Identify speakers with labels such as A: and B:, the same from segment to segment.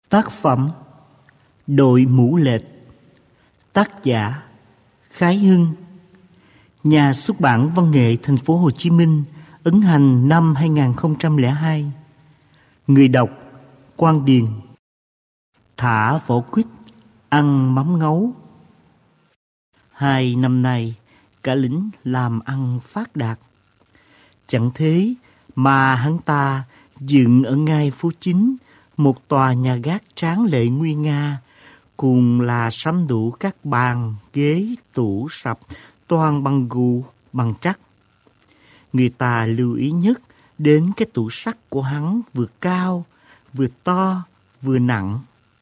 A: Tác phẩm Đội mũ lệch. Tác giả Khái Hưng. Nhà xuất bản Văn nghệ Thành phố Hồ Chí Minh, ấn hành năm 2002. Người đọc Quang Điền. Thả vỏ quýt, ăn mắm ngấu. 2 năm nay, cả lính làm ăn phát đạt. Chẳng thế mà hắn ta dựng ở ngay phố Chính một tòa nhà gác tráng lệ nguy nga, cùng là sắm đủ các bàn, ghế, tủ sập, toàn bằng gù, bằng trắc. Người ta lưu ý nhất đến cái tủ sắt của hắn vừa cao, vừa to, vừa nặng.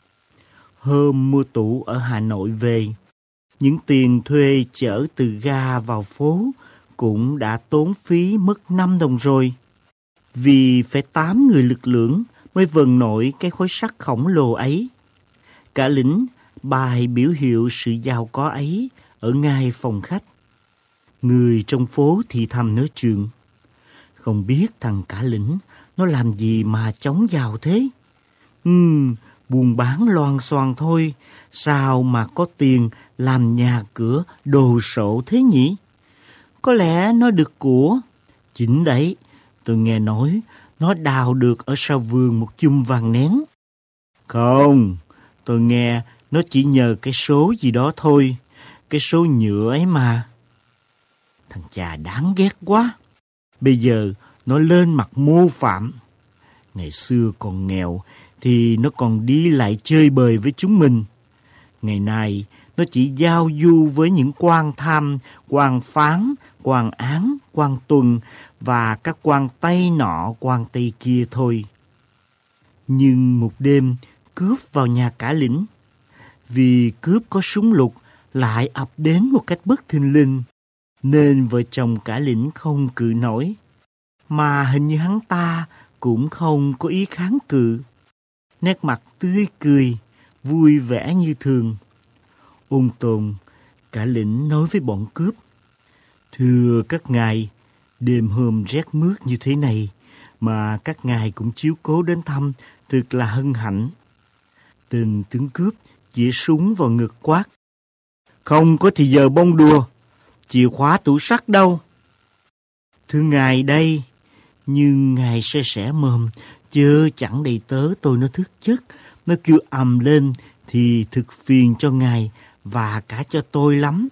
A: Hôm mua tủ ở Hà Nội về, những tiền thuê chở từ ga vào phố cũng đã tốn phí mất 5 đồng rồi. Vì phải 8 người lực lưỡng mới vần nổi cái khối sắt khổng lồ ấy. Cả lính bài biểu hiệu sự giàu có ấy ở ngay phòng khách. Người trong phố thì thầm nói chuyện. Không biết thằng cả lính nó làm gì mà chóng giàu thế. Buôn bán loan xoan thôi, sao mà có tiền làm nhà cửa đồ sộ thế nhỉ? Có lẽ nó được của. Chính đấy, tôi nghe nói nó đào được ở sau vườn một chum vàng nén. Không, tôi nghe nó chỉ nhờ cái số gì đó thôi, cái số nhựa ấy mà. Thằng cha đáng ghét quá. Bây giờ nó lên mặt mô phạm. Ngày xưa còn nghèo thì nó còn đi lại chơi bời với chúng mình. Ngày nay nó chỉ giao du với những quan tham, quan phán, quan án, quan tuần và các quan Tây nọ, quan Tây kia thôi. Nhưng một đêm cướp vào nhà cả lính. Vì cướp có súng lục lại ập đến một cách bất thình lình, nên vợ chồng cả lính không cự nổi. Mà hình như hắn ta cũng không có ý kháng cự. Nét mặt tươi cười, vui vẻ như thường. Ôn tồn, cả lính nói với bọn cướp. Thưa các ngài, đêm hôm rét mướt như thế này mà các ngài cũng chiếu cố đến thăm, thật là hân hạnh. Tên tướng cướp chĩa súng vào ngực quát. Không có thì giờ bông đùa, chìa khóa tủ sắt đâu? Thưa ngài đây, nhưng ngài sẽ mồm, chớ chẳng đầy tớ tôi nó thức giấc, nó kêu ầm lên thì thực phiền cho ngài và cả cho tôi lắm.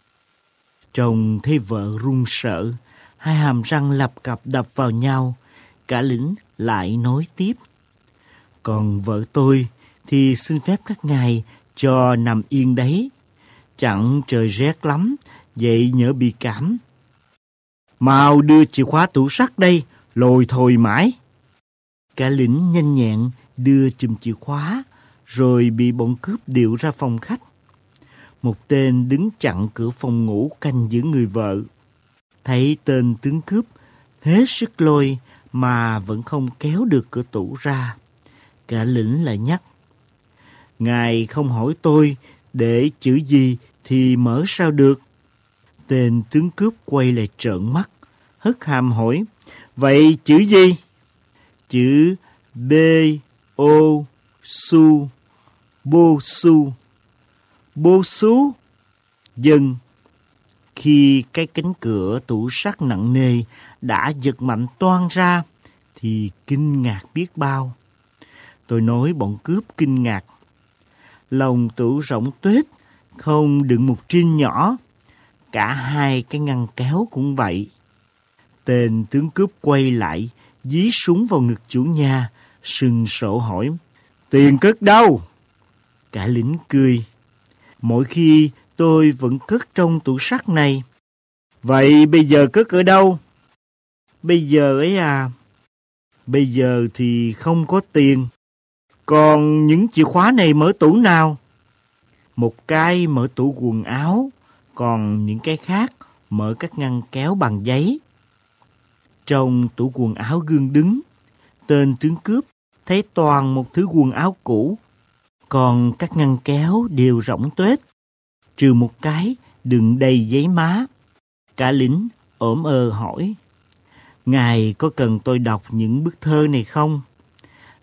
A: Chồng thấy vợ run sợ, hai hàm răng lập cập đập vào nhau. Cả lính lại nói tiếp. Còn vợ tôi thì xin phép các ngài cho nằm yên đấy. Chẳng trời rét lắm, vậy nhỡ bị cảm. Mau đưa chìa khóa tủ sắt đây, lồi thồi mãi. Cả lính nhanh nhẹn đưa chùm chìa khóa, rồi bị bọn cướp điệu ra phòng khách. Một tên đứng chặn cửa phòng ngủ canh giữ người vợ. Thấy tên tướng cướp hết sức lôi mà vẫn không kéo được cửa tủ ra. Cả lính lại nhắc. Ngài không hỏi tôi để chữ gì thì mở sao được. Tên tướng cướp quay lại trợn mắt, hất hàm hỏi. Vậy chữ gì? Chữ B, O, Su, Bô Su. Bô Su? Dân. Khi cái cánh cửa tủ sắt nặng nề đã giật mạnh toang ra, thì kinh ngạc biết bao. Tôi nói bọn cướp kinh ngạc. Lòng tủ rỗng tuếch, không đựng một trinh nhỏ. Cả hai cái ngăn kéo cũng vậy. Tên tướng cướp quay lại, dí súng vào ngực chủ nhà, sừng sộ hỏi. Tiền cất đâu? Cả lính cười. Mỗi khi tôi vẫn cất trong tủ sắt này. Vậy bây giờ cất ở đâu? Bây giờ ấy à? Bây giờ thì không có tiền. Còn những chìa khóa này mở tủ nào? Một cái mở tủ quần áo, còn những cái khác mở các ngăn kéo bằng giấy. Trong tủ quần áo gương đứng, tên tướng cướp thấy toàn một thứ quần áo cũ, còn các ngăn kéo đều rỗng tuếch, trừ một cái đựng đầy giấy má. Cả lính ổm hỏi. Ngài có cần tôi đọc những bức thơ này không?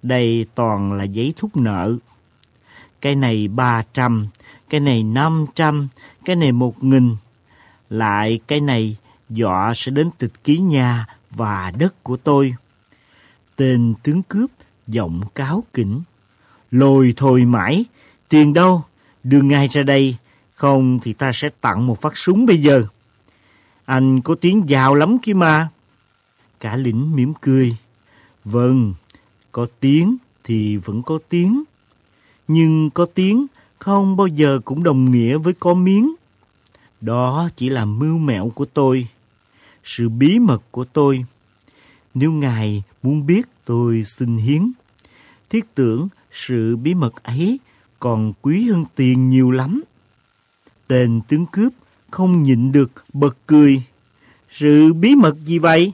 A: Đây toàn là giấy thúc nợ. Cái này 300, cái này 500, cái này 1.000. Lại cái này dọa sẽ đến tịch ký nhà và đất của tôi. Tên tướng cướp giọng cáu kỉnh. Lôi thôi mãi, tiền đâu? Đưa ngay ra đây, không thì ta sẽ tặng một phát súng bây giờ. Anh có tiếng giàu lắm kia mà. Cả lĩnh mỉm cười. Vâng, có tiếng thì vẫn có tiếng. Nhưng có tiếng không bao giờ cũng đồng nghĩa với có miếng. Đó chỉ là mưu mẹo của tôi, sự bí mật của tôi. Nếu ngài muốn biết, tôi xin hiến. Thiết tưởng sự bí mật ấy còn quý hơn tiền nhiều lắm. Tên tướng cướp không nhịn được bật cười. Sự bí mật gì vậy?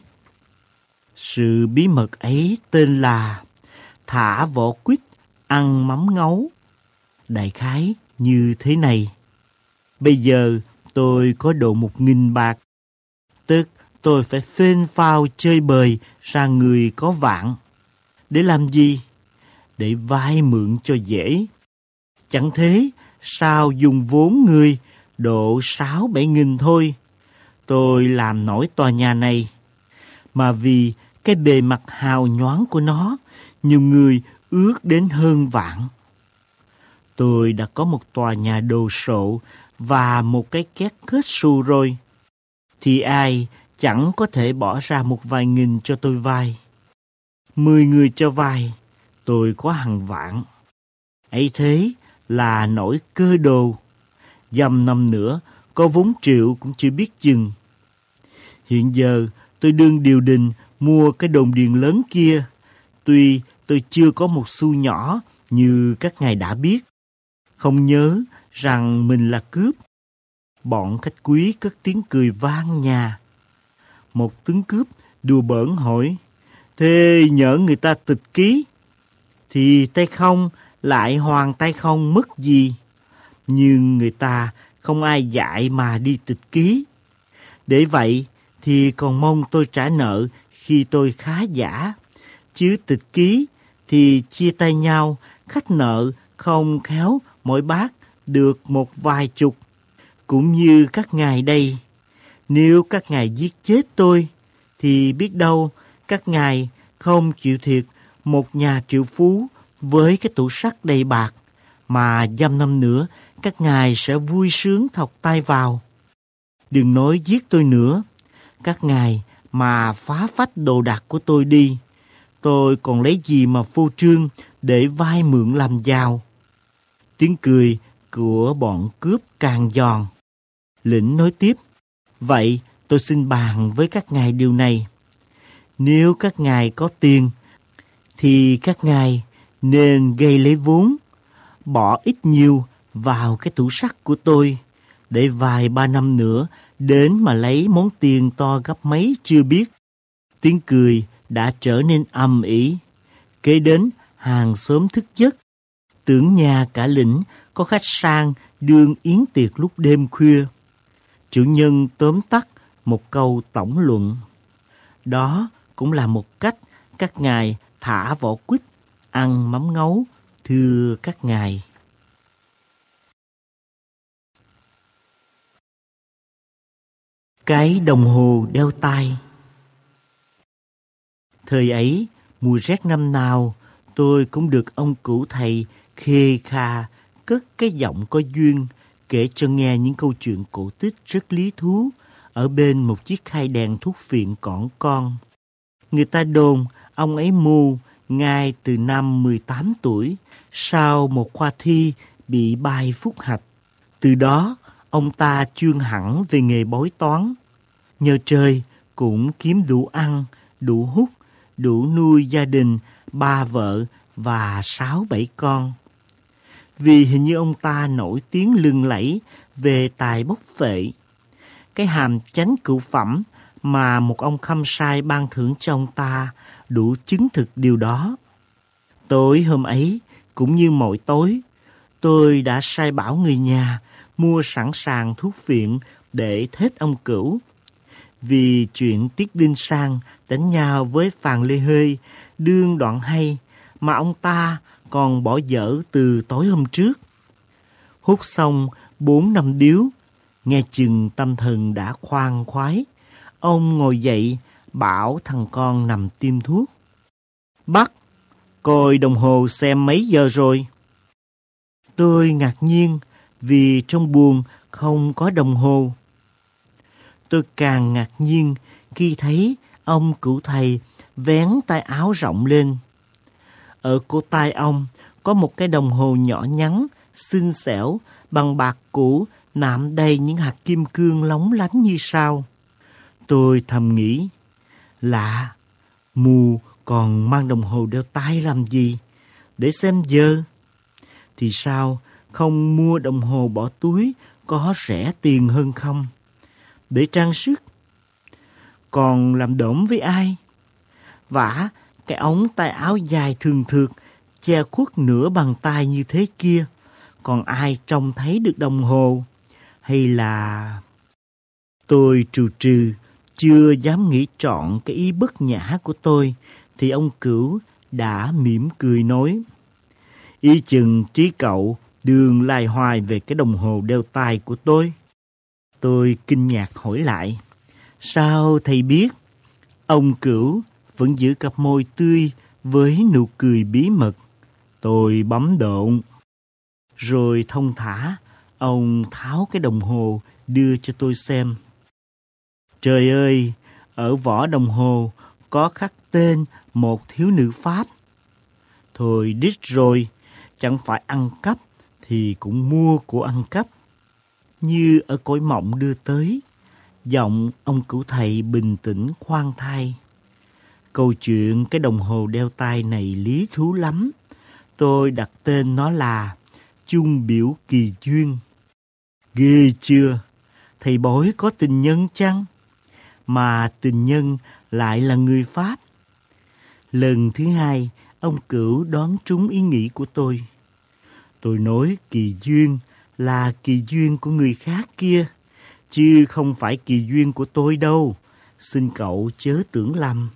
A: Sự bí mật ấy tên là thả vỏ quýt ăn mắm ngấu. Đại khái như thế này. Bây giờ tôi có độ 1.000 bạc. Tức tôi phải phên phao chơi bời ra người có vạn. Để làm gì? Để vay mượn cho dễ. Chẳng thế sao dùng vốn người độ 6-7 nghìn thôi. Tôi làm nổi tòa nhà này. Mà vì cái bề mặt hào nhoáng của nó, nhiều người ước đến hơn vạn. Tôi đã có một tòa nhà đồ sộ và một cái két kết xu rồi. Thì ai chẳng có thể bỏ ra một vài nghìn cho tôi vay. 10 người cho vay, tôi có hàng vạn. Ấy thế là nổi cơ đồ. Dăm năm nữa, có vốn triệu cũng chưa biết chừng. Hiện giờ, tôi đương điều đình mua cái đồn điền lớn kia. Tuy tôi chưa có một xu nhỏ như các ngài đã biết. Không nhớ rằng mình là cướp. Bọn khách quý cất tiếng cười vang nhà. Một tướng cướp đùa bỡn hỏi, thế nhỡ người ta tịch ký, thì tay không lại hoàn tay không mất gì. Nhưng người ta không ai dạy mà đi tịch ký. Để vậy thì còn mong tôi trả nợ khi tôi khá giả. Chứ tịch ký thì chia tay nhau, khách nợ không khéo mỗi bác được một vài chục. Cũng như các ngài đây, nếu các ngài giết chết tôi, thì biết đâu các ngài không chịu thiệt một nhà triệu phú với cái tủ sắt đầy bạc, mà dăm năm nữa các ngài sẽ vui sướng thọc tay vào. Đừng nói giết tôi nữa, các ngài mà phá phách đồ đạc của tôi đi, tôi còn lấy gì mà phô trương để vay mượn làm giàu. Tiếng cười của bọn cướp càng giòn. Lĩnh nói tiếp, vậy tôi xin bàn với các ngài điều này. Nếu các ngài có tiền, thì các ngài nên gây lấy vốn, bỏ ít nhiều vào cái tủ sắt của tôi, để vài 3 năm nữa đến mà lấy món tiền to gấp mấy chưa biết. Tiếng cười đã trở nên ầm ĩ. Kế đến hàng xóm thức giấc. Tưởng nhà cả lĩnh có khách sang đương yến tiệc lúc đêm khuya. Chủ nhân tóm tắt một câu tổng luận. Đó cũng là một cách các ngài thả vỏ quýt ăn mắm ngấu, thưa các ngài. Cái đồng hồ đeo tay. Thời ấy, mùa rét năm nào, tôi cũng được ông cụ thầy khê kha cất cái giọng có duyên kể cho nghe những câu chuyện cổ tích rất lý thú ở bên một chiếc khay đèn thuốc viện cỏn con. Người ta đồn ông ấy mù ngay từ năm 18 tuổi sau một khoa thi bị bai phúc hạch. Từ đó, ông ta chuyên hẳn về nghề bói toán. Nhờ trời cũng kiếm đủ ăn, đủ hút, đủ nuôi gia đình, 3 vợ và 6-7 con. Vì hình như ông ta nổi tiếng lừng lẫy về tài bốc phệ. Cái hàm chánh cửu phẩm mà một ông khâm sai ban thưởng cho ông ta đủ chứng thực điều đó. Tối hôm ấy, cũng như mọi tối, tôi đã sai bảo người nhà mua sẵn sàng thuốc viện để thết ông Cửu. Vì chuyện Tiết Đinh Sang đánh nhau với Phàn Lê Hơi đương đoạn hay mà ông ta còn bỏ dở từ tối hôm trước. Hút xong 4 năm điếu, nghe chừng tâm thần đã khoan khoái, ông ngồi dậy bảo thằng con nằm tiêm thuốc. Bắt, coi đồng hồ xem mấy giờ rồi. Tôi ngạc nhiên vì trong buồng không có đồng hồ. Tôi càng ngạc nhiên khi thấy ông cửu thầy vén tay áo rộng lên. Ở cổ tay ông có một cái đồng hồ nhỏ nhắn, xinh xẻo, bằng bạc cũ, nạm đầy những hạt kim cương lóng lánh như sao. Tôi thầm nghĩ, lạ, mù còn mang đồng hồ đeo tay làm gì? Để xem giờ. Thì sao không mua đồng hồ bỏ túi có rẻ tiền hơn không? Để trang sức. Còn làm đổm với ai? Vả, cái ống tay áo dài thường thượt, che khuất nửa bàn tay như thế kia. Còn ai trông thấy được đồng hồ? Hay là... Tôi trù trừ, chưa dám nghĩ trọn cái ý bất nhã của tôi, thì ông Cửu đã mỉm cười nói. Ý chừng trí cậu đường lai hoài về cái đồng hồ đeo tay của tôi. Tôi kinh ngạc hỏi lại. Sao thầy biết? Ông Cửu vẫn giữ cặp môi tươi với nụ cười bí mật. Tôi bấm độn. Rồi thông thả, ông tháo cái đồng hồ đưa cho tôi xem. Trời ơi, ở vỏ đồng hồ có khắc tên một thiếu nữ Pháp. Thôi đít rồi, chẳng phải ăn cắp thì cũng mua của ăn cắp. Như ở cõi mộng đưa tới, giọng ông cửu thầy bình tĩnh khoan thai. Câu chuyện cái đồng hồ đeo tay này lý thú lắm. Tôi đặt tên nó là Chung Biểu Kỳ Duyên. Ghê chưa? Thầy bói có tình nhân chăng? Mà tình nhân lại là người Pháp. Lần thứ hai, ông Cửu đoán trúng ý nghĩ của tôi. Tôi nói kỳ duyên là kỳ duyên của người khác kia, chứ không phải kỳ duyên của tôi đâu. Xin cậu chớ tưởng lầm.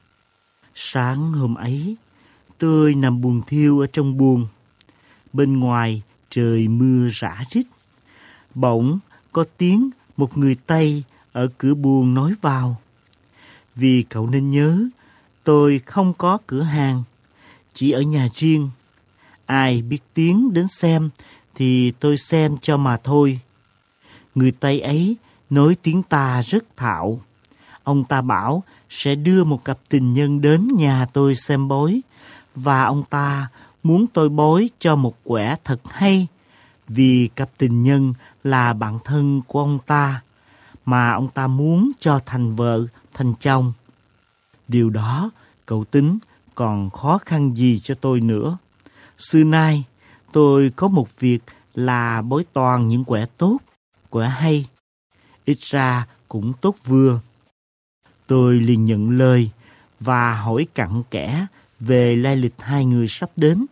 A: Sáng hôm ấy, tôi nằm buồn thiêu ở trong buồng. Bên ngoài trời mưa rã rít. Bỗng có tiếng một người Tây ở cửa buồng nói vào. Vì cậu nên nhớ, tôi không có cửa hàng, chỉ ở nhà riêng. Ai biết tiếng đến xem thì tôi xem cho mà thôi. Người Tây ấy nói tiếng ta rất thạo. Ông ta bảo sẽ đưa một cặp tình nhân đến nhà tôi xem bói, và ông ta muốn tôi bói cho một quẻ thật hay, vì cặp tình nhân là bạn thân của ông ta, mà ông ta muốn cho thành vợ, thành chồng. Điều đó cậu tính còn khó khăn gì cho tôi nữa. Xưa nay tôi có một việc là bói toàn những quẻ tốt, quẻ hay. Ít ra cũng tốt vừa. Tôi liền nhận lời và hỏi cặn kẽ về lai lịch hai người sắp đến.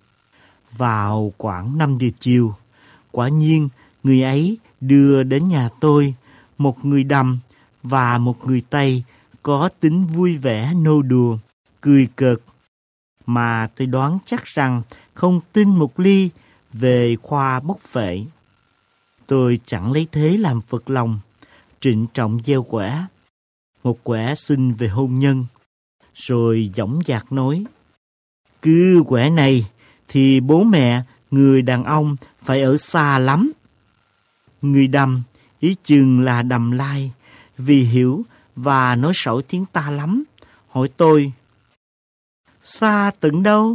A: Vào khoảng 5 giờ chiều, quả nhiên người ấy đưa đến nhà tôi một người Đầm và một người Tây có tính vui vẻ nô đùa, cười cợt, mà tôi đoán chắc rằng không tin một ly về khoa bốc phệ. Tôi chẳng lấy thế làm phật lòng, trịnh trọng gieo quẻ. Một quẻ xin về hôn nhân, rồi dõng dạc nói, cứ quẻ này thì bố mẹ người đàn ông phải ở xa lắm. Người Đầm, ý chừng là Đầm Lai, vì hiểu và nói sỏi tiếng ta lắm, hỏi tôi, xa tận đâu?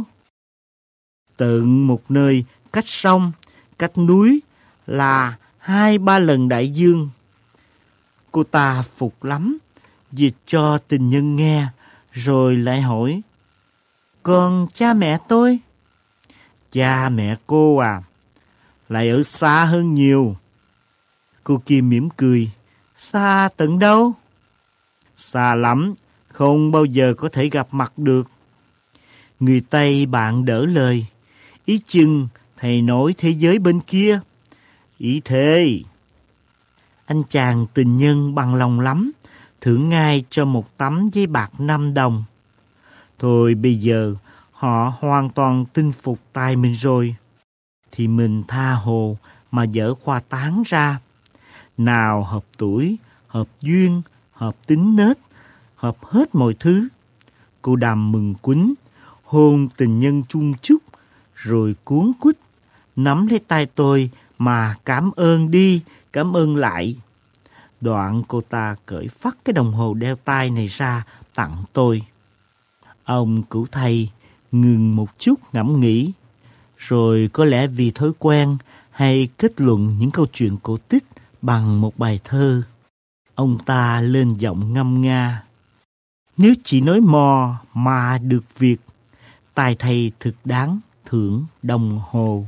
A: Tận một nơi cách sông, cách núi là 2-3 lần đại dương. Cô ta phục lắm, dịch cho tình nhân nghe, rồi lại hỏi, còn cha mẹ tôi? Cha mẹ cô à, lại ở xa hơn nhiều. Cô kia mỉm cười, xa tận đâu? Xa lắm, không bao giờ có thể gặp mặt được. Người Tây bạn đỡ lời, ý chừng thầy nói thế giới bên kia. Ý thế. Anh chàng tình nhân bằng lòng lắm, thưởng ngay cho một tấm giấy bạc 5 đồng. Thôi bây giờ, họ hoàn toàn tin phục tài mình rồi, thì mình tha hồ mà dở khoa tán ra. Nào hợp tuổi, hợp duyên, hợp tính nết, hợp hết mọi thứ. Cô đàm mừng quýnh, hôn tình nhân chung chúc, rồi cuốn quýt, nắm lấy tay tôi mà cảm ơn đi, cảm ơn lại. Đoạn cô ta cởi phắt cái đồng hồ đeo tay này ra tặng tôi. Ông cửu thầy ngừng một chút ngẫm nghĩ, rồi có lẽ vì thói quen hay kết luận những câu chuyện cổ tích bằng một bài thơ, ông ta lên giọng ngâm nga. Nếu chỉ nói mò mà được việc, tài thầy thực đáng thưởng đồng hồ.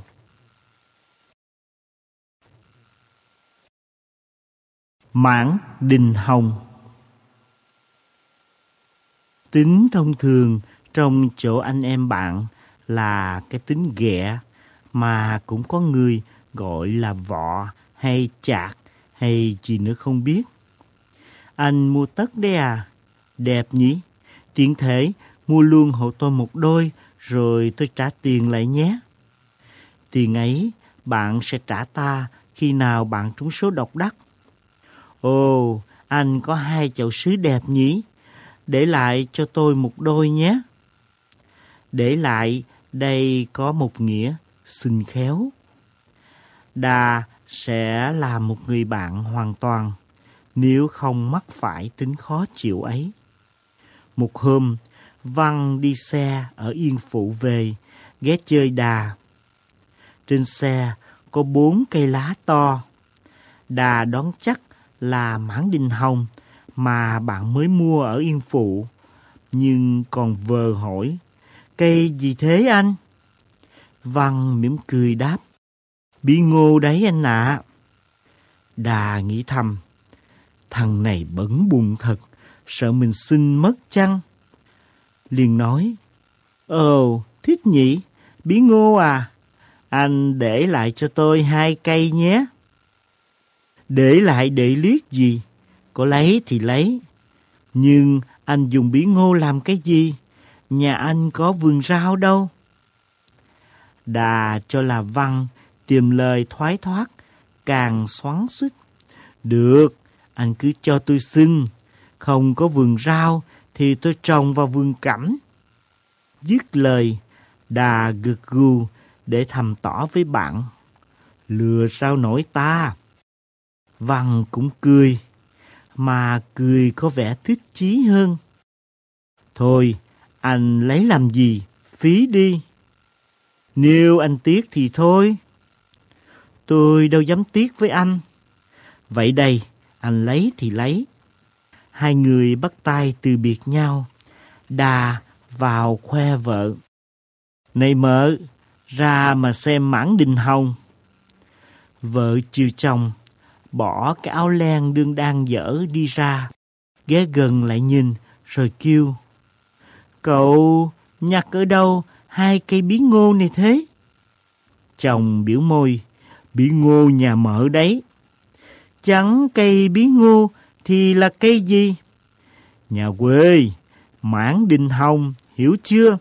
A: Mãn Đình Hồng. Tính thông thường trong chỗ anh em bạn là cái tính ghẹ, mà cũng có người gọi là vọ hay chạc hay gì nữa không biết. Anh mua tất đấy à? Đẹp nhỉ? Tiện thể mua luôn hộ tôi một đôi rồi tôi trả tiền lại nhé. Tiền ấy bạn sẽ trả ta khi nào bạn trúng số độc đắc. Ồ, anh có 2 chậu sứ đẹp nhỉ? Để lại cho tôi một đôi nhé. Để lại đây có một nghĩa xin khéo. Đà sẽ là một người bạn hoàn toàn nếu không mắc phải tính khó chịu ấy. Một hôm, Văn đi xe ở Yên Phụ về, ghé chơi Đà. Trên xe có 4 cây lá to. Đà đoán chắc là mãng đình hồng mà bạn mới mua ở Yên Phụ, nhưng còn vờ hỏi, cây gì thế anh? Văn mỉm cười đáp, bí ngô đấy anh ạ. Đà nghĩ thầm, thằng này bẩn bùn thật, sợ mình xin mất chăng? Liền nói, ồ, thích nhỉ, bí ngô à, anh để lại cho tôi 2 cây nhé. Để lại để liếc gì, có lấy thì lấy. Nhưng anh dùng bí ngô làm cái gì? Nhà anh có vườn rau đâu. Đà cho là Văn tìm lời thoái thoát, càng xoắn xuýt. Được, anh cứ cho tôi xin. Không có vườn rau thì tôi trồng vào vườn cẩm. Dứt lời, Đà gật gù để thầm tỏ với bạn, lừa sao nổi ta. Văn cũng cười, mà cười có vẻ thích chí hơn. Thôi, anh lấy làm gì, phí đi. Nếu anh tiếc thì thôi. Tôi đâu dám tiếc với anh. Vậy đây, anh lấy thì lấy. Hai người bắt tay từ biệt nhau. Đà vào khoe vợ. Này mợ, ra mà xem mãng đình hồng. Vợ chiều chồng, bỏ cái áo len đương đang dở đi ra, ghé gần lại nhìn rồi kêu, cậu nhặt ở đâu 2 cây bí ngô này thế? Chồng biểu môi, bí ngô nhà mợ đấy. Chẳng cây bí ngô thì là cây gì? Nhà quê, mãng đình hồng, hiểu chưa?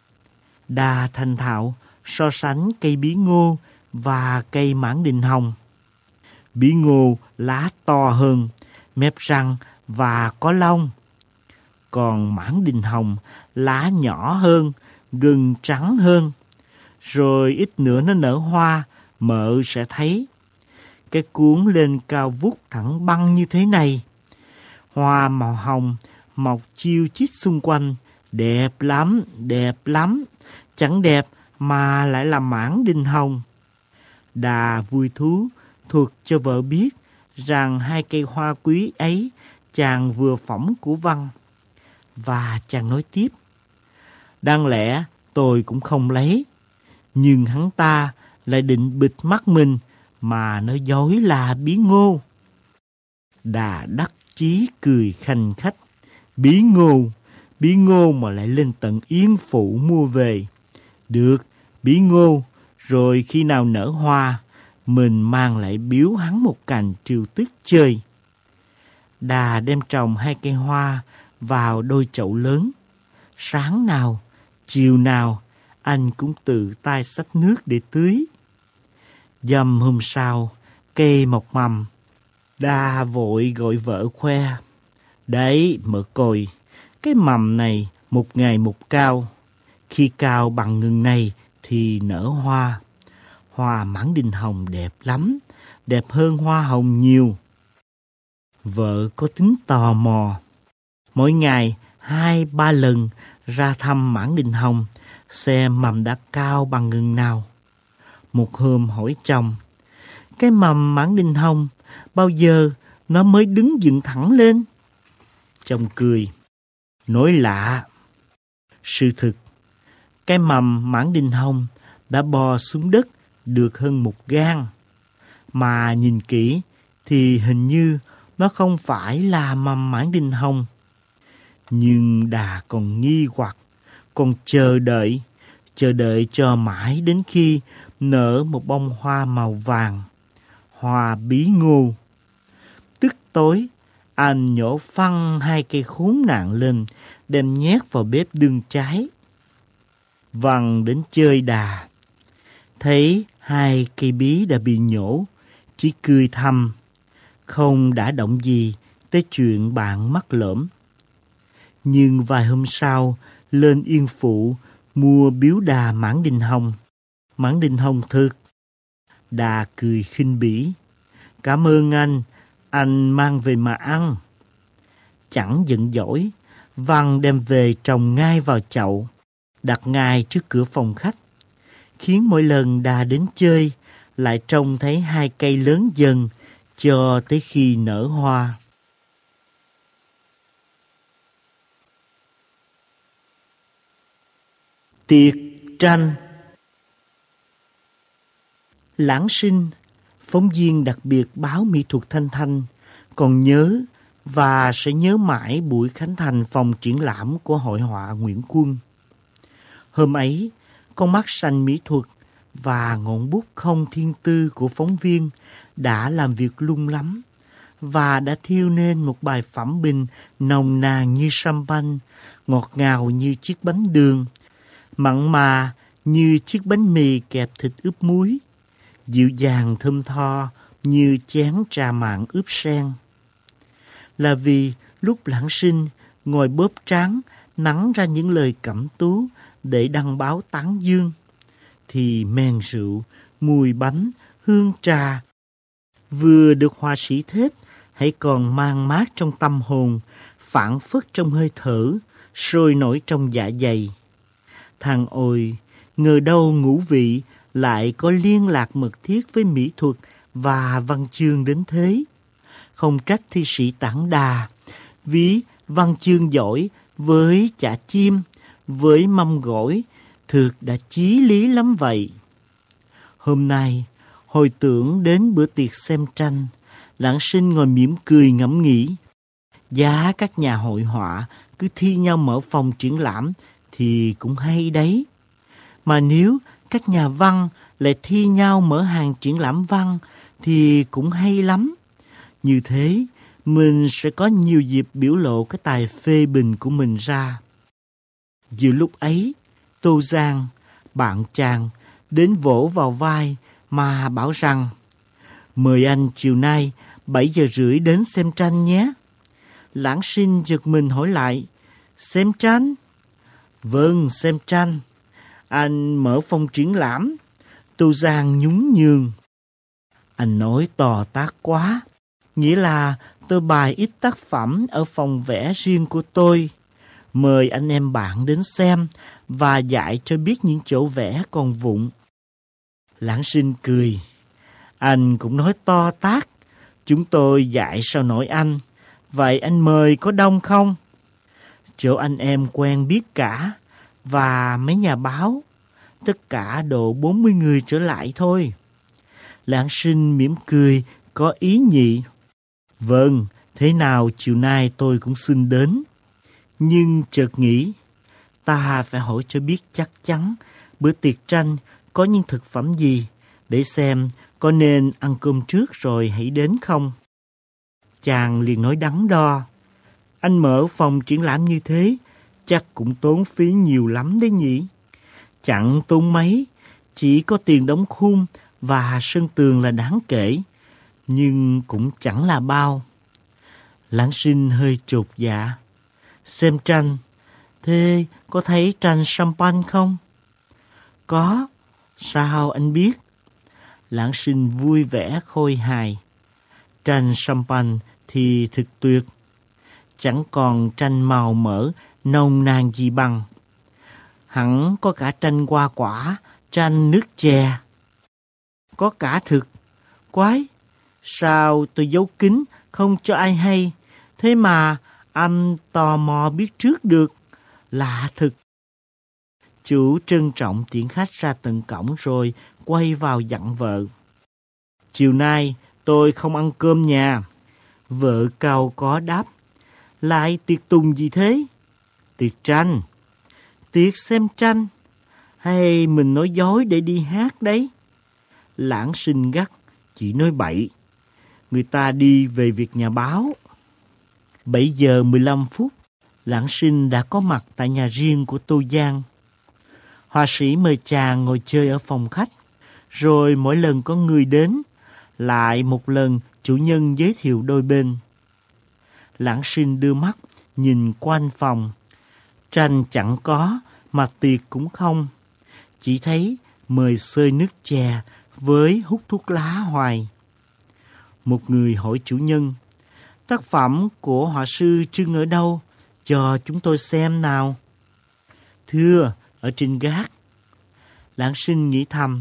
A: Đà thành thạo so sánh cây bí ngô và cây mãng đình hồng. Bí ngô lá to hơn, mép răng và có lông. Còn mãng đình hồng lá nhỏ hơn, gừng trắng hơn. Rồi ít nữa nó nở hoa, mợ sẽ thấy. Cái cuống lên cao vút thẳng băng như thế này. Hoa màu hồng mọc chiêu chít xung quanh. Đẹp lắm, đẹp lắm. Chẳng đẹp mà lại là mãng đình hồng. Đà vui thú thuật cho vợ biết rằng 2 cây hoa quý ấy chàng vừa phỏng của Văn. Và chàng nói tiếp, đáng lẽ tôi cũng không lấy, nhưng hắn ta lại định bịt mắt mình mà nói dối là bí ngô. Đà đắc chí cười khanh khách, bí ngô mà lại lên tận Yên Phụ mua về. Được, bí ngô, rồi khi nào nở hoa, mình mang lại biếu hắn một cành triều tước chơi. Đà đem trồng 2 cây hoa vào đôi chậu lớn. Sáng nào, chiều nào, anh cũng tự tay xách nước để tưới. Dầm hôm sau, cây mọc mầm, Đa vội gọi vợ khoe. Đấy, mợ coi, cái mầm này một ngày một cao. Khi cao bằng ngừng này thì nở hoa. Hoa mãng đình hồng đẹp lắm, đẹp hơn hoa hồng nhiều. Vợ có tính tò mò. Mỗi ngày 2-3 lần ra thăm mãng đình hồng, xem mầm đã cao bằng ngừng nào. Một hôm hỏi chồng, cái mầm mãng đình hồng bao giờ nó mới đứng dựng thẳng lên? Chồng cười, nói lạ. Sự thực, cái mầm mãng đình hồng đã bò xuống đất được hơn 1 gang. Mà nhìn kỹ thì hình như nó không phải là mầm mãng đình hồng. Nhưng Đà còn nghi hoặc, còn chờ đợi cho mãi đến khi nở một bông hoa màu vàng, hoa bí ngô. Tức tối, anh nhổ phăng 2 cây khốn nạn lên, đem nhét vào bếp đun cháy. Văn đến chơi Đà, thấy 2 cây bí đã bị nhổ, chỉ cười thầm, không đã động gì tới chuyện bạn mắc lỡm. Nhưng vài hôm sau, lên Yên Phụ mua biếu Đà mãng đình hồng. Mãng đình hồng thực. Đà cười khinh bỉ. Cảm ơn anh mang về mà ăn. Chẳng giận dỗi, Văn đem về trồng ngay vào chậu, đặt ngay trước cửa phòng khách, khiến mỗi lần Đà đến chơi lại trông thấy 2 cây lớn dần cho tới khi nở hoa. Tiệc tranh. Lãng Sinh, phóng viên đặc biệt báo Mỹ thuật Thanh Thanh, còn nhớ và sẽ nhớ mãi buổi khánh thành phòng triển lãm của hội họa Nguyễn Quân. Hôm ấy, con mắt xanh mỹ thuật và ngọn bút không thiên tư của phóng viên đã làm việc lung lắm và đã thiêu nên một bài phẩm bình nồng nàn như champagne, ngọt ngào như chiếc bánh đường, mặn mà như chiếc bánh mì kẹp thịt ướp muối, dịu dàng thơm tho như chén trà mặn ướp sen. Là vì lúc Lãng Sinh ngồi bóp trán nắn ra những lời cẩm tú để đăng báo tán dương, thì men rượu, mùi bánh, hương trà vừa được họa sĩ thết hãy còn mang mát trong tâm hồn, phảng phất trong hơi thở, sôi nổi trong dạ dày. Thằng ôi, ngờ đâu ngũ vị lại có liên lạc mật thiết với mỹ thuật và văn chương đến thế. Không trách thi sĩ Tản Đà, ví văn chương giỏi với chả chim, với mâm gỏi, thực đã chí lý lắm vậy. Hôm nay, hồi tưởng đến bữa tiệc xem tranh, Lãng Sinh ngồi mỉm cười ngẫm nghĩ. Giá các nhà hội họa cứ thi nhau mở phòng triển lãm thì cũng hay đấy. Mà nếu các nhà văn lại thi nhau mở hàng triển lãm văn thì cũng hay lắm. Như thế, mình sẽ có nhiều dịp biểu lộ cái tài phê bình của mình ra. Giữa lúc ấy, Tô Giang, bạn chàng, đến vỗ vào vai mà bảo rằng mời anh chiều nay 7 giờ rưỡi đến xem tranh nhé. Lãng Sinh giật mình hỏi lại, xem tranh? Vâng, xem tranh. Anh mở phòng triển lãm. Tô Giang nhún nhường. Anh nói to tát quá. Nghĩa là tôi bày ít tác phẩm ở phòng vẽ riêng của tôi. Mời anh em bạn đến xem và dạy cho biết những chỗ vẽ còn vụn. Lãng Sinh cười. Anh cũng nói to tát. Chúng tôi dạy sao nổi anh. Vậy anh mời có đông không? Chỗ anh em quen biết cả. Và mấy nhà báo. Tất cả độ 40 người trở lại thôi. Lãng Sinh mỉm cười, có ý nhị. Vâng, thế nào chiều nay tôi cũng xin đến. Nhưng chợt nghĩ, ta phải hỏi cho biết chắc chắn bữa tiệc tranh có những thực phẩm gì, để xem có nên ăn cơm trước rồi hãy đến không. Chàng liền nói đắn đo. Anh mở phòng triển lãm như thế, chắc cũng tốn phí nhiều lắm đấy nhỉ. Chẳng tốn mấy, chỉ có tiền đóng khung và sân tường là đáng kể, nhưng cũng chẳng là bao. Lãng Sinh hơi chột dạ. Xem tranh, thế có thấy tranh Champagne không? Có, sao anh biết? Lãng Sinh vui vẻ khôi hài. Tranh Champagne thì thực tuyệt, chẳng còn tranh màu mỡ nồng nàn gì bằng. Hẳn có cả tranh hoa quả, tranh nước chè. Có cả thực. Quái, sao tôi giấu kín không cho ai hay, thế mà anh tò mò biết trước được. Lạ thực. Chủ trân trọng tiễn khách ra tận cổng rồi quay vào dặn vợ. Chiều nay tôi không ăn cơm nhà. Vợ cau có đáp. Lại tiệc tùng gì thế? Tiệc tranh. Tiệc xem tranh? Hay mình nói dối để đi hát đấy? Lãng Sinh gắt. Chỉ nói bậy. Người ta đi về việc nhà báo. 7 giờ 15 phút, Lãng Sinh đã có mặt tại nhà riêng của Tô Giang. Họa sĩ mời chàng ngồi chơi ở phòng khách, rồi mỗi lần có người đến, lại một lần chủ nhân giới thiệu đôi bên. Lãng Sinh đưa mắt, nhìn quanh phòng. Tranh chẳng có, mà tiệc cũng không. Chỉ thấy mời xơi nước chè với hút thuốc lá hoài. Một người hỏi chủ nhân, tác phẩm của họa sư trưng ở đâu? Cho chúng tôi xem nào. Thưa, ở trên gác. Lãng Sinh nghĩ thầm,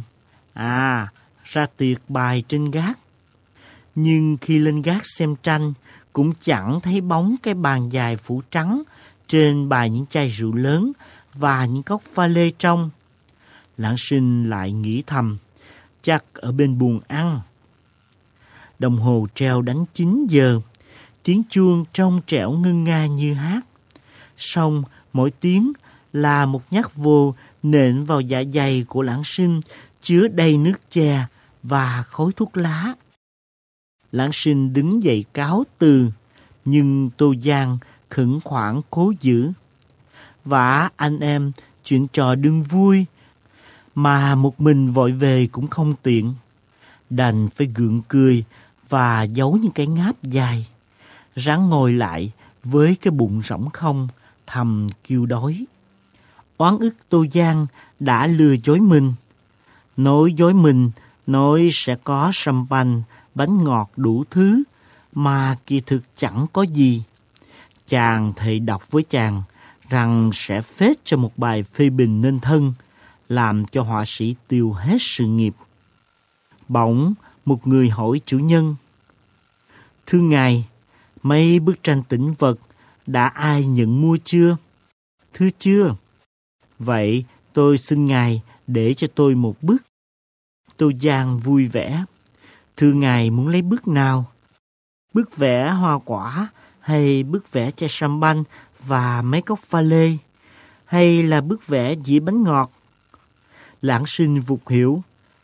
A: ra tiệc bài trên gác. Nhưng khi lên gác xem tranh, cũng chẳng thấy bóng cái bàn dài phủ trắng, trên bày những chai rượu lớn và những cốc pha lê trong. Lãng Sinh lại nghĩ thầm, chắc ở bên buồng ăn. Đồng hồ treo đánh 9 giờ, tiếng chuông trong trẻo ngân nga như hát. Xong mỗi tiếng là một nhát vô nện vào dạ dày của Lãng Sinh, chứa đầy nước chè và khói thuốc lá. Lãng Sinh đứng dậy cáo từ, nhưng Tô Giang khẩn khoản cố giữ. Vả anh em chuyện trò đương vui, mà một mình vội về cũng không tiện. Đành phải gượng cười và giấu những cái ngáp dài, ráng ngồi lại với cái bụng rỗng không, thầm kêu đói. Oán ức Tô Giang đã lừa dối mình. Nói dối mình, nói sẽ có champagne, bánh ngọt đủ thứ, mà kỳ thực chẳng có gì. Chàng thề độc với chàng rằng sẽ phết cho một bài phê bình nên thân, làm cho họa sĩ tiêu hết sự nghiệp. Bỗng một người hỏi chủ nhân, thưa ngài, mấy bức tranh tĩnh vật đã ai nhận mua chưa? Thưa chưa. Vậy tôi xin ngài để cho tôi một bức. Tô Giang vui vẻ. Thưa ngài muốn lấy bức nào? Bức vẽ hoa quả, hay bức vẽ chai champagne và mấy cốc pha lê, hay là bức vẽ dĩa bánh ngọt? Lãng Sinh vụt hiểu.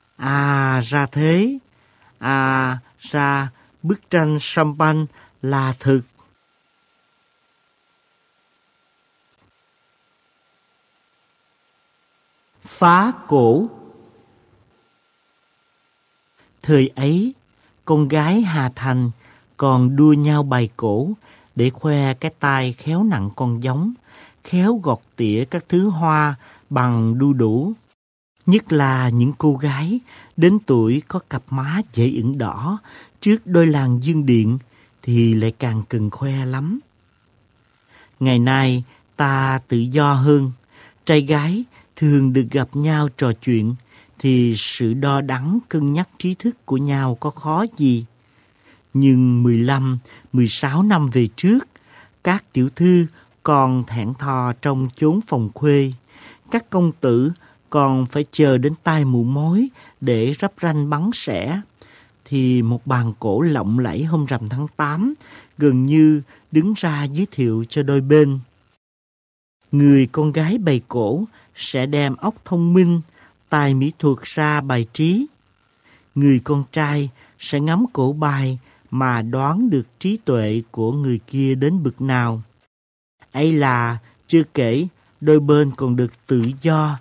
A: Ra thế. Ra bức tranh champagne là thực. Phá cổ. Thời ấy, con gái Hà Thành còn đua nhau bày cổ để khoe cái tai khéo nặng con giống, khéo gọt tỉa các thứ hoa bằng đu đủ. Nhất là những cô gái đến tuổi có cặp má dễ ửng đỏ trước đôi làn dương điện thì lại càng cần khoe lắm. Ngày nay ta tự do hơn, trai gái thường được gặp nhau trò chuyện thì sự đo đắn cân nhắc trí thức của nhau có khó gì. Nhưng 15, 16 năm về trước, các tiểu thư còn thẹn thò trong chốn phòng khuê, các công tử còn phải chờ đến tai mụ mối để rắp ranh bắn sẻ, thì một bàn cổ lộng lẫy hôm rằm tháng 8 gần như đứng ra giới thiệu cho đôi bên. Người con gái bày cổ sẽ đem óc thông minh, tài mỹ thuật ra bài trí. Người con trai sẽ ngắm cổ bài mà đoán được trí tuệ của người kia đến bực nào. Ấy là chưa kể đôi bên còn được tự do,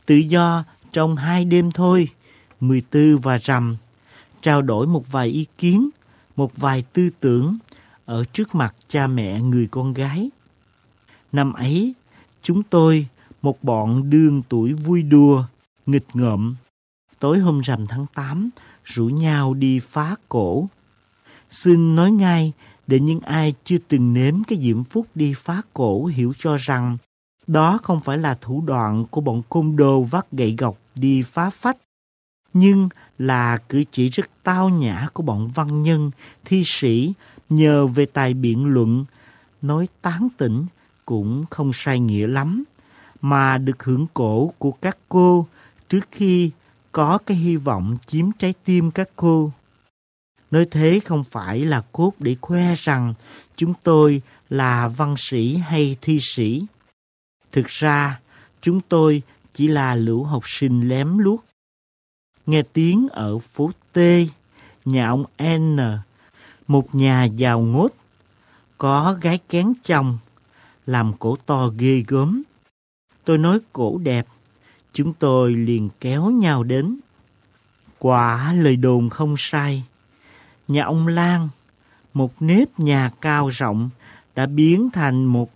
A: Tự do trong 2 đêm thôi, 14 và rằm, trao đổi một vài ý kiến, một vài tư tưởng ở trước mặt cha mẹ người con gái. Năm ấy, chúng tôi, một bọn đương tuổi vui đùa, nghịch ngợm, tối hôm rằm tháng 8, rủ nhau đi phá cổ. Xin nói ngay để những ai chưa từng nếm cái diễm phúc đi phá cổ hiểu cho rằng đó không phải là thủ đoạn của bọn côn đồ vác gậy gộc đi phá phách, nhưng là cử chỉ rất tao nhã của bọn văn nhân, thi sĩ nhờ về tài biện luận, nói tán tỉnh cũng không sai nghĩa lắm, mà được hưởng cổ của các cô trước khi có cái hy vọng chiếm trái tim các cô. Nói thế không phải là cốt để khoe rằng chúng tôi là văn sĩ hay thi sĩ. Thực ra, chúng tôi chỉ là lũ học sinh lém luốc. Nghe tiếng ở phố T, nhà ông N, một nhà giàu ngốt, có gái kén chồng, làm cổ to ghê gớm. Tôi nói cổ đẹp, chúng tôi liền kéo nhau đến. Quả lời đồn không sai. Nhà ông Lan, một nếp nhà cao rộng, đã biến thành một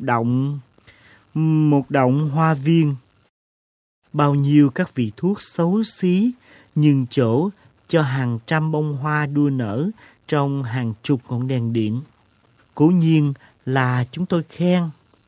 A: động hoa viên. Bao nhiêu các vị thuốc xấu xí, nhường chỗ cho hàng trăm bông hoa đua nở trong hàng chục ngọn đèn điện. Cố nhiên là chúng tôi khen.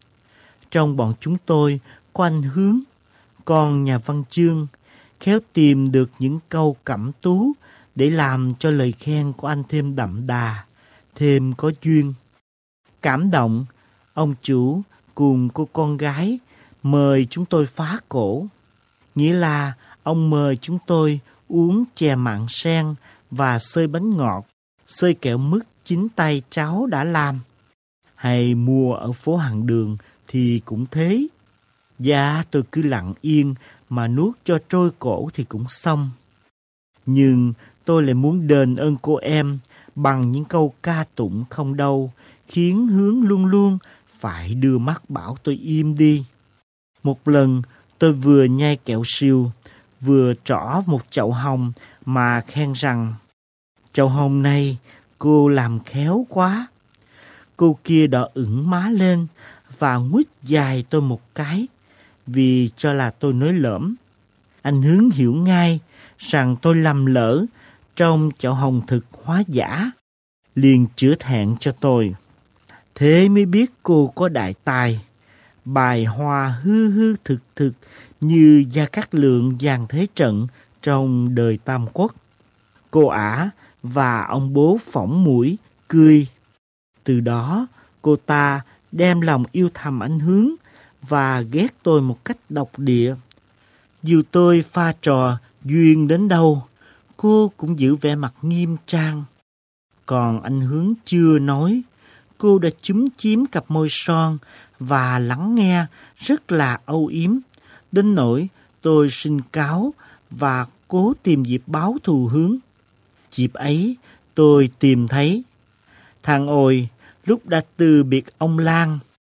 A: Trong bọn chúng tôi có anh Hướng, con nhà văn chương, khéo tìm được những câu cẩm tú để làm cho lời khen của anh thêm đậm đà, thêm có duyên. Cảm động, ông chủ cùng cô con gái mời chúng tôi phá cổ. Nghĩa là ông mời chúng tôi uống chè mặn sen và xơi bánh ngọt, xơi kẹo mứt chính tay cháu đã làm. Hay mua ở phố hàng đường thì cũng thế. Dạ, tôi cứ lặng yên mà nuốt cho trôi cổ thì cũng xong. Nhưng tôi lại muốn đền ơn cô em bằng những câu ca tụng không đâu, khiến Hướng luôn luôn phải đưa mắt bảo tôi im đi. Một lần tôi vừa nhai kẹo siêu, vừa trỏ một chậu hồng mà khen rằng chậu hồng này cô làm khéo quá. Cô kia đỏ ửng má lên và nguýt dài tôi một cái vì cho là tôi nói lỡm. Anh Hướng hiểu ngay rằng tôi lầm lỡ trong chậu hồng thực hóa giả, liền chữa thẹn cho tôi. Thế mới biết cô có đại tài, bài hoa hư hư thực thực như Gia Cát Lượng dàn thế trận trong đời Tam Quốc. Cô ả và ông bố phỏng mũi, cười. Từ đó, cô ta đem lòng yêu thầm anh Hướng và ghét tôi một cách độc địa. Dù tôi pha trò duyên đến đâu, cô cũng giữ vẻ mặt nghiêm trang. Còn anh Hướng chưa nói, cô đã chúm chím cặp môi son và lắng nghe rất là âu yếm, đến nỗi tôi xin cáo và cố tìm dịp báo thù Hướng. Dịp ấy tôi tìm thấy thằng Ôi lúc đã từ biệt ông Lan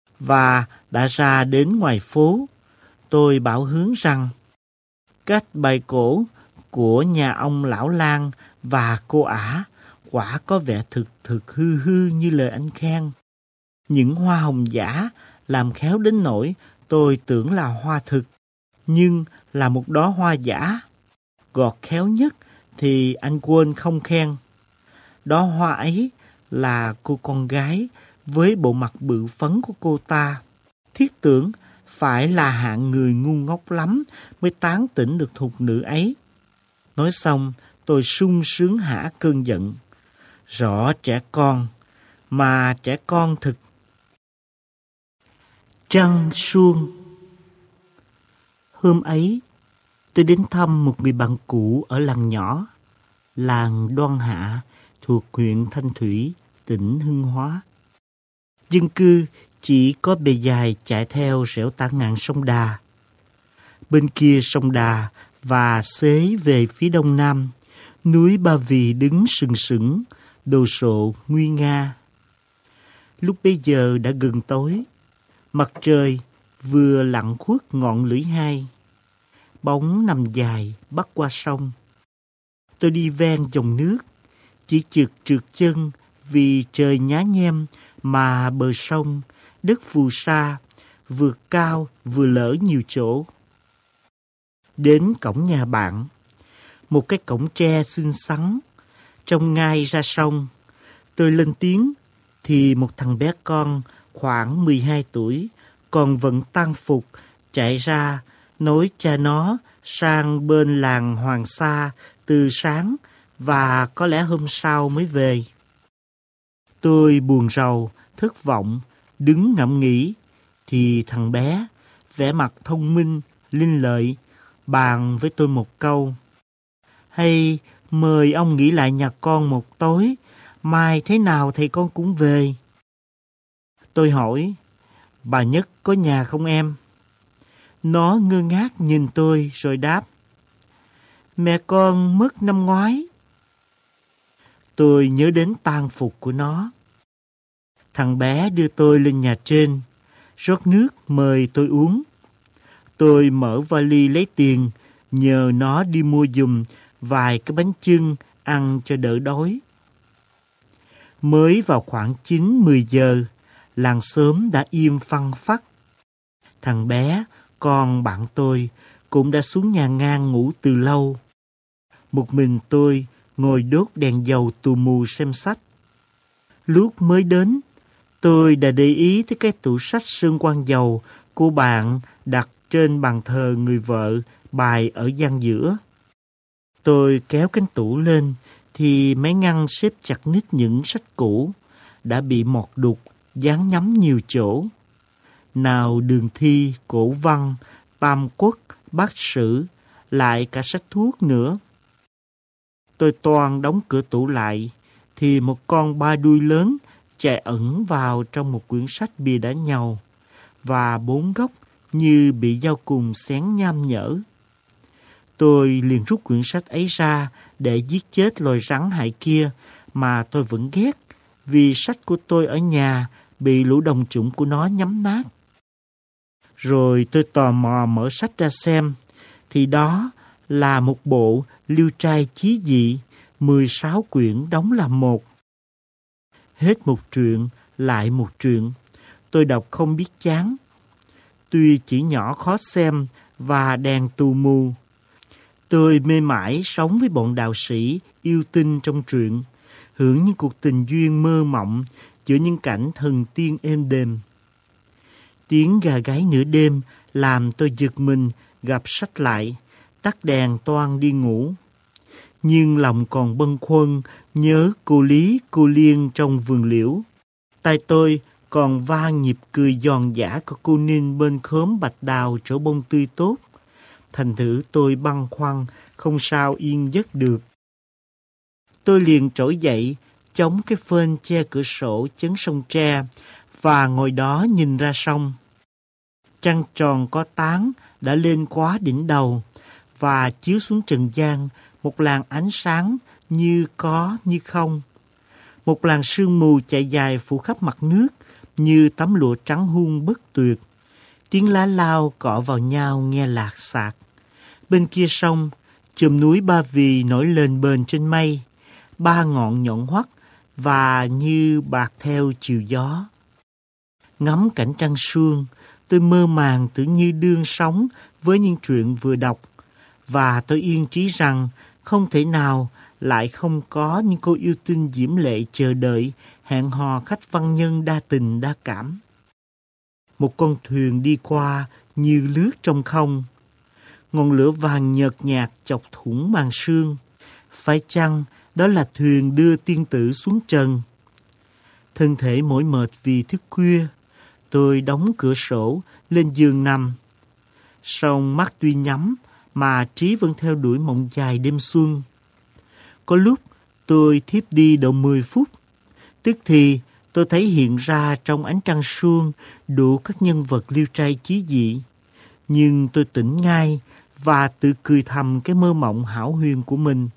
A: và đã ra đến ngoài phố. Tôi bảo Hướng rằng cách bài cổ của nhà ông lão Lan và cô ả quả có vẻ thực hư hư như lời anh khen. Những hoa hồng giả làm khéo đến nỗi tôi tưởng là hoa thực, nhưng là một đóa hoa giả. Gọt khéo nhất thì anh quên không khen. Đóa hoa ấy là cô con gái với bộ mặt bự phấn của cô ta. Thiết tưởng phải là hạng người ngu ngốc lắm mới tán tỉnh được thục nữ ấy. Nói xong, tôi sung sướng hả cơn giận. Rõ trẻ con, mà trẻ con thực. Trăng suông. Hôm ấy, tôi đến thăm một người bạn cũ ở làng nhỏ, làng Đoan Hạ thuộc huyện Thanh Thủy, tỉnh Hưng Hóa. Dân cư chỉ có bề dài chạy theo rẽo tả ngạn sông Đà. Bên kia sông Đà và xế về phía đông nam, núi Ba Vì đứng sừng sững, đồ sộ nguy nga. Lúc bấy giờ đã gần tối, mặt trời vừa lặn khuất ngọn lưỡi hai. bóng nằm dài bắc qua sông. Tôi đi ven dòng nước, chỉ trượt chân vì trời nhá nhem mà bờ sông, đất phù sa, vừa cao vừa lở nhiều chỗ. Đến cổng nhà bạn, một cái cổng tre xinh xắn, trông ngay ra sông. Tôi lên tiếng thì một thằng bé con khoảng 12 tuổi còn vẫn tang phục chạy ra nói cha nó sang bên làng Hoàng Sa từ sáng và có lẽ hôm sau mới về. Tôi buồn rầu, thất vọng, đứng ngẫm nghĩ thì thằng bé, vẻ mặt thông minh, linh lợi, bàn với tôi một câu: hay mời ông nghỉ lại nhà con một tối, mai thế nào thì con cũng về. Tôi hỏi: bà Nhất có nhà không em? Nó ngơ ngác nhìn tôi rồi đáp: mẹ con mất năm ngoái. Tôi nhớ đến tang phục của nó. Thằng bé đưa tôi lên nhà trên, rót nước mời tôi uống. Tôi mở vali lấy tiền, nhờ nó đi mua giùm vài cái bánh chưng ăn cho đỡ đói. Mới vào khoảng 9-10 giờ, làng xóm đã im phăng phắc. Thằng bé, con bạn tôi, cũng đã xuống nhà ngang ngủ từ lâu. Một mình tôi ngồi đốt đèn dầu tù mù xem sách. Lúc mới đến, tôi đã để ý tới cái tủ sách sơn quang dầu của bạn đặt trên bàn thờ người vợ bày ở gian giữa. Tôi kéo cánh tủ lên thì mấy ngăn xếp chặt nít những sách cũ đã bị mọt đục, dán nhắm nhiều chỗ. Nào đường thi, cổ văn, tam quốc, bát sử, lại cả sách thuốc nữa. Tôi toan đóng cửa tủ lại thì một con ba đuôi lớn chạy ẩn vào trong một quyển sách bìa đã nhàu và bốn góc như bị dao cùng xén nham nhở. Tôi liền rút quyển sách ấy ra để giết chết loài rắn hại kia mà tôi vẫn ghét, vì sách của tôi ở nhà bị lũ đồng chủng của nó nhấm nát. Rồi tôi tò mò mở sách ra xem, thì đó là một bộ Liêu Trai Chí Dị, 16 quyển đóng làm một. Hết một truyện lại một truyện, tôi đọc không biết chán. Tuy chỉ nhỏ khó xem và đèn tù mù, tôi mê mải sống với bọn đạo sĩ yêu tinh trong truyện, hưởng những cuộc tình duyên mơ mộng giữa những cảnh thần tiên êm đềm. Tiếng gà gáy nửa đêm làm tôi giật mình gập sách lại, tắt đèn toan đi ngủ. Nhưng lòng còn bâng khuâng nhớ cô Lý, cô Liên trong vườn liễu. Tai tôi còn vang nhịp cười giòn giã của cô Ninh bên khóm bạch đào chỗ bông tươi tốt. Thành thử tôi băn khoăn, không sao yên giấc được. Tôi liền trỗi dậy, chống cái phên che cửa sổ chấn sông Tre và ngồi đó nhìn ra sông. Trăng tròn có tán đã lên quá đỉnh đầu và chiếu xuống trần gian một làn ánh sáng như có như không. Một làn sương mù chạy dài phủ khắp mặt nước như tấm lụa trắng hun bất tuyệt. Tiếng lá lao cọ vào nhau nghe lạc xạc. Bên kia sông, chùm núi Ba Vì nổi lên bền trên mây, ba ngọn nhọn hoắt và như bạc theo chiều gió. Ngắm cảnh trăng suông, tôi mơ màng tưởng như đương sống với những chuyện vừa đọc, và tôi yên trí rằng không thể nào lại không có những cô yêu tinh diễm lệ chờ đợi hẹn hò khách văn nhân đa tình đa cảm. Một con thuyền đi qua như lướt trong không. Ngọn lửa vàng nhợt nhạt chọc thủng màn sương. Phải chăng đó là thuyền đưa tiên tử xuống trần? Thân thể mỏi mệt vì thức khuya, tôi đóng cửa sổ lên giường nằm. Song mắt tuy nhắm mà trí vẫn theo đuổi mộng dài đêm xuân. Có lúc tôi thiếp đi độ 10 phút, tức thì tôi thấy hiện ra trong ánh trăng suông đủ các nhân vật Liêu Trai Chí Dị. Nhưng tôi tỉnh ngay và tự cười thầm cái mơ mộng hão huyền của mình.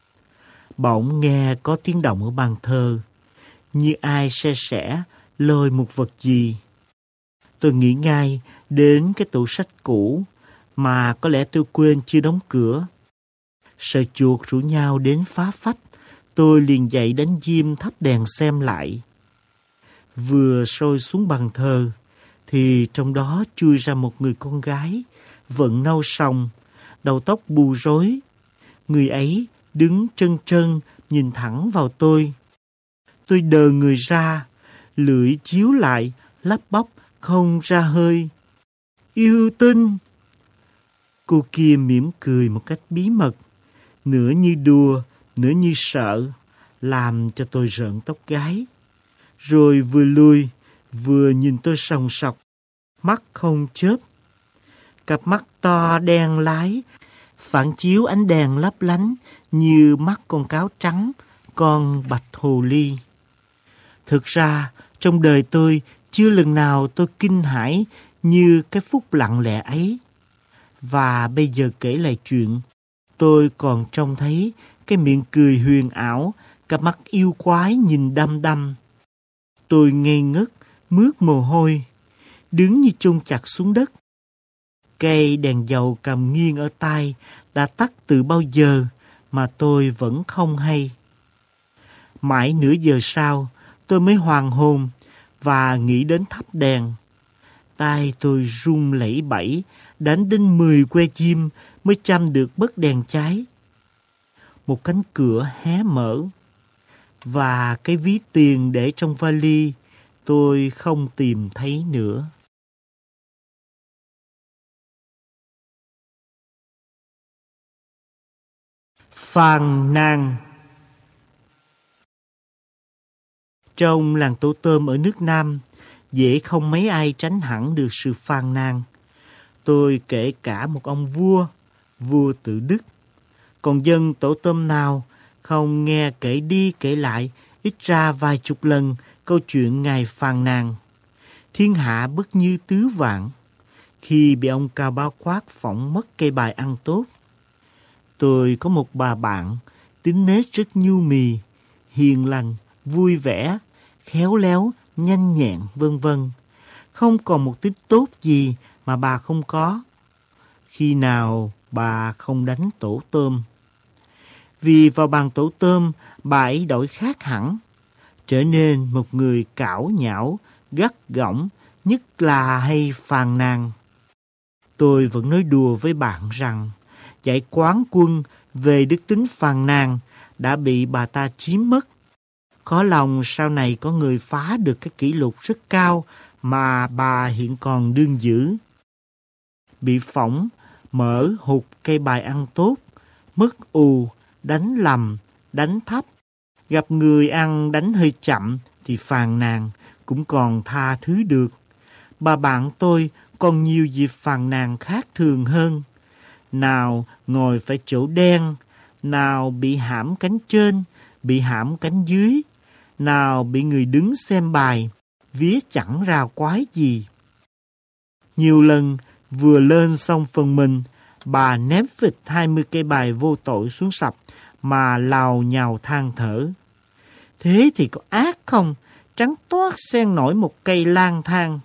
A: Bỗng nghe có tiếng động ở bàn thờ, như ai se sẻ lôi một vật gì. Tôi nghĩ ngay đến cái tủ sách cũ mà có lẽ tôi quên chưa đóng cửa. Sợ chuột rủ nhau đến phá phách, tôi liền dậy đánh diêm thắp đèn xem lại. Vừa sôi xuống bàn thờ, thì trong đó chui ra một người con gái, vận nâu sòng, đầu tóc bù rối. Người ấy đứng trân trân nhìn thẳng vào tôi. Tôi đờ người ra, lưỡi chiếu lại, lắp bắp không ra hơi. Yêu Tinh! Cô kia mỉm cười một cách bí mật, nửa như đùa, nửa như sợ, làm cho tôi rợn tóc gáy. Rồi vừa lùi, vừa nhìn tôi sòng sọc, mắt không chớp. Cặp mắt to đen lái, phản chiếu ánh đèn lấp lánh như mắt con cáo trắng, con bạch hồ ly. Thực ra, trong đời tôi chưa lần nào tôi kinh hãi như cái phút lặng lẽ ấy. Và bây giờ kể lại chuyện, tôi còn trông thấy cái miệng cười huyền ảo, cặp mắt yêu quái nhìn đăm đăm. Tôi ngây ngất, mướt mồ hôi, đứng như chôn chặt xuống đất. Cây đèn dầu cầm nghiêng ở tay đã tắt từ bao giờ mà tôi vẫn không hay. Mãi nửa giờ sau, tôi mới hoàn hồn và nghĩ đến thắp đèn. Tay tôi run lẩy bẩy, đánh đến 10 que chim mới chăm được bấc đèn cháy. Một cánh cửa hé mở, và cái ví tiền để trong vali tôi không tìm thấy nữa. Phàn nàn. Trong làng tổ tôm ở nước Nam, dễ không mấy ai tránh hẳn được sự phàn nàn. Tôi kể cả một ông vua tự Đức. Còn dân tổ tôm nào không nghe kể đi kể lại ít ra vài chục lần câu chuyện ngài phàn nàn. Thiên hạ bất như tứ vạn, khi bị ông Cao Bá Quát phỏng mất cây bài ăn tốt. Tôi có một bà bạn, tính nết rất nhu mì, hiền lành, vui vẻ, khéo léo, nhanh nhẹn, vân vân. Không còn một tính tốt gì mà bà không có. Khi nào bà không đánh tổ tôm? Vì vào bàn tổ tôm, bà ấy đổi khác hẳn, trở nên một người cảo nhão, gắt gỏng, nhất là hay phàn nàn. Tôi vẫn nói đùa với bạn rằng, giải quán quân về đức tính phàn nàn đã bị bà ta chiếm mất. Khó lòng sau này có người phá được cái kỷ lục rất cao mà bà hiện còn đương giữ. Bị phỏng, mở hụt cây bài ăn tốt, mất ù, đánh lầm, đánh thấp. Gặp người ăn đánh hơi chậm thì phàn nàn cũng còn tha thứ được. Bà bạn tôi còn nhiều dịp phàn nàn khác thường hơn. Nào ngồi phải chỗ đen, nào bị hãm cánh trên, bị hãm cánh dưới, nào bị người đứng xem bài, vía chẳng ra quái gì. Nhiều lần vừa lên xong phần mình, bà ném phịch 20 cây bài vô tội xuống sập mà lào nhào than thở. Thế thì có ác không? Trắng toát xen nổi một cây lang thang.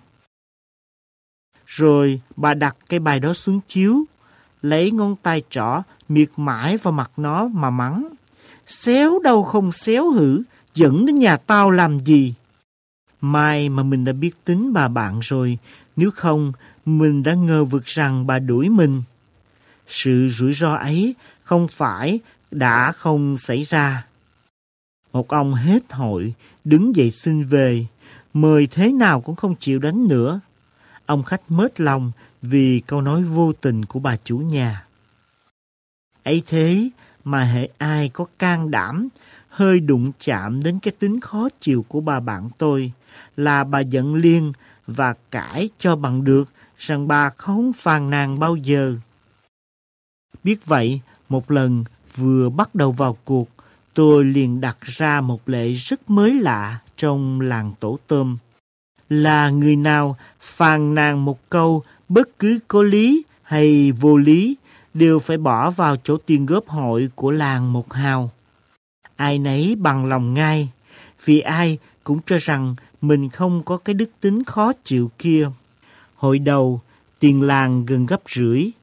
A: Rồi bà đặt cây bài đó xuống chiếu, lấy ngón tay trỏ miệt mãi vào mặt nó mà mắng. Xéo đâu không xéo hử, dẫn đến nhà tao làm gì? May mà mình đã biết tính bà bạn rồi, nếu không mình đã ngờ vực rằng bà đuổi mình. Sự rủi ro ấy không phải đã không xảy ra. Một ông hết hội, đứng dậy xin về, mời thế nào cũng không chịu đánh nữa. Ông khách mết lòng vì câu nói vô tình của bà chủ nhà. Ấy thế mà hễ ai có can đảm, hơi đụng chạm đến cái tính khó chịu của bà bạn tôi, là bà giận liền và cãi cho bằng được rằng bà không phàn nàn bao giờ. Biết vậy, một lần vừa bắt đầu vào cuộc, tôi liền đặt ra một lệ rất mới lạ trong làng tổ tôm. Là người nào phàn nàn một câu bất cứ có lý hay vô lý đều phải bỏ vào chỗ tiền góp hội của làng một hào. Ai nấy bằng lòng ngay, vì ai cũng cho rằng mình không có cái đức tính khó chịu kia. Hội đầu, tiền làng gần gấp rưỡi,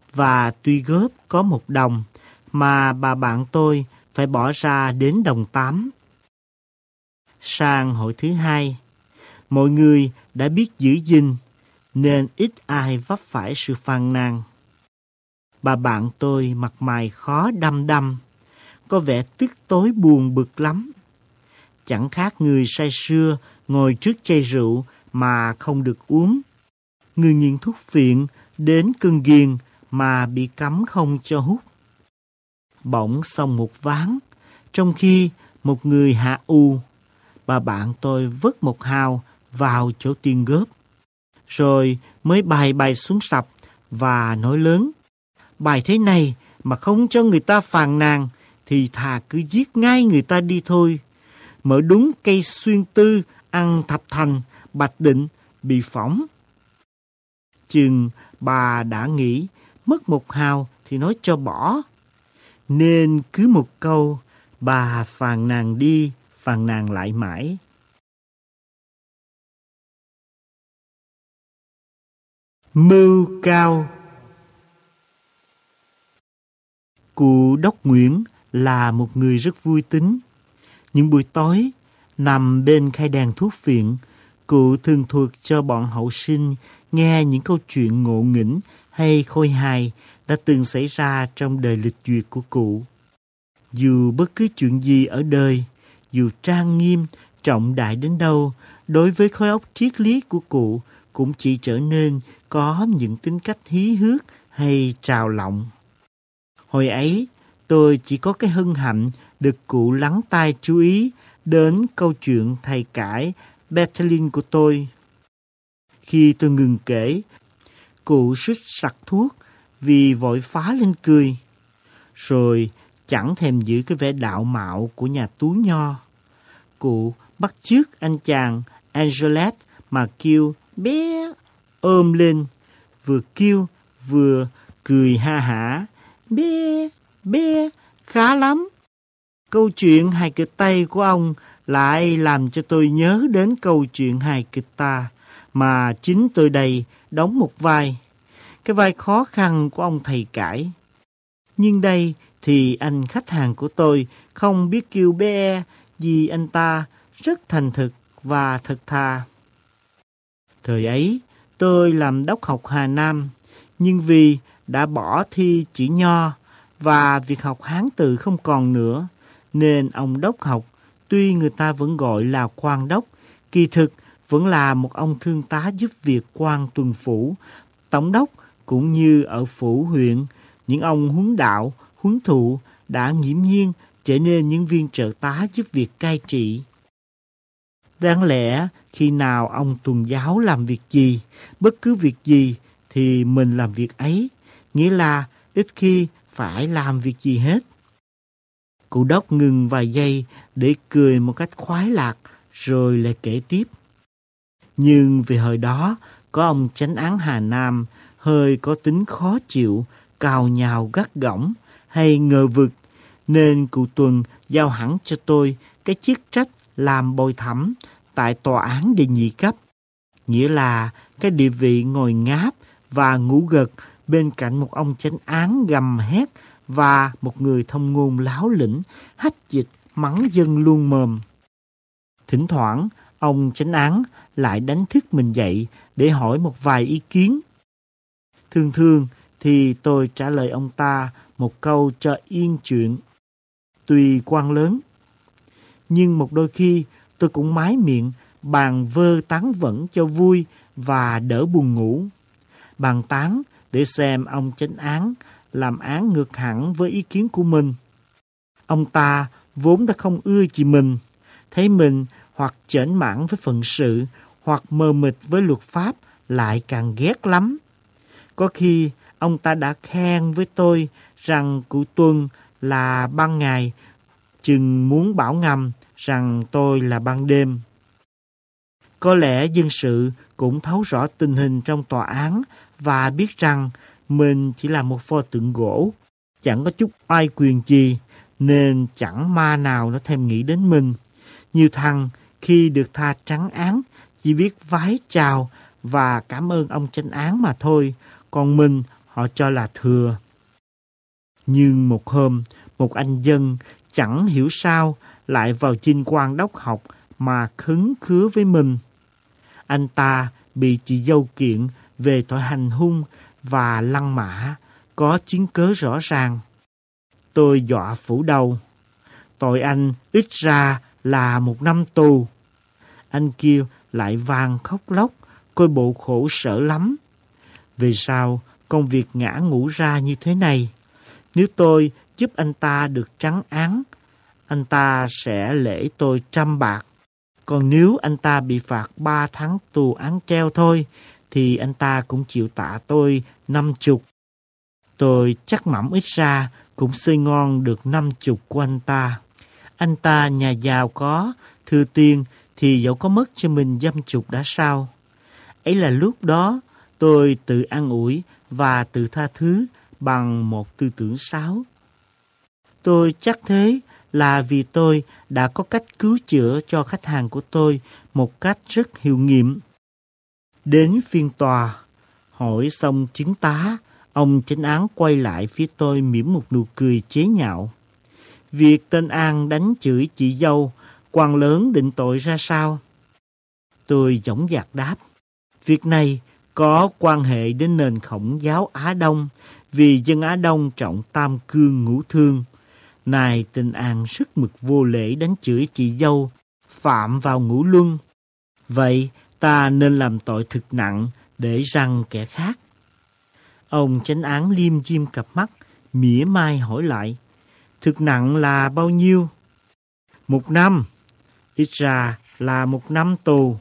A: và tuy góp có 1 đồng mà bà bạn tôi phải bỏ ra đến đồng 8. Sang hội thứ 2, mọi người đã biết giữ gìn nên ít ai vấp phải sự phàn nàn. Bà bạn tôi mặt mày khó đăm đăm, có vẻ tức tối buồn bực lắm. Chẳng khác người say sưa ngồi trước chai rượu mà không được uống, người nghiện thuốc phiện đến cơn ghiền mà bị cấm không cho hút. Bỗng xong một ván, trong khi một người hạ u, bà bạn tôi vứt 1 hào vào chỗ tiền góp, rồi mới bài xuống sập và nói lớn: bài thế này mà không cho người ta phàn nàn thì thà cứ giết ngay người ta đi thôi. Mở đúng cây xuyên tư ăn thập thành, Bạch Định bị phỏng. Chừng bà đã nghĩ mất 1 hào thì nói cho bỏ, nên cứ một câu bà phàn nàn đi phàn nàn lại mãi. Mưu cao. Cụ Đốc Nguyễn là một người rất vui tính. Những buổi tối, nằm bên khay đèn thuốc phiện, cụ thường thuật cho bọn hậu sinh nghe những câu chuyện ngộ nghĩnh hay khôi hài đã từng xảy ra trong đời lịch duyệt của cụ. Dù bất cứ chuyện gì ở đời, dù trang nghiêm, trọng đại đến đâu, đối với khối óc triết lý của cụ cũng chỉ trở nên có những tính cách hí hước hay trào lọng. Hồi ấy, tôi chỉ có cái hân hạnh được cụ lắng tai chú ý đến câu chuyện thầy cãi Berthelin của tôi. Khi tôi ngừng kể, cụ suýt sặc thuốc vì vội phá lên cười, rồi chẳng thèm giữ cái vẻ đạo mạo của nhà tú nho. Cụ bắt chước anh chàng Angelet mà kêu bé, ôm lên, vừa kêu vừa cười ha hả. Bé, khá lắm. Câu chuyện hài kịch Tây của ông lại làm cho tôi nhớ đến câu chuyện hài kịch ta mà chính tôi đây đóng một vai. Cái vai khó khăn của ông thầy cãi. Nhưng đây thì anh khách hàng của tôi không biết kêu bé vì anh ta rất thành thực và thật thà. Thời ấy tôi làm đốc học Hà Nam, nhưng vì đã bỏ thi chỉ nho và việc học Hán từ không còn nữa, nên ông đốc học, tuy người ta vẫn gọi là quan đốc, kỳ thực vẫn là một ông thương tá giúp việc quan tuần phủ, tổng đốc cũng như ở phủ huyện. Những ông huấn đạo, huấn thụ đã nghiễm nhiên trở nên những viên trợ tá giúp việc cai trị. Đáng lẽ khi nào ông tuần giáo làm việc gì, bất cứ việc gì thì mình làm việc ấy, nghĩa là ít khi phải làm việc gì hết. Cụ đốc ngừng vài giây để cười một cách khoái lạc rồi lại kể tiếp. Nhưng vì hồi đó có ông chánh án Hà Nam hơi có tính khó chịu, cào nhào gắt gỏng hay ngờ vực, nên cụ Tuần giao hẳn cho tôi cái chức trách làm bồi thẩm tại tòa án đệ nhị cấp, nghĩa là cái địa vị ngồi ngáp và ngủ gật bên cạnh một ông chánh án gầm hét và một người thông ngôn láo lĩnh hách dịch mắng dân luôn mồm. Thỉnh thoảng ông chánh án lại đánh thức mình dậy để hỏi một vài ý kiến. Thường thường thì tôi trả lời ông ta một câu cho yên chuyện. Tuy quan lớn, nhưng một đôi khi tôi cũng mái miệng bàn vơ tán vẫn cho vui và đỡ buồn ngủ. Bàn tán để xem ông chánh án làm án ngược hẳn với ý kiến của mình. Ông ta vốn đã không ưa gì mình, thấy mình hoặc chểnh mãn với phận sự hoặc mờ mịt với luật pháp lại càng ghét lắm. Có khi ông ta đã khen với tôi rằng cụ Tuần là ban ngày, chừng muốn bảo ngầm rằng tôi là ban đêm. Có lẽ dân sự cũng thấu rõ tình hình trong tòa án và biết rằng mình chỉ là một pho tượng gỗ, chẳng có chút oai quyền gì, nên chẳng ma nào nó thèm nghĩ đến mình. Nhiều thằng khi được tha trắng án chỉ biết vái chào và cảm ơn ông chánh án mà thôi, còn mình họ họ cho là thừa. Nhưng một hôm, một anh dân chẳng hiểu sao lại vào Dinh Quan Đốc học mà khấn khứa với mình. Anh ta bị chị dâu kiện về tội hành hung và lăng mạ, có chứng cớ rõ ràng. Tôi dọa phủ đầu. Tội anh ít ra là 1 năm tù. Anh kia lại van khóc lóc, coi bộ khổ sở lắm. Về sau, công việc ngã ngũ ra như thế này. Nếu tôi giúp anh ta được trắng án, anh ta sẽ lễ tôi 100 bạc. Còn nếu anh ta bị phạt 3 tháng tù án treo thôi, thì anh ta cũng chịu tạ tôi 50. Tôi chắc mẩm ít ra cũng xơi ngon được 50 của anh ta. Anh ta nhà giàu có, thừa tiền thì dẫu có mất cho mình 50 đã sao. Ấy là lúc đó tôi tự an ủi và tự tha thứ bằng một tư tưởng sáo. Tôi chắc thế là vì tôi đã có cách cứu chữa cho khách hàng của tôi một cách rất hiệu nghiệm. Đến phiên tòa, hỏi xong chứng tá, ông chánh án quay lại phía tôi mỉm một nụ cười chế nhạo. Việc tên An đánh chửi chị dâu, quan lớn định tội ra sao? Tôi dõng dạc đáp. Việc này có quan hệ đến nền Khổng giáo Á Đông, vì dân Á Đông trọng tam cương ngũ thương. Này tên An sức mực vô lễ đánh chửi chị dâu, phạm vào ngũ luân. Vậy ta nên làm tội thực nặng để răn kẻ khác. Ông chánh án liêm diêm cặp mắt, mỉa mai hỏi lại. Thực nặng là bao nhiêu? 1 năm. Ít ra là 1 năm tù.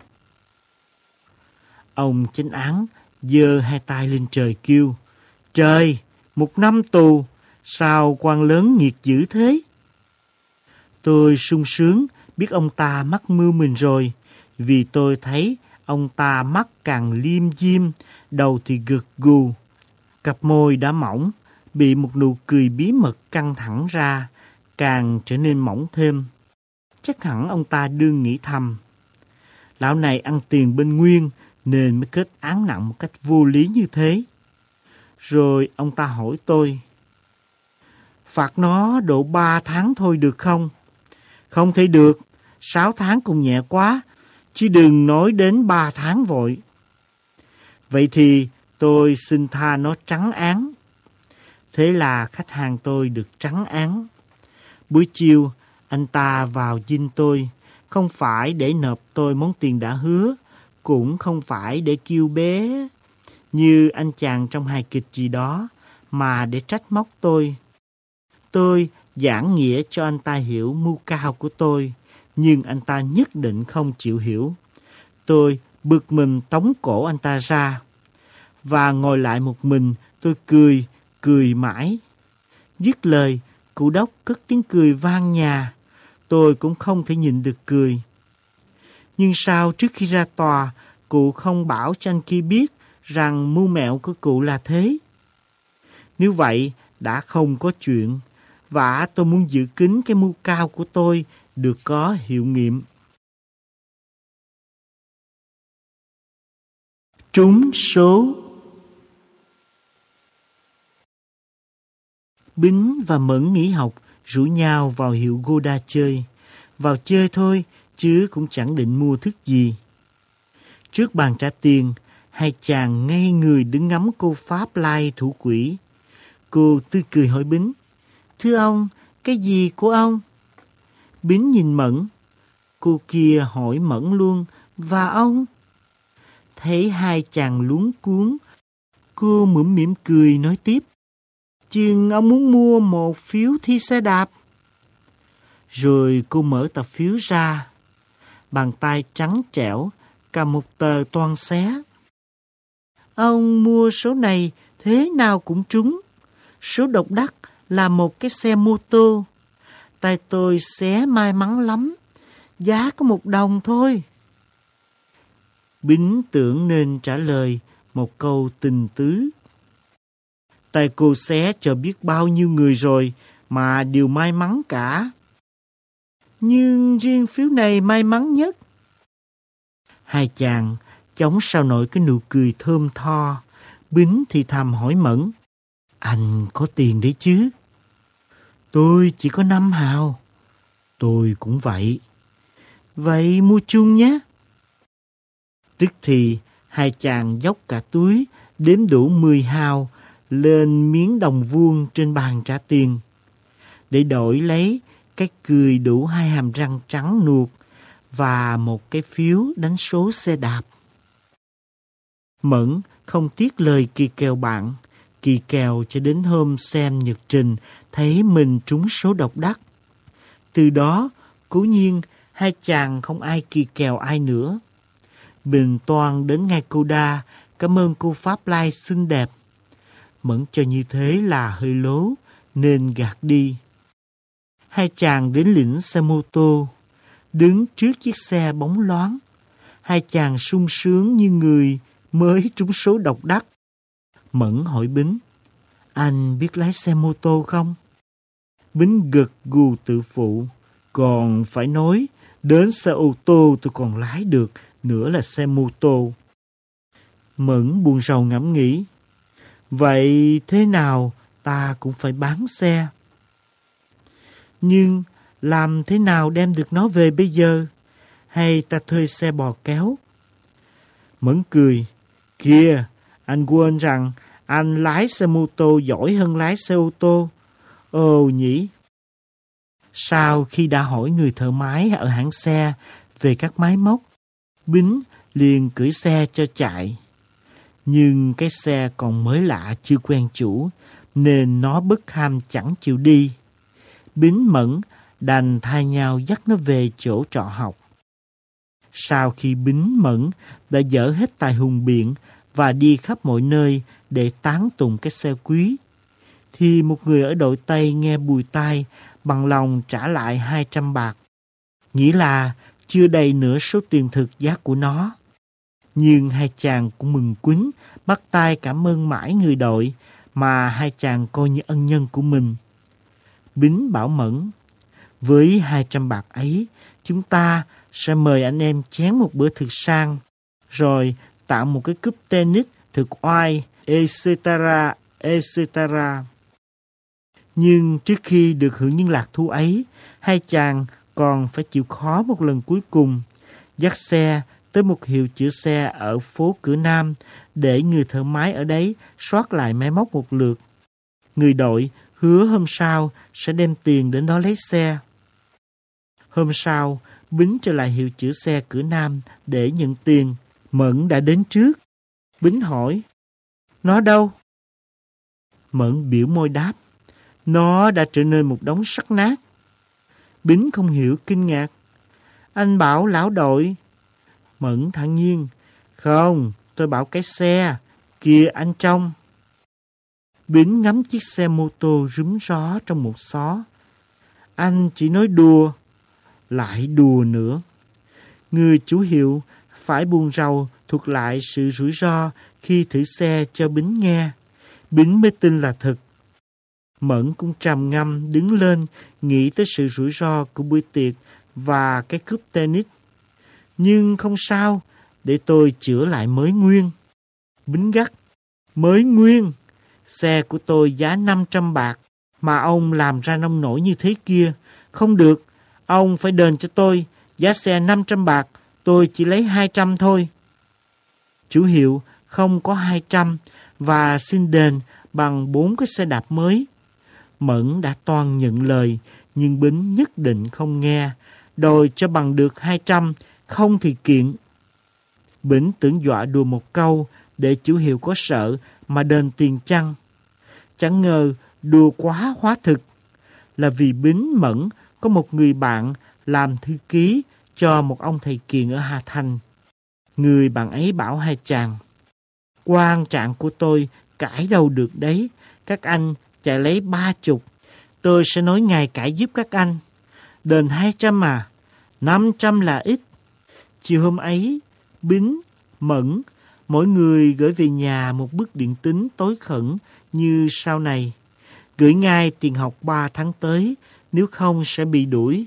A: Ông chánh án giơ hai tay lên trời kêu. Trời, 1 năm tù, sao quan lớn nghiệt dữ thế? Tôi sung sướng biết ông ta mắc mưu mình rồi, vì tôi thấy ông ta mắt càng liêm diêm, đầu thì gật gù. Cặp môi đã mỏng, bị một nụ cười bí mật căng thẳng ra, càng trở nên mỏng thêm. Chắc hẳn ông ta đương nghĩ thầm. Lão này ăn tiền bên Nguyên nên mới kết án nặng một cách vô lý như thế. Rồi ông ta hỏi tôi. Phạt nó độ 3 tháng thôi được không? Không thể được, 6 tháng cũng nhẹ quá, chứ đừng nói đến 3 tháng vội. Vậy thì tôi xin tha nó trắng án. Thế là khách hàng tôi được trắng án. Buổi chiều, anh ta vào dinh tôi, không phải để nộp tôi món tiền đã hứa, cũng không phải để kêu bé như anh chàng trong hài kịch gì đó, mà để trách móc tôi. Tôi giảng nghĩa cho anh ta hiểu mưu cao của tôi, nhưng anh ta nhất định không chịu hiểu. Tôi bực mình tống cổ anh ta ra, và ngồi lại một mình, tôi cười mãi. Dứt lời, cụ đốc cất tiếng cười vang nhà. Tôi cũng không thể nhịn được cười. Nhưng sao trước khi ra tòa, cụ không bảo cho anh kia biết rằng mưu mẹo của cụ là thế? Nếu vậy, đã không có chuyện, và tôi muốn giữ kín cái mưu cao của tôi được có hiệu nghiệm. Trúng số. Bính và Mẫn nghỉ học, rủ nhau vào hiệu Goda chơi. Vào chơi thôi, chứ cũng chẳng định mua thức gì. Trước bàn trả tiền, hai chàng ngây người đứng ngắm cô Pháp Lai thủ quỹ. Cô tươi cười hỏi Bính. Thưa ông, cái gì của ông? Bính nhìn Mẫn. Cô kia hỏi Mẫn luôn. Và ông? Thấy hai chàng luống cuống, cô mũm mỉm cười nói tiếp. Chừng ông muốn mua một phiếu thi xe đạp. Rồi cô mở tập phiếu ra. Bàn tay trắng trẻo, cầm một tờ toan xé. Ông mua số này thế nào cũng trúng. Số độc đắc là một cái xe mô tô. Tay tôi xé may mắn lắm. Giá có 1 đồng thôi. Bính tưởng nên trả lời một câu tình tứ. Tay cô xé cho biết bao nhiêu người rồi mà đều may mắn cả. Nhưng riêng phiếu này may mắn nhất. Hai chàng chống sao nổi cái nụ cười thơm tho. Bính thì thầm hỏi Mẫn. Anh có tiền đấy chứ? Tôi chỉ có 5 hào. Tôi cũng vậy. Vậy mua chung nhé. Tức thì hai chàng dốc cả túi, đếm đủ 10 hào lên miếng đồng vuông trên bàn trả tiền, để đổi lấy cái cười đủ 2 hàm răng trắng nuột và một cái phiếu đánh số xe đạp. Mẫn không tiếc lời kỳ kèo bạn, kỳ kèo cho đến hôm xem nhật trình thấy mình trúng số độc đắc. Từ đó, cố nhiên hai chàng không ai kỳ kèo ai nữa. Bình toan đến ngay cô Đa, cảm ơn cô Pháp Lai xinh đẹp. Mẫn cho như thế là hơi lố, nên gạt đi. Hai chàng đến lĩnh xe mô tô, đứng trước chiếc xe bóng loáng. Hai chàng sung sướng như người mới trúng số độc đắc. Mẫn hỏi Bính, anh biết lái xe mô tô không? Bính gật gù tự phụ, còn phải nói, đến xe ô tô tôi còn lái được, nữa là xe mô tô. Mẫn buồn rầu ngẫm nghĩ, vậy thế nào ta cũng phải bán xe. Nhưng làm thế nào đem được nó về bây giờ? Hay ta thuê xe bò kéo? Mẫn cười, kìa, anh quên rằng anh lái xe mô tô giỏi hơn lái xe ô tô. Ồ nhỉ. Sau khi đã hỏi người thợ máy ở hãng xe về các máy móc, Bính liền cưỡi xe cho chạy. Nhưng cái xe còn mới lạ chưa quen chủ, nên nó bất ham chẳng chịu đi. Bính Mẫn đành thay nhau dắt nó về chỗ trọ học. Sau khi Bính Mẫn đã dỡ hết tài hùng biện và đi khắp mọi nơi để tán tụng cái xe quý, thì một người ở đội Tây nghe bùi tai bằng lòng trả lại 200 bạc, nghĩa là chưa đầy nửa số tiền thực giá của nó. Nhưng hai chàng cũng mừng quýnh, bắt tay cảm ơn mãi người đội mà hai chàng coi như ân nhân của mình. Bính bảo Mẫn, với 200 bạc ấy, chúng ta sẽ mời anh em chén một bữa thực sang, rồi tặng một cái cúp tennis thực oai, etc. etc. Nhưng trước khi được hưởng những lạc thu ấy, hai chàng còn phải chịu khó một lần cuối cùng, dắt xe tới một hiệu chữa xe ở phố Cửa Nam để người thợ máy ở đấy soát lại máy móc một lượt. Người đội hứa hôm sau sẽ đem tiền đến đó lấy xe. Hôm sau, Bính trở lại hiệu chữa xe Cửa Nam để nhận tiền. Mẫn đã đến trước. Bính hỏi, nó đâu? Mẫn biểu môi đáp, nó đã trở nên một đống sắt nát. Bính không hiểu, kinh ngạc, anh bảo lão đội. Mẫn thản nhiên, không, tôi bảo cái xe, kìa anh trông. Bính ngắm chiếc xe mô tô rúm ró trong một xó. Anh chỉ nói đùa, lại đùa nữa. Người chủ hiệu phải buồn rầu thuật lại sự rủi ro khi thử xe cho Bính nghe. Bính mới tin là thật. Mẫn cũng trầm ngâm đứng lên, nghĩ tới sự rủi ro của buổi tiệc và cái cúp tennis. Nhưng không sao, để tôi chữa lại mới nguyên. Bính gắt, mới nguyên? Xe của tôi giá 500 bạc, mà ông làm ra nông nổi như thế kia. Không được, ông phải đền cho tôi, giá xe 500 bạc, tôi chỉ lấy 200 thôi. Chủ hiệu không có 200 và xin đền bằng 4 cái xe đạp mới. Mẫn đã toan nhận lời, nhưng Bính nhất định không nghe, đòi cho bằng được 200, không thì kiện. Bính tưởng dọa đùa một câu để chủ hiệu có sợ mà đền tiền chăng. Chẳng ngờ đùa quá hóa thực, là vì Bính Mẫn có một người bạn làm thư ký cho một ông thầy Kiền ở Hà Thành. Người bạn ấy bảo hai chàng, quan trạng của tôi cãi đâu được đấy, các anh chạy lấy 30, tôi sẽ nói ngày cãi giúp các anh. Đền 200 mà, 500 là ít. Chiều hôm ấy, Bính, Mẫn, mỗi người gửi về nhà một bức điện tín tối khẩn như sau này: gửi ngay tiền học 3 tháng tới, nếu không sẽ bị đuổi.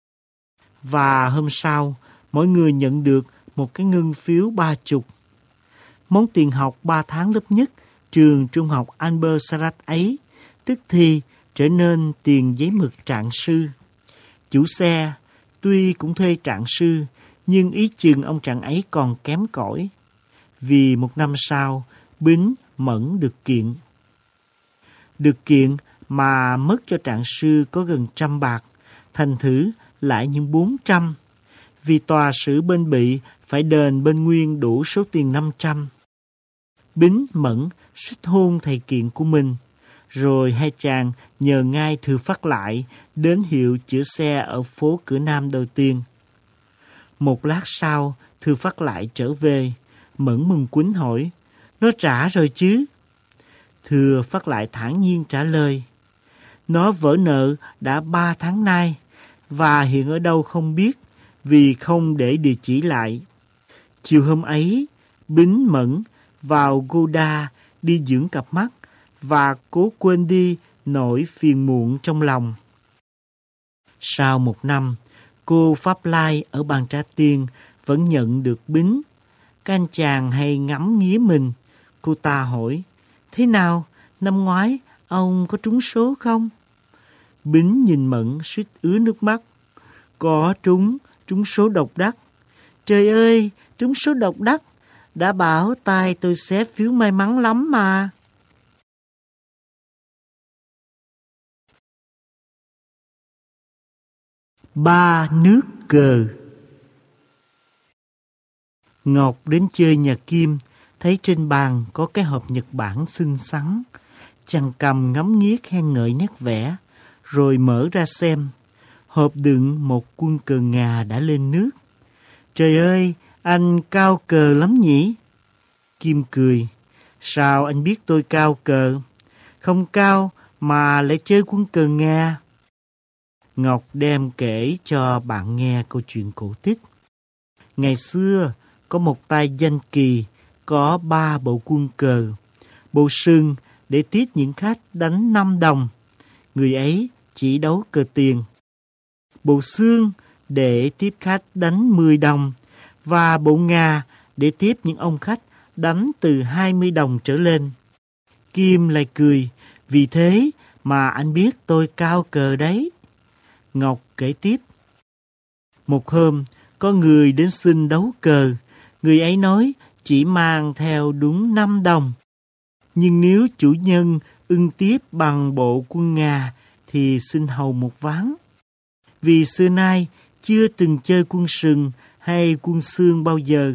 A: Và hôm sau, mỗi người nhận được một cái ngân phiếu 30. Món tiền học 3 tháng lớp nhất trường trung học Albert Sarrat ấy tức thì trở nên tiền giấy mực trạng sư. Chủ xe tuy cũng thuê trạng sư, nhưng ý chừng ông trạng ấy còn kém cỏi. Vì một năm sau, Bính Mẫn được kiện. Được kiện mà mất cho trạng sư có gần 100 bạc, thành thử lại những 400. Vì tòa xử bên bị phải đền bên nguyên đủ số tiền 500. Bính Mẫn suýt hôn thầy kiện của mình. Rồi hai chàng nhờ ngay Thư Phát Lại đến hiệu chữa xe ở phố Cửa Nam đầu tiên. Một lát sau, Thư Phát Lại trở về. Mẫn mừng quýnh hỏi, nó trả rồi chứ? Thư Phát Lại thản nhiên trả lời, nó vỡ nợ đã 3 tháng nay, và hiện ở đâu không biết, vì không để địa chỉ lại. Chiều hôm ấy, Bính Mẫn vào Goda đi dưỡng cặp mắt, và cố quên đi nỗi phiền muộn trong lòng. Sau 1 năm, cô Pháp Lai ở Bàn Trà Tiên vẫn nhận được Bính. Các anh chàng hay ngắm nghía mình. Cô ta hỏi, thế nào, năm ngoái ông có trúng số không? Bính nhìn Mẫn suýt ứa nước mắt. Có trúng số độc đắc. Trời ơi, trúng số độc đắc. Đã bảo tay tôi xé phiếu may mắn lắm mà. Ba nước cờ. Ngọc đến chơi nhà Kim, thấy trên bàn có cái hộp Nhật Bản xinh xắn. Chàng cầm ngắm nghía khen ngợi nét vẽ, rồi mở ra xem. Hộp đựng một quân cờ Nga đã lên nước. Trời ơi, anh cao cờ lắm nhỉ? Kim cười. Sao anh biết tôi cao cờ? Không cao mà lại chơi quân cờ Nga. Ngọc đem kể cho bạn nghe câu chuyện cổ tích. Ngày xưa, có một tay danh kỳ, có 3 bộ quân cờ. Bộ sừng để tiếp những khách đánh 5 đồng. Người ấy chỉ đấu cờ tiền. Bộ xương để tiếp khách đánh 10 đồng. Và bộ Nga để tiếp những ông khách đánh từ 20 đồng trở lên. Kim lại cười, vì thế mà anh biết tôi cao cờ đấy. Ngọc kể tiếp. Một hôm, có người đến xin đấu cờ. Người ấy nói chỉ mang theo đúng 5 đồng. Nhưng nếu chủ nhân ưng tiếp bằng bộ quân Nga thì xin hầu một ván. Vì xưa nay chưa từng chơi quân sừng hay quân xương bao giờ.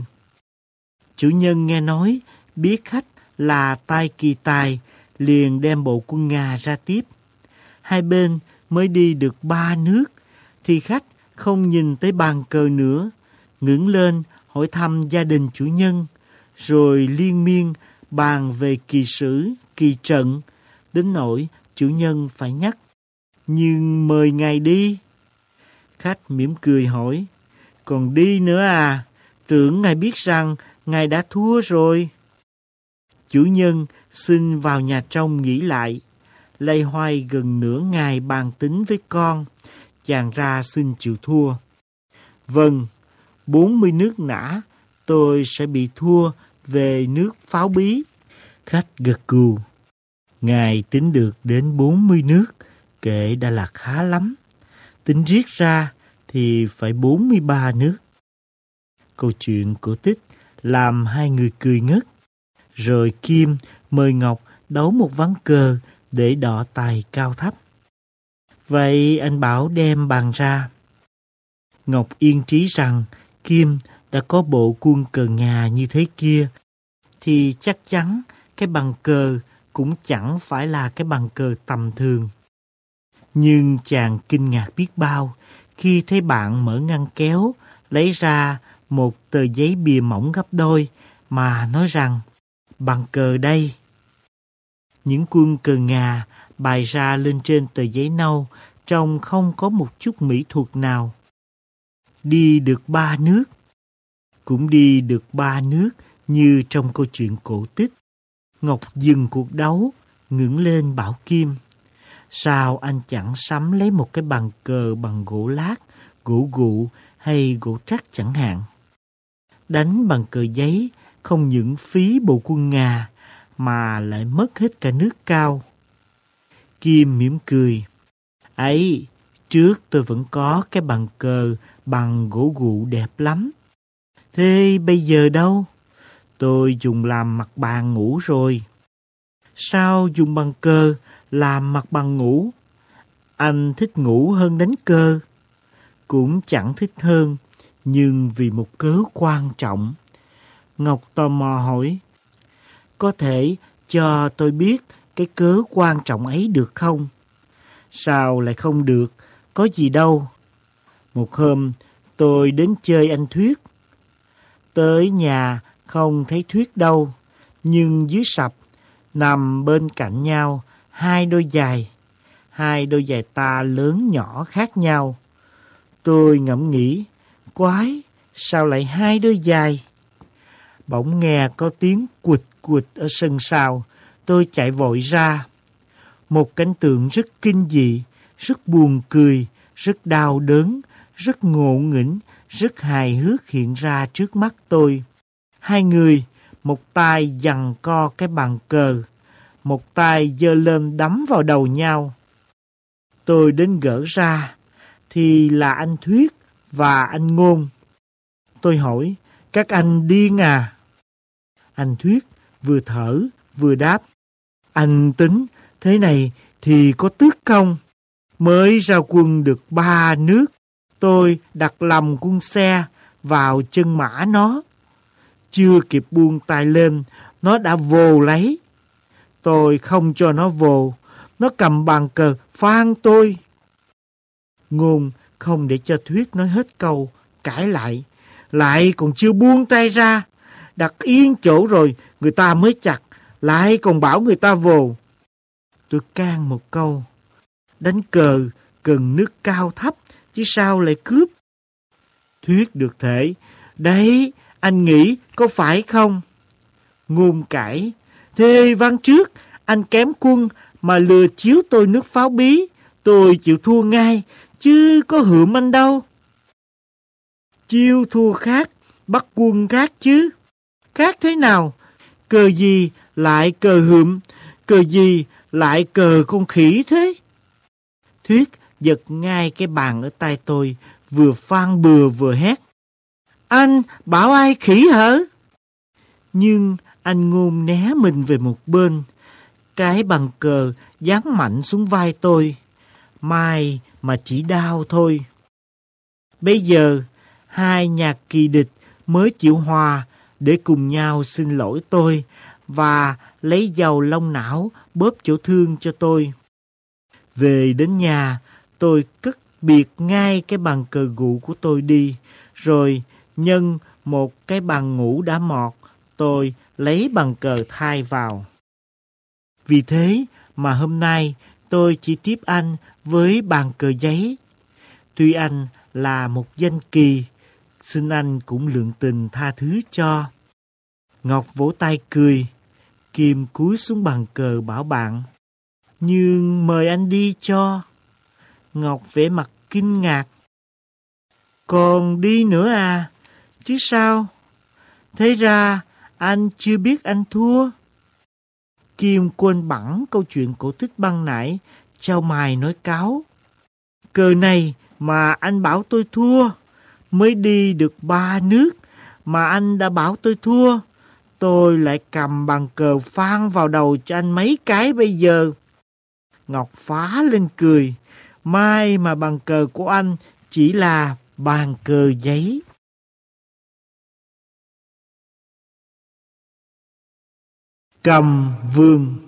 A: Chủ nhân nghe nói biết khách là tay kỳ tài, liền đem bộ quân Nga ra tiếp. Hai bên mới đi được 3 nước, thì khách không nhìn tới bàn cờ nữa, ngẩng lên hỏi thăm gia đình chủ nhân, rồi liên miên bàn về kỳ sử, kỳ trận, đến nỗi chủ nhân phải nhắc. Nhưng mời ngài đi. Khách mỉm cười hỏi, còn đi nữa à? Tưởng ngài biết rằng ngài đã thua rồi. Chủ nhân xin vào nhà trong nghỉ lại. Lay hoay gần nửa ngày bàn tính với con, chàng ra xin chịu thua. Vâng, 40 nước nã, tôi sẽ bị thua về nước pháo bí. Khách gật gù. Ngài tính được đến 40 nước, kệ đã là khá lắm. Tính riết ra thì phải 43 nước. Câu chuyện cổ tích làm hai người cười ngất. Rồi Kim mời Ngọc đấu một ván cờ để đọ tài cao thấp. Vậy anh bảo đem bàn ra. Ngọc yên trí rằng Kim đã có bộ quân cờ Nga như thế kia, thì chắc chắn cái bàn cờ cũng chẳng phải là cái bàn cờ tầm thường. Nhưng chàng kinh ngạc biết bao khi thấy bạn mở ngăn kéo, lấy ra một tờ giấy bìa mỏng gấp đôi mà nói rằng bàn cờ đây. Những quân cờ Nga bày ra lên trên tờ giấy nâu trông không có một chút mỹ thuật nào. Đi được 3 nước. Cũng đi được 3 nước như trong câu chuyện cổ tích. Ngọc dừng cuộc đấu, ngẩng lên bảo Kim. Sao anh chẳng sắm lấy một cái bàn cờ bằng gỗ lát, gỗ gụ hay gỗ trắc chẳng hạn. Đánh bằng cờ giấy không những phí bộ quân Nga mà lại mất hết cả nước cao. Kim mỉm cười. Ấy, trước tôi vẫn có cái bàn cờ bằng gỗ gụ đẹp lắm. Thế bây giờ đâu? Tôi dùng làm mặt bàn ngủ rồi. Sao dùng bàn cờ làm mặt bàn ngủ? Anh thích ngủ hơn đánh cờ. Cũng chẳng thích hơn, nhưng vì một cớ quan trọng. Ngọc tò mò hỏi, có thể cho tôi biết cái cớ quan trọng ấy được không? Sao lại không được, có gì đâu. Một hôm, tôi đến chơi anh Thuyết. Tới nhà không thấy Thuyết đâu, nhưng dưới sập, nằm bên cạnh nhau, hai đôi giày. Hai đôi giày ta lớn nhỏ khác nhau. Tôi ngẫm nghĩ, quái, sao lại hai đôi giày? Bỗng nghe có tiếng quịch quịch ở sân sau. Tôi chạy vội ra. Một cảnh tượng rất kinh dị, rất buồn cười, rất đau đớn, rất ngộ nghĩnh, rất hài hước hiện ra trước mắt tôi. Hai người, một tay giằng co cái bàn cờ, một tay giơ lên đấm vào đầu nhau. Tôi đến gỡ ra, thì là anh Thuyết và anh Ngôn. Tôi hỏi, các anh điên à? Anh Thuyết vừa thở vừa đáp, anh tính thế này thì có tức không? Mới ra quân được 3 nước, tôi đặt lầm quân xe vào chân mã nó. Chưa kịp buông tay lên, nó đã vồ lấy. Tôi không cho nó vồ, nó cầm bàn cờ phang tôi. Ngôn không để cho Thuyết nói hết câu, cãi lại còn chưa buông tay ra. Đặt yên chỗ rồi, người ta mới chặt, lại còn bảo người ta vồ. Tôi can một câu, đánh cờ cần nước cao thấp, chứ sao lại cướp. Thuyết được thể, đấy, anh nghĩ có phải không? Ngôn cãi, thế ván trước, anh kém quân mà lừa chiếu tôi nước pháo bí, tôi chịu thua ngay, chứ có hượm anh đâu. Chiêu thua khác, bắt quân khác chứ. Khác thế nào? Cờ gì lại cờ hượm, cờ gì lại cờ con khỉ thế? Thuyết giật ngay cái bàn ở tay tôi, vừa phang bừa vừa hét. Anh bảo ai khỉ hả? Nhưng anh Ngôn né mình về một bên. Cái bàn cờ giáng mạnh xuống vai tôi. Mai mà chỉ đau thôi. Bây giờ, hai nhà kỳ địch mới chịu hòa để cùng nhau xin lỗi tôi và lấy dầu long não bóp chỗ thương cho tôi. Về đến nhà, tôi cất biệt ngay cái bàn cờ gụ của tôi đi, rồi nhân một cái bàn ngủ đã mọt, tôi lấy bàn cờ thay vào. Vì thế mà hôm nay tôi chỉ tiếp anh với bàn cờ giấy. Tuy anh là một danh kỳ, xin anh cũng lượng tình tha thứ cho. Ngọc vỗ tay cười, Kim cúi xuống bàn cờ bảo bạn, nhưng mời anh đi cho. Ngọc vẻ mặt kinh ngạc. Còn đi nữa à? Chứ sao? Thế ra anh chưa biết anh thua. Kim quên bẵng câu chuyện cổ tích ban nãy, chau mày nói cáo. Cờ này mà anh bảo tôi thua, mới đi được 3 nước mà anh đã bảo tôi thua. Tôi lại cầm bàn cờ phang vào đầu cho anh mấy cái bây giờ. Ngọc phá lên cười. Mai mà bàn cờ của anh chỉ là bàn cờ giấy. Cầm vườn.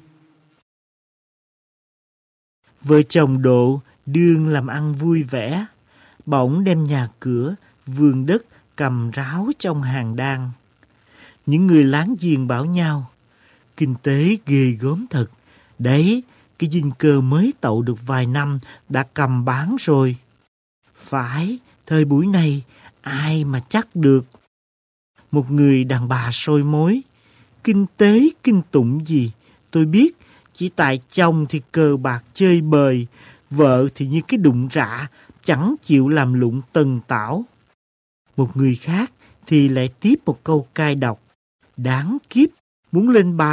A: Vợ chồng Độ đương làm ăn vui vẻ, bỗng đem nhà cửa, vườn đất cầm ráo trong hàng đan. Những người láng giềng bảo nhau, kinh tế ghê gớm thật, đấy, cái dinh cơ mới tậu được vài năm đã cầm bán rồi. Phải, thời buổi này, ai mà chắc được. Một người đàn bà sôi mối, kinh tế kinh tụng gì, tôi biết, chỉ tại chồng thì cờ bạc chơi bời, vợ thì như cái đụng rạ, chẳng chịu làm lụng tần tảo. Một người khác thì lại tiếp một câu cay độc, đáng kiếp, muốn lên bà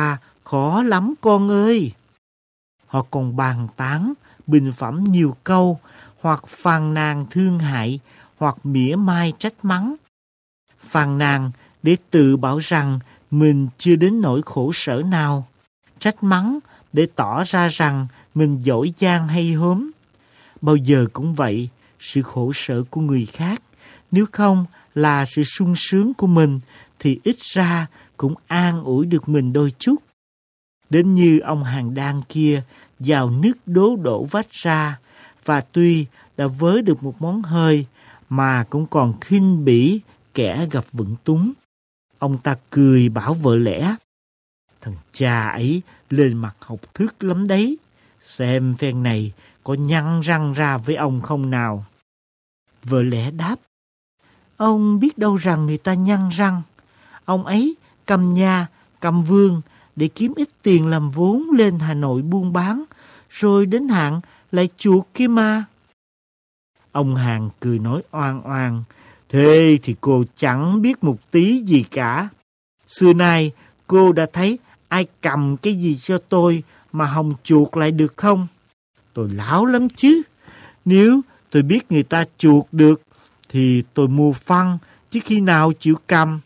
A: khó lắm con ơi. Họ còn bàn tán, bình phẩm nhiều câu, hoặc phàn nàn thương hại, hoặc mỉa mai trách mắng. Phàn nàn để tự bảo rằng mình chưa đến nỗi khổ sở nào. Trách mắng để tỏ ra rằng mình giỏi giang hay hốm. Bao giờ cũng vậy, sự khổ sở của người khác, nếu không là sự sung sướng của mình, thì ít ra cũng an ủi được mình đôi chút. Đến như ông hàng đan kia, vào nước đố đổ vách ra, và tuy đã vớ được một món hơi, mà cũng còn khinh bỉ kẻ gặp vận túng. Ông ta cười bảo vợ lẽ: thằng cha ấy lên mặt học thức lắm đấy. Xem phen này có nhăn răng ra với ông không nào? Vợ lẽ đáp: ông biết đâu rằng người ta nhăn răng. Ông ấy cầm nhà, cầm vườn để kiếm ít tiền làm vốn lên Hà Nội buôn bán, rồi đến hạn lại chuộc kia mà. Ông Hàng cười nói oan oan: thế thì cô chẳng biết một tí gì cả. Xưa nay cô đã thấy ai cầm cái gì cho tôi mà không chuộc lại được không? Tôi láo lắm chứ. Nếu tôi biết người ta chuộc được thì tôi mua phân, chứ khi nào chịu cầm.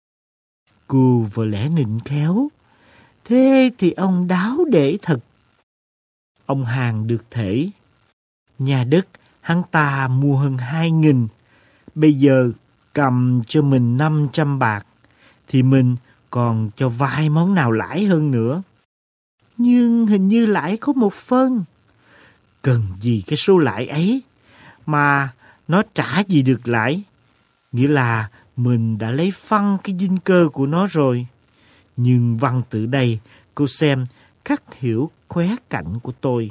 A: Cô vợ lẽ nịnh khéo: thế thì ông đáo để thật. Ông Hàng được thể. Nhà đất hắn ta mua hơn 2.000. Bây giờ cầm cho mình 500 bạc, thì mình còn cho vài món nào lãi hơn nữa. Nhưng hình như lãi có 1 phân. Cần gì cái số lãi ấy, mà nó trả gì được lãi. Nghĩa là mình đã lấy phăng cái dinh cơ của nó rồi. Nhưng văn tự đây, cô xem, khắc hiểu khóe cạnh của tôi.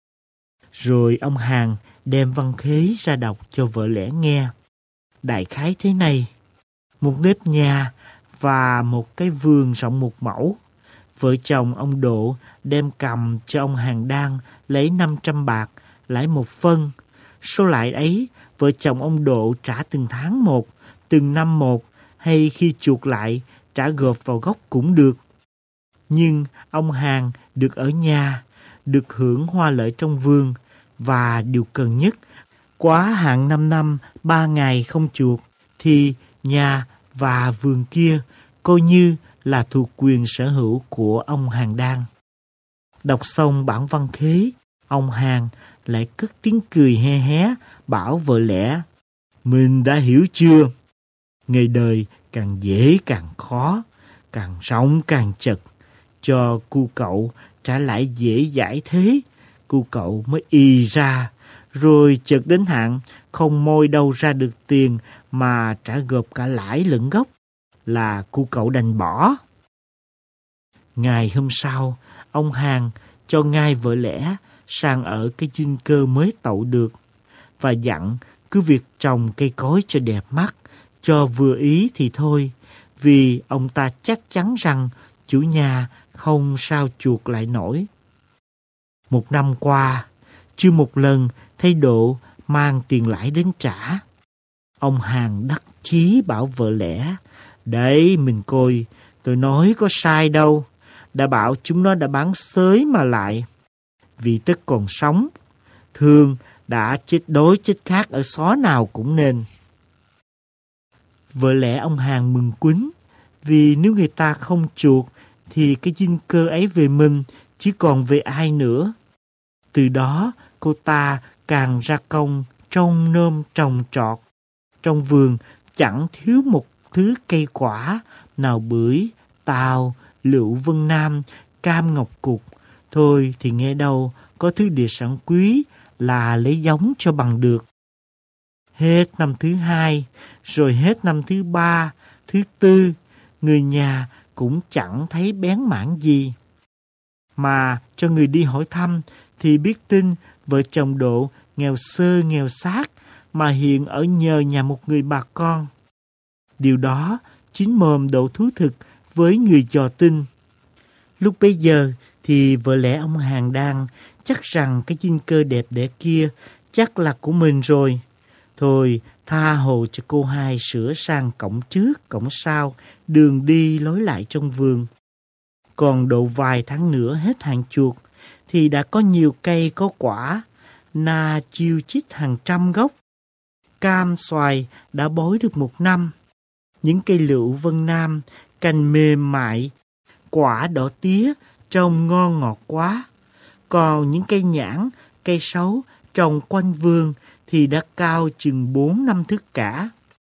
A: Rồi ông Hàng đem văn khế ra đọc cho vợ lẽ nghe. Đại khái thế này: một nếp nhà và một cái vườn rộng 1 mẫu. Vợ chồng ông Độ đem cầm cho ông Hàng Đan lấy 500 bạc, lãi 1 phân. Số lãi ấy, vợ chồng ông Độ trả từng tháng một, từng năm một, hay khi chuộc lại, trả gộp vào gốc cũng được. Nhưng ông Hàng được ở nhà, được hưởng hoa lợi trong vườn, và điều cần nhất, quá hạn 5 năm, 3 ngày không chuộc, thì nhà và vườn kia coi như là thuộc quyền sở hữu của ông Hàng Đan. Đọc xong bản văn khế, ông Hàng lại cất tiếng cười he hé, bảo vợ lẽ: mình đã hiểu chưa? Ngày đời càng dễ càng khó, càng rộng càng chật. Cho cu cậu trả lại dễ dãi thế, cu cậu mới ì ra, rồi chợt đến hạn không môi đâu ra được tiền mà trả gộp cả lãi lẫn gốc, là cu cậu đành bỏ. Ngày hôm sau, ông Hàng cho ngay vợ lẽ sang ở cái dinh cơ mới tậu được, và dặn cứ việc trồng cây cối cho đẹp mắt, cho vừa ý thì thôi, vì ông ta chắc chắn rằng chủ nhà không sao chuộc lại nổi. 1 năm qua, chưa một lần thấy Độ mang tiền lãi đến trả. Ông Hàng đắc chí bảo vợ lẽ: đấy mình coi, tôi nói có sai đâu. Đã bảo chúng nó đã bán xới mà lại. Vì tất còn sống, thường đã chết đói chết khát ở xó nào cũng nên. Vợ lẽ ông Hàng mừng quýnh, vì nếu người ta không chuộc thì cái dinh cơ ấy về mình, chứ còn về ai nữa. Từ đó cô ta càng ra công trông nom trồng trọt. Trong vườn chẳng thiếu một thứ cây quả, nào bưởi, tàu, lựu Vân Nam, cam ngọc cục. Thôi thì nghe đâu có thứ địa sản quý là lấy giống cho bằng được. Hết năm thứ 2, rồi hết năm thứ 3, thứ 4, người nhà cũng chẳng thấy bén mảng gì. Mà cho người đi hỏi thăm thì biết tin vợ chồng Độ nghèo sơ nghèo xác mà hiện ở nhờ nhà một người bà con. Điều đó chính mồm Độ thú thực với người dò tin. Lúc bấy giờ thì vợ lẽ ông Hàng Đan chắc rằng cái dinh cơ đẹp đẽ kia chắc là của mình rồi. Thôi tha hồ cho cô hai sửa sang cổng trước, cổng sau, đường đi lối lại trong vườn. Còn độ vài tháng nữa hết hạn chuột thì đã có nhiều cây có quả, na chiêu chít hàng trăm gốc. Cam, xoài đã bói được 1 năm. Những cây lựu Vân Nam, cành mềm mại, quả đỏ tía, trông ngon ngọt quá. Còn những cây nhãn, cây sấu trồng quanh vườn thì đã cao chừng 4 năm thước cả.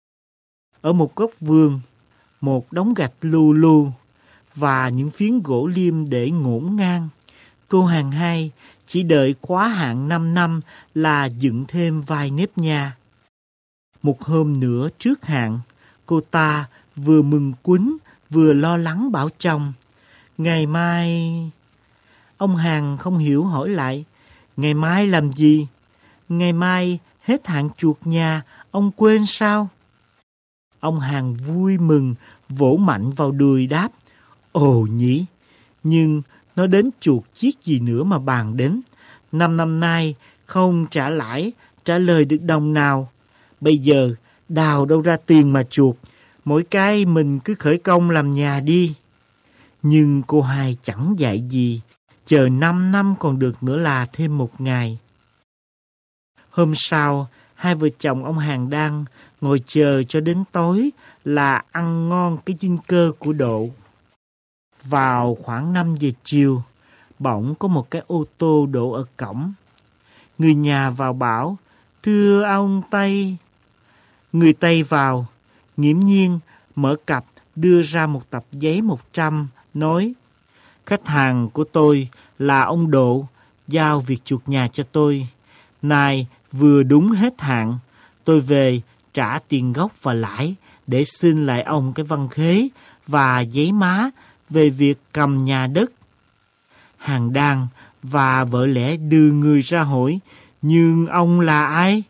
A: Ở một góc vườn, một đống gạch lu lu và những phiến gỗ liêm để ngổn ngang. Cô hàng hai chỉ đợi quá hạn 5 năm là dựng thêm vài nếp nhà. Một hôm nữa trước hạn, cô ta vừa mừng quýnh vừa lo lắng bảo chồng: ngày mai... Ông Hàn không hiểu hỏi lại: ngày mai làm gì? Ngày mai hết hạn chuột nhà, ông quên sao? Ông Hàn vui mừng vỗ mạnh vào đùi đáp: ồ nhỉ, nhưng nó đến chuột chiếc gì nữa mà bàn đến. 5 năm nay không trả lãi, trả lời được đồng nào. Bây giờ đào đâu ra tiền mà chuột, mỗi cái mình cứ khởi công làm nhà đi. Nhưng cô hai chẳng dạy gì, chờ 5 năm còn được nữa là thêm 1 ngày. Hôm sau, hai vợ chồng ông Hàn Đăng ngồi chờ cho đến tối là ăn ngon cái chinh cơ của Độ. Vào khoảng 5 giờ chiều, bỗng có một cái ô tô đỗ ở cổng. Người nhà vào bảo: thưa ông Tây. Người Tây vào, nghiễm nhiên mở cặp đưa ra một tập giấy 100, nói: khách hàng của tôi là ông Độ, giao việc chuột nhà cho tôi. Nay vừa đúng hết hạn, tôi về trả tiền gốc và lãi để xin lại ông cái văn khế và giấy má về việc cầm nhà đất. Hàn Đăng và vợ lẽ đưa người ra hỏi: nhưng ông là ai?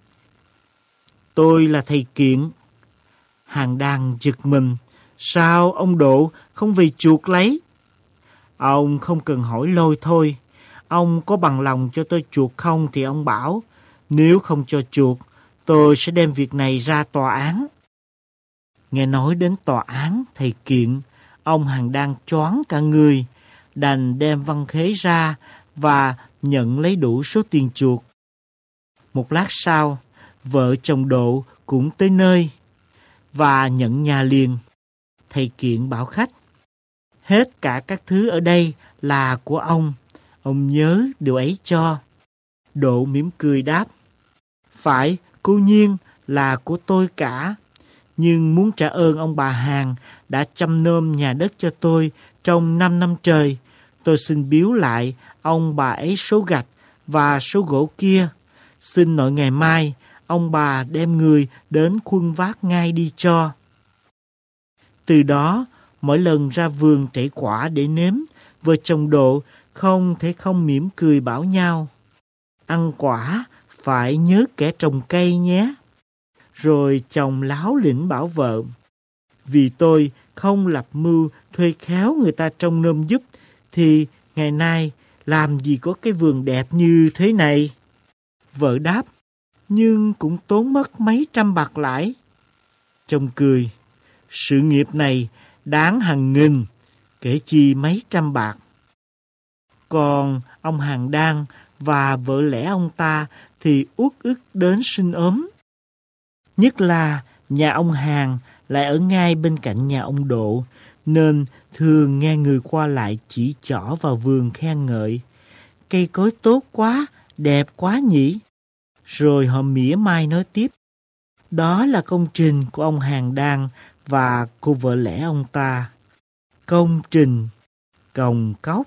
A: Tôi là thầy Kiện. Hàn Đăng giật mình: sao ông Độ không về chuột lấy? Ông không cần hỏi lôi thôi. Ông có bằng lòng cho tôi chuột không thì ông bảo. Nếu không cho chuột, tôi sẽ đem việc này ra tòa án. Nghe nói đến tòa án thầy Kiện, ông Hàn Đăng choáng cả người, đành đem văn khế ra và nhận lấy đủ số tiền chuột. Một lát sau, vợ chồng Độ cũng tới nơi và nhận nhà liền. Thầy Kiện bảo khách: hết cả các thứ ở đây là của ông nhớ điều ấy cho. Độ mỉm cười đáp: phải, cố nhiên là của tôi cả. Nhưng muốn trả ơn ông bà Hàn đã chăm nom nhà đất cho tôi trong 5 năm trời, tôi xin biếu lại ông bà ấy số gạch và số gỗ kia. Xin nội ngày mai ông bà đem người đến khuân vác ngay đi cho. Từ đó, mỗi lần ra vườn trẩy quả để nếm, vợ chồng Độ không thể không mỉm cười bảo nhau: ăn quả phải nhớ kẻ trồng cây nhé. Rồi chồng láo lĩnh bảo vợ: vì tôi không lập mưu thuê khéo người ta trông nom giúp, thì ngày nay làm gì có cái vườn đẹp như thế này. Vợ đáp: nhưng cũng tốn mất mấy trăm bạc lãi. Chồng cười: sự nghiệp này đáng hàng nghìn, kể chi mấy trăm bạc. Còn ông Hàn Đăng và vợ lẽ ông ta thì uất ức đến sinh ốm. Nhất là nhà ông Hàn lại ở ngay bên cạnh nhà ông Độ, nên thường nghe người qua lại chỉ trỏ vào vườn khen ngợi: cây cối tốt quá, đẹp quá nhỉ. Rồi họ mỉa mai nói tiếp: đó là công trình của ông Hàn Đăng và cô vợ lẽ ông ta. Công trình cồng cóc.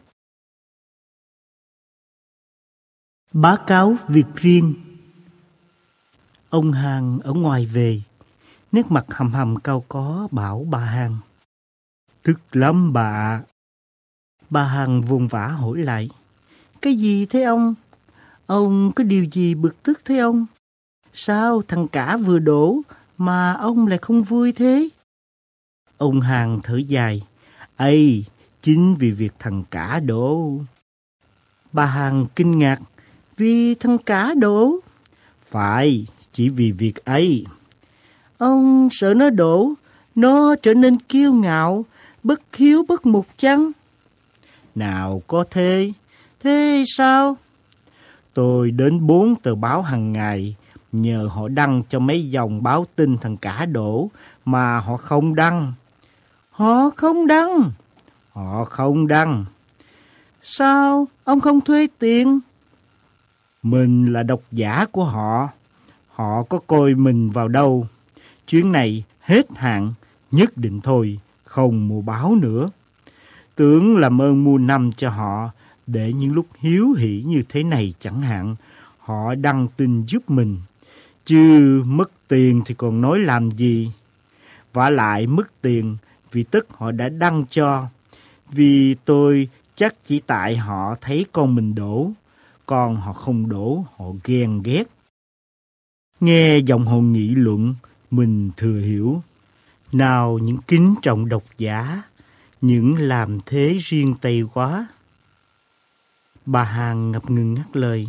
A: Báo cáo việc riêng. Ông Hàn ở ngoài về, nét mặt hầm hầm cau có bảo bà Hàn: tức lắm bà. Bà Hàn vùng vã hỏi lại: cái gì thế ông? Ông có điều gì bực tức thế ông? Sao thằng cả vừa đổ mà ông lại không vui thế? Ông Hàn thở dài: ây, chính vì việc thằng cả đổ. Bà Hàn kinh ngạc: vì thằng cả đổ? Phải, chỉ vì việc ấy. Ông sợ nó đổ, nó trở nên kiêu ngạo, bất hiếu bất mục chăng? Nào có thế. Thế sao? Tôi đến 4 tờ báo hàng ngày, nhờ họ đăng cho mấy dòng báo tin thằng cả đổ, mà họ không đăng. Họ không đăng? Họ không đăng. Sao ông không thuê tiền? Mình là độc giả của họ. Họ có coi mình vào đâu. Chuyến này hết hạn, nhất định thôi, không mua báo nữa. Tưởng làm ơn mua năm cho họ, để những lúc hiếu hỉ như thế này chẳng hạn, họ đăng tin giúp mình. Chứ mất tiền thì còn nói làm gì. Vả lại mất tiền vì tất họ đã đăng cho. Vì tôi chắc chỉ tại họ thấy con mình đổ, còn họ không đổ, họ ghen ghét. Nghe giọng họ nghị luận, mình thừa hiểu. Nào những kính trọng độc giả, những làm thế riêng tay quá. Bà Hằng ngập ngừng ngắt lời.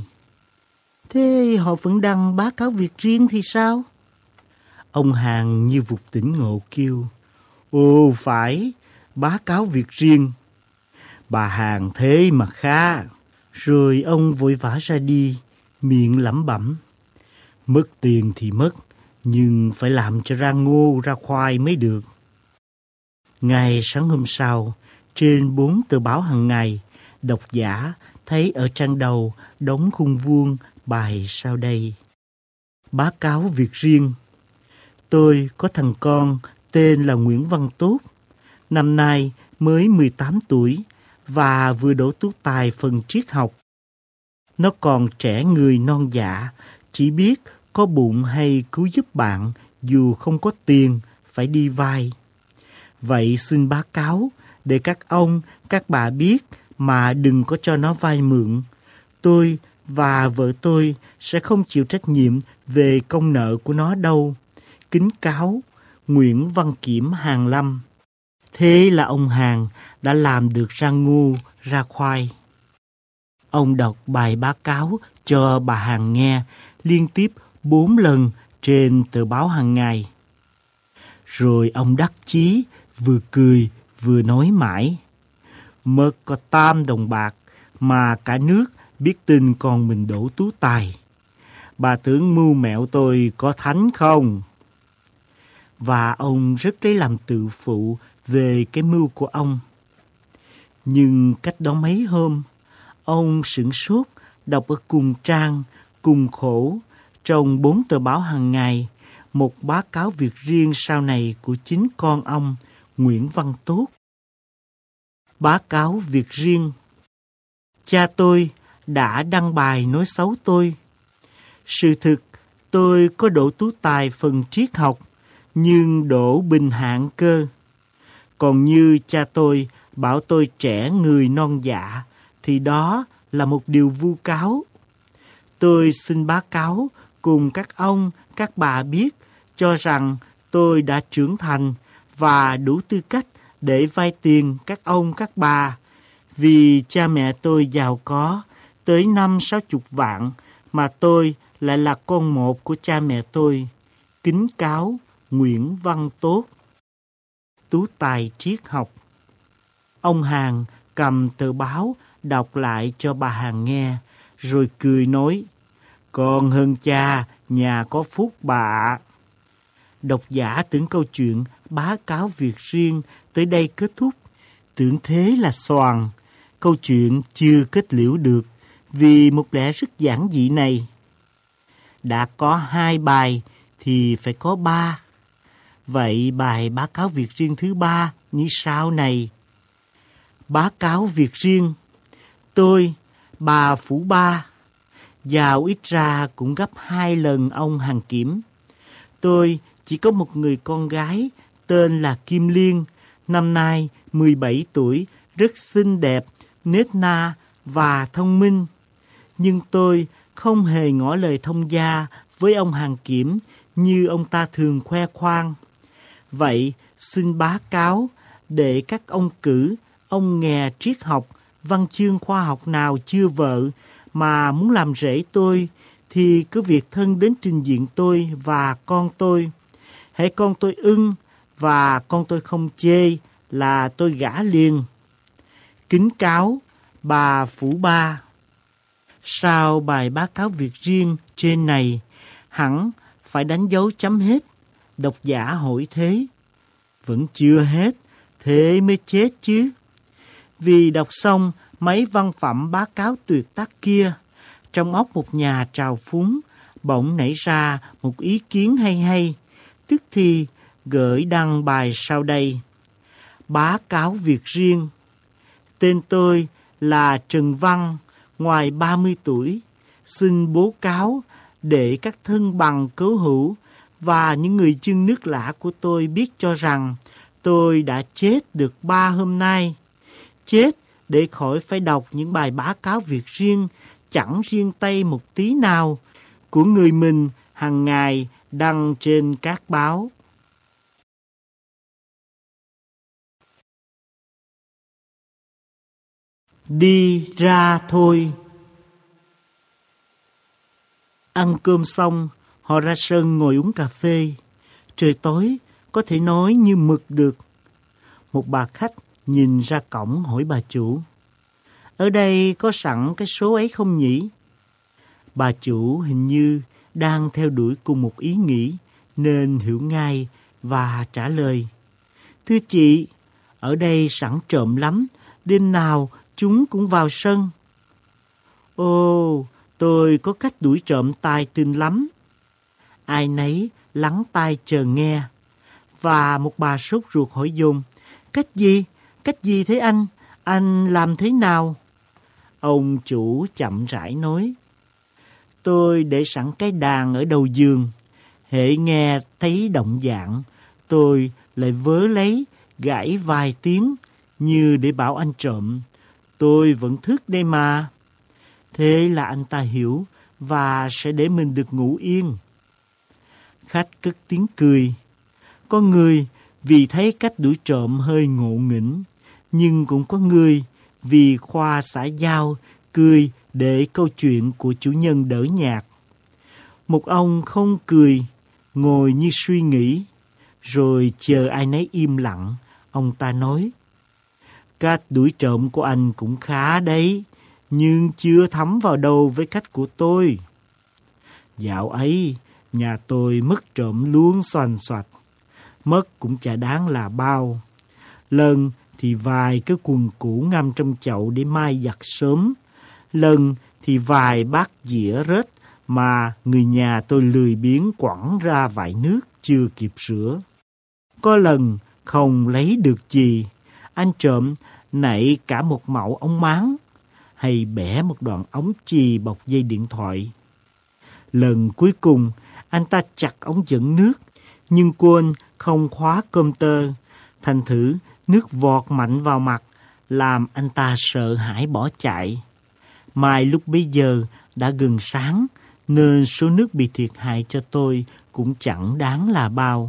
A: Thế họ vẫn đăng báo cáo việc riêng thì sao? Ông Hằng như vụt tỉnh ngộ kêu. Ồ phải, báo cáo việc riêng. Bà Hằng thế mà khá. Rồi ông vội vã ra đi, miệng lẩm bẩm. Mất tiền thì mất, nhưng phải làm cho ra ngô ra khoai mới được. Ngày sáng hôm sau, trên 4 tờ báo hàng ngày, độc giả thấy ở trang đầu đóng khung vuông bài sau đây. Báo cáo việc riêng. Tôi có thằng con tên là Nguyễn Văn Tốt. Năm nay mới 18 tuổi và vừa đỗ tú tài phần triết học. Nó còn trẻ người non dạ, chỉ biết có bụng hay cứu giúp bạn dù không có tiền phải đi vay. Vậy xin báo cáo để các ông, các bà biết mà đừng có cho nó vay mượn. Tôi và vợ tôi sẽ không chịu trách nhiệm về công nợ của nó đâu. Kính cáo, Nguyễn Văn Kiểm, Hàng Lâm. Thế là ông Hàng đã làm được ra ngu, ra khoai. Ông đọc bài báo cáo cho bà Hằng nghe liên tiếp 4 lần trên tờ báo hàng ngày. Rồi ông đắc chí vừa cười vừa nói mãi. Mất có 8 đồng bạc mà cả nước biết tin con mình đỗ tú tài. Bà tưởng mưu mẹo tôi có thánh không? Và ông rất lấy làm tự phụ về cái mưu của ông. Nhưng cách đó mấy hôm, ông sửng sốt đọc ở cùng trang, cùng khổ, trong 4 tờ báo hàng ngày, một báo cáo việc riêng sau này của chính con ông, Nguyễn Văn Tốt. Báo cáo việc riêng. Cha tôi đã đăng bài nói xấu tôi. Sự thực, tôi có đỗ tú tài phần triết học, nhưng đỗ bình hạng cơ. Còn như cha tôi bảo tôi trẻ người non dạ, thì đó là một điều vu cáo. Tôi xin báo cáo cùng các ông, các bà biết cho rằng tôi đã trưởng thành và đủ tư cách để vay tiền các ông, các bà. Vì cha mẹ tôi giàu có tới 50-60 vạn, mà tôi lại là con một của cha mẹ tôi. Kính cáo, Nguyễn Văn Tốt. Tú tài triết học. Ông Hằng cầm tờ báo đọc lại cho bà Hằng nghe, rồi cười nói, còn hơn cha, nhà có phúc bà. Độc giả tưởng câu chuyện báo cáo việc riêng tới đây kết thúc, tưởng thế là xoàng. Câu chuyện chưa kết liễu được vì một lẽ rất giản dị này. Đã có 2 bài thì phải có 3. Vậy bài báo cáo việc riêng thứ 3 như sau này. Báo cáo việc riêng. Tôi, bà Phủ Ba, giàu ít ra cũng gấp 2 lần ông Hằng Kiểm. Tôi chỉ có một người con gái tên là Kim Liên, năm nay 17 tuổi, rất xinh đẹp, nết na và thông minh. Nhưng tôi không hề ngỏ lời thông gia với ông Hằng Kiểm như ông ta thường khoe khoang. Vậy xin báo cáo để các ông cử ông nghè triết học, văn chương khoa học nào chưa vợ mà muốn làm rể tôi thì cứ việc thân đến trình diện tôi và con tôi. Hễ con tôi ưng và con tôi không chê là tôi gả liền. Kính cáo bà Phủ Ba. Sau bài báo cáo việc riêng trên này, hẳn phải đánh dấu chấm hết. Độc giả hỏi thế. Vẫn chưa hết, thế mới chết chứ. Vì đọc xong mấy văn phẩm báo cáo tuyệt tác kia, trong óc một nhà trào phúng bỗng nảy ra một ý kiến hay hay, tức thì gửi đăng bài sau đây. Báo cáo việc riêng. Tên tôi là Trần Văn, ngoài 30 tuổi, xin bố cáo để các thân bằng cứu hữu và những người chân nước lạ của tôi biết cho rằng tôi đã chết được 3 hôm nay. Chết để khỏi phải đọc những bài báo cáo việc riêng chẳng riêng tay một tí nào của người mình hàng ngày đăng trên các báo. Đi ra thôi. Ăn cơm xong, họ ra sân ngồi uống cà phê. Trời tối, có thể nói như mực được. Một bà khách nhìn ra cổng hỏi bà chủ: ở đây có sẵn cái số ấy không nhỉ? Bà chủ hình như đang theo đuổi cùng một ý nghĩ nên hiểu ngay và trả lời: thưa chị, ở đây sẵn trộm lắm, đêm nào chúng cũng vào sân. Ồ, tôi có cách đuổi trộm tài tình lắm. Ai nấy lắng tai chờ nghe. Và một bà sốt ruột hỏi dồn: cách gì? Cách gì thế anh? Anh làm thế nào? Ông chủ chậm rãi nói: tôi để sẵn cái đàn ở đầu giường. Hễ nghe thấy động dạng, tôi lại vớ lấy gảy vài tiếng như để bảo anh trộm. Tôi vẫn thức đây mà. Thế là anh ta hiểu và sẽ để mình được ngủ yên. Khách cất tiếng cười. Có người vì thấy cách đuổi trộm hơi ngộ nghĩnh, nhưng cũng có người vì khoa xã giao cười để câu chuyện của chủ nhân đỡ nhạt. Một ông không cười, ngồi như suy nghĩ, rồi chờ ai nấy im lặng, ông ta nói: cách đuổi trộm của anh cũng khá đấy, nhưng chưa thấm vào đâu với cách của tôi. Dạo ấy, nhà tôi mất trộm luôn xoành xoạch, mất cũng chả đáng là bao. Lần thì vài cái quần cũ ngâm trong chậu để mai giặt sớm, lần thì vài bát dĩa rết mà người nhà tôi lười biếng quẳng ra vại nước chưa kịp rửa. Có lần không lấy được gì, anh trộm nảy cả một mẩu ống máng, hay bẻ một đoạn ống chì bọc dây điện thoại. Lần cuối cùng, anh ta chặt ống dẫn nước, nhưng quên không khóa cơm tơ, thành thử nước vọt mạnh vào mặt, làm anh ta sợ hãi bỏ chạy. Mai lúc bấy giờ đã gần sáng, nên số nước bị thiệt hại cho tôi cũng chẳng đáng là bao.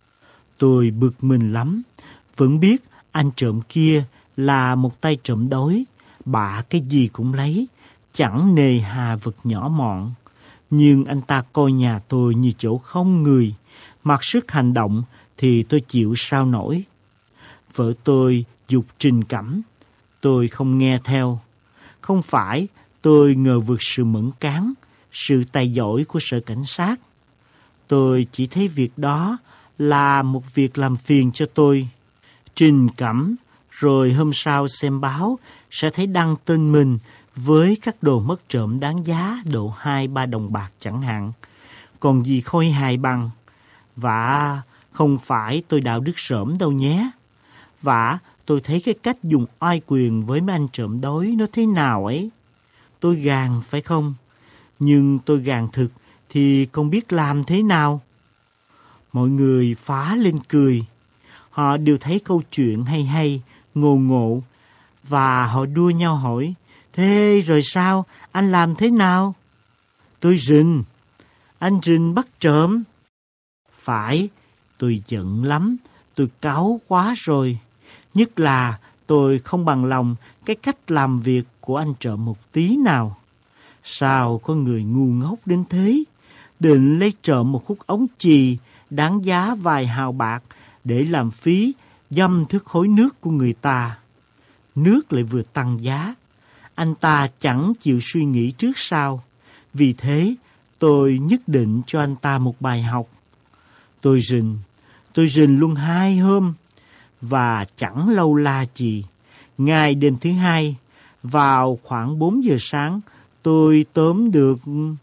A: Tôi bực mình lắm, vẫn biết anh trộm kia là một tay trộm đói, bạ cái gì cũng lấy, chẳng nề hà vật nhỏ mọn. Nhưng anh ta coi nhà tôi như chỗ không người, mặc sức hành động thì tôi chịu sao nổi. Vợ tôi giục Trình Cẩm, tôi không nghe theo. Không phải tôi ngờ vực sự mẫn cán, sự tài giỏi của sở cảnh sát. Tôi chỉ thấy việc đó là một việc làm phiền cho tôi. Trình Cẩm rồi hôm sau xem báo sẽ thấy đăng tên mình với các đồ mất trộm đáng giá độ 2-3 đồng bạc chẳng hạn. Còn gì khôi hài bằng. Và không phải tôi đạo đức sởm đâu nhé. Và tôi thấy cái cách dùng oai quyền với mấy anh trộm đói nó thế nào ấy. Tôi gàn phải không? Nhưng tôi gàn thực thì không biết làm thế nào. Mọi người phá lên cười. Họ đều thấy câu chuyện hay hay, ngộ ngộ. Và họ đua nhau hỏi: thế rồi sao? Anh làm thế nào? Tôi rình. Anh rình bắt trộm. Phải, tôi giận lắm. Tôi cáu quá rồi. Nhất là tôi không bằng lòng cái cách làm việc của anh trộm một tí nào. Sao có người ngu ngốc đến thế? Định lấy trộm một khúc ống chì đáng giá vài hào bạc để làm phí dăm thước khối nước của người ta. nước lại vừa tăng giá. Anh ta chẳng chịu suy nghĩ trước sau. Vì thế, tôi nhất định cho anh ta một bài học. Tôi rình luôn 2 hôm. Và chẳng lâu la gì. Ngày đêm thứ 2, vào khoảng 4 giờ sáng, tôi tóm được.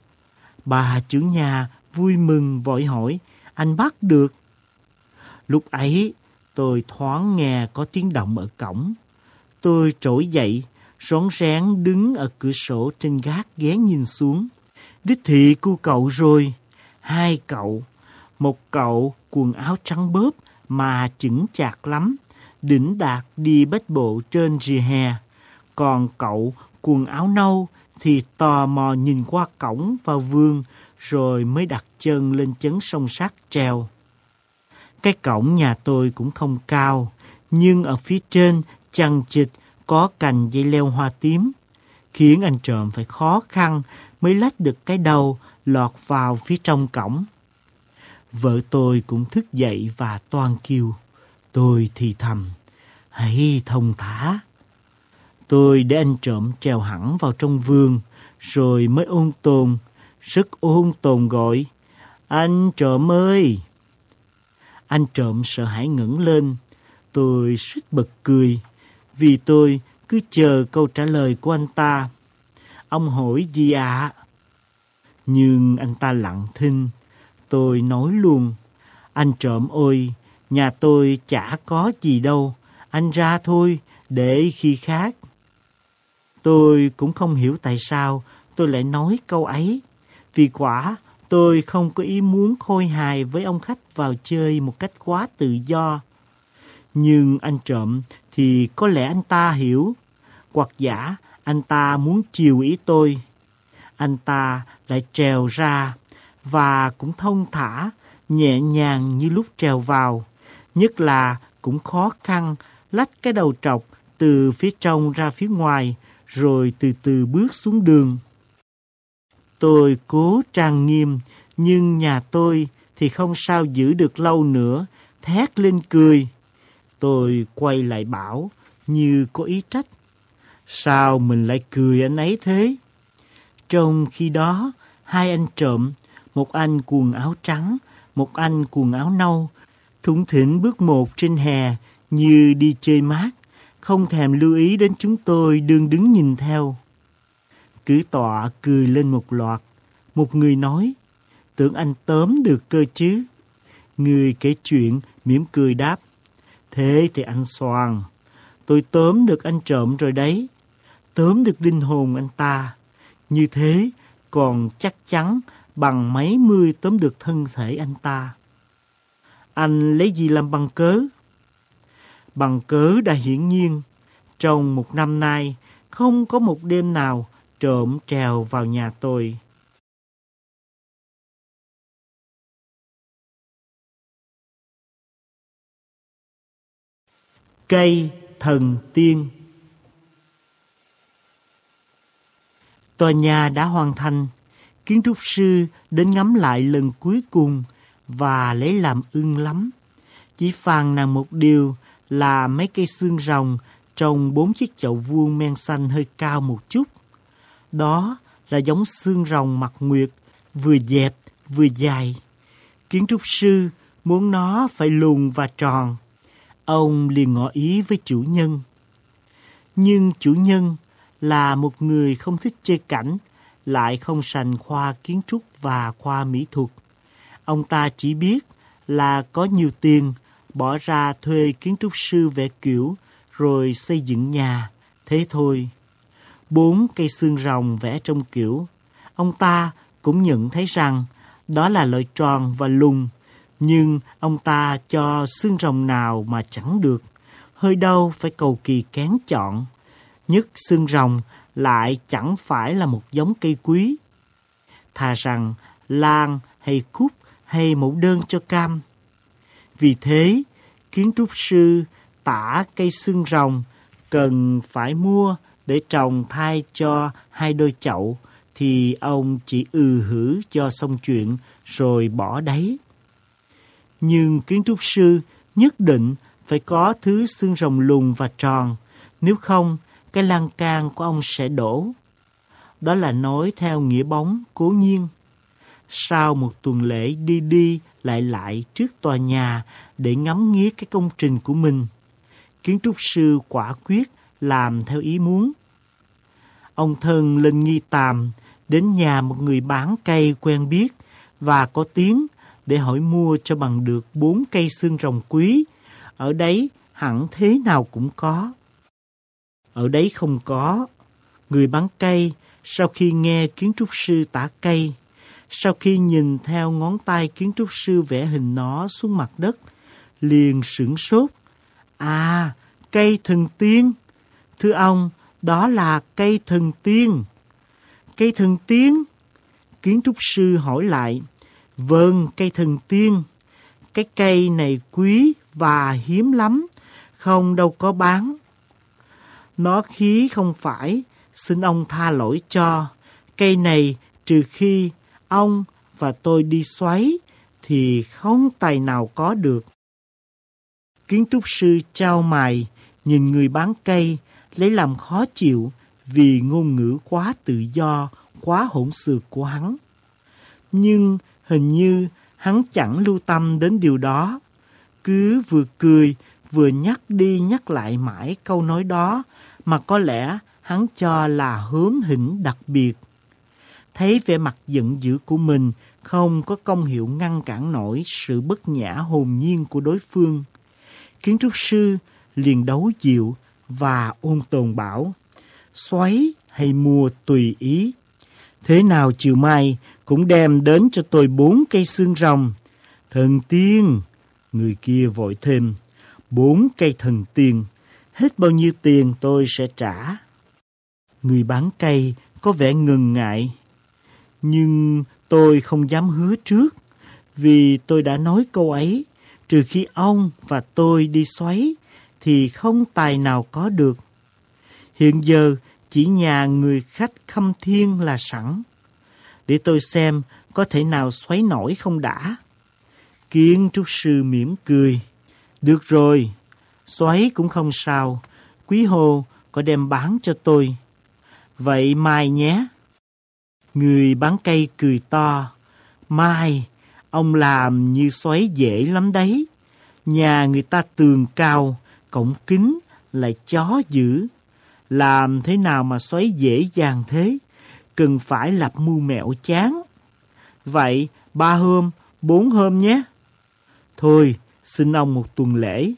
A: Bà chủ nhà vui mừng vội hỏi, anh bắt được. Lúc ấy, tôi thoáng nghe có tiếng động ở cổng. Tôi trỗi dậy, rón rén đứng ở cửa sổ trên gác ghé nhìn xuống. Đích thị cu cậu rồi. 2 cậu. Một cậu quần áo trắng bớp mà chững chạc lắm, đỉnh đạc đi bách bộ trên rìa hè. Còn cậu quần áo nâu thì tò mò nhìn qua cổng vào vườn rồi mới đặt chân lên chấn song sắt treo. Cái cổng nhà tôi cũng không cao, nhưng ở phía trên chằng chịt có cành dây leo hoa tím, khiến anh trộm phải khó khăn mới lách được cái đầu lọt vào phía trong cổng. Vợ tôi cũng thức dậy và toan kêu. Tôi thì thầm, hãy thông thả. Tôi để anh trộm trèo hẳn vào trong vườn, rồi mới rất ôn tồn gọi, anh trộm ơi! Anh trộm sợ hãi ngẩng lên. Tôi suýt bật cười, vì tôi cứ chờ câu trả lời của anh ta. Ông hỏi gì ạ? Nhưng anh ta lặng thinh. Tôi nói luôn, anh trộm ơi, nhà tôi chả có gì đâu, anh ra thôi, để khi khác. Tôi cũng không hiểu tại sao tôi lại nói câu ấy, vì quả tôi không có ý muốn khôi hài với ông khách vào chơi một cách quá tự do. Nhưng anh trộm thì có lẽ anh ta hiểu, hoặc giả anh ta muốn chiều ý tôi. Anh ta lại trèo ra, và cũng thông thả, nhẹ nhàng như lúc trèo vào, nhất là cũng khó khăn lách cái đầu trọc từ phía trong ra phía ngoài, rồi từ từ bước xuống đường. Tôi cố trang nghiêm, nhưng nhà tôi thì không sao giữ được lâu nữa, thét lên cười. Tôi quay lại bảo, như có ý trách, sao mình lại cười anh ấy thế? Trong khi đó, 2 anh trộm, một anh quần áo trắng, một anh quần áo nâu, thủng thỉnh bước một trên hè như đi chơi mát, không thèm lưu ý đến chúng tôi đương đứng nhìn theo. Cứ tọa cười lên một loạt. Một người nói, tưởng anh tóm được cơ chứ. Người kể chuyện mỉm cười đáp, thế thì anh xoàng, tôi tóm được anh trộm rồi đấy. Tóm được linh hồn anh ta. Như thế còn chắc chắn bằng mấy mươi tóm được thân thể anh ta. Anh lấy gì làm bằng cớ? Bằng cớ đã hiển nhiên. Trong 1 năm nay, không có một đêm nào trộm trèo vào nhà tôi. Cây thần tiên. Tòa nhà đã hoàn thành. Kiến trúc sư đến ngắm lại lần cuối cùng và lấy làm ưng lắm. Chỉ phàn nàn một điều là mấy cây xương rồng trong 4 chiếc chậu vuông men xanh hơi cao một chút. Đó là giống xương rồng mặt nguyệt, vừa dẹp vừa dài. Kiến trúc sư muốn nó phải lùn và tròn. Ông liền ngỏ ý với chủ nhân. Nhưng chủ nhân là một người không thích chơi cảnh, lại không sành khoa kiến trúc và khoa mỹ thuật. Ông ta chỉ biết là có nhiều tiền, bỏ ra thuê kiến trúc sư vẽ kiểu, rồi xây dựng nhà, thế thôi. 4 cây xương rồng vẽ trong kiểu. Ông ta cũng nhận thấy rằng đó là loại tròn và lùn, nhưng ông ta cho xương rồng nào mà chẳng được, hơi đâu phải cầu kỳ kén chọn. Nhất xương rồng lại chẳng phải là một giống cây quý. Thà rằng lan hay cúc hay mẫu đơn cho cam. Vì thế, kiến trúc sư tả cây xương rồng cần phải mua để trồng thay cho 2 đôi chậu, thì ông chỉ hử cho xong chuyện rồi bỏ đấy. Nhưng kiến trúc sư nhất định phải có thứ xương rồng lùn và tròn, Nếu không, cái lan can của ông sẽ đổ. Đó là nói theo nghĩa bóng cố nhiên. Sau một tuần lễ đi đi lại trước tòa nhà để ngắm nghía cái công trình của mình, kiến trúc sư quả quyết làm theo ý muốn. Ông thân lên Nghi Tàm, đến nhà một người bán cây quen biết và có tiếng để hỏi mua cho bằng được 4 cây xương rồng quý. Ở đấy hẳn thế nào cũng có. Ở đấy không có. Người bán cây sau khi nghe kiến trúc sư tả cây, sau khi nhìn theo ngón tay kiến trúc sư vẽ hình nó xuống mặt đất, liền sửng sốt. À, cây thần tiên. Thưa ông, đó là cây thần tiên. Cây thần tiên? Kiến trúc sư hỏi lại. Vâng, cây thần tiên. Cái cây này quý và hiếm lắm, không đâu có bán. Nó khí không phải, xin ông tha lỗi cho. Cây này trừ khi ông và tôi đi xoáy thì không tài nào có được. Kiến trúc sư chau mày, nhìn người bán cây, lấy làm khó chịu vì ngôn ngữ quá tự do, quá hỗn xược của hắn. Nhưng hình như hắn chẳng lưu tâm đến điều đó. Cứ vừa cười, vừa nhắc đi nhắc lại mãi câu nói đó mà có lẽ hắn cho là hớm hỉnh đặc biệt. Thấy vẻ mặt giận dữ của mình không có công hiệu ngăn cản nổi sự bất nhã hồn nhiên của đối phương, kiến trúc sư liền đấu dịu và ôn tồn bảo: xoáy hay mua tùy ý. Thế nào chiều mai cũng đem đến cho tôi 4 cây xương rồng. Thần tiên, người kia vội thêm, 4 cây thần tiên, hết bao nhiêu tiền tôi sẽ trả. Người bán cây có vẻ ngần ngại. Nhưng tôi không dám hứa trước, vì tôi đã nói câu ấy, trừ khi ông và tôi đi xoáy thì không tài nào có được. Hiện giờ chỉ nhà người khách Khâm Thiên là sẵn. Để tôi xem có thể nào xoáy nổi không đã. Kiến trúc sư mỉm cười. Được rồi, xoáy cũng không sao. Quý Hồ có đem bán cho tôi. Vậy mai nhé. Người bán cây cười to. Mai, ông làm như xoáy dễ lắm đấy. Nhà người ta tường cao, cổng kính, lại chó dữ. Làm thế nào mà xoáy dễ dàng thế? Cần phải lập mưu mẹo chán. Vậy 3 hôm, 4 hôm nhé. Thôi, xin ông 1 tuần lễ.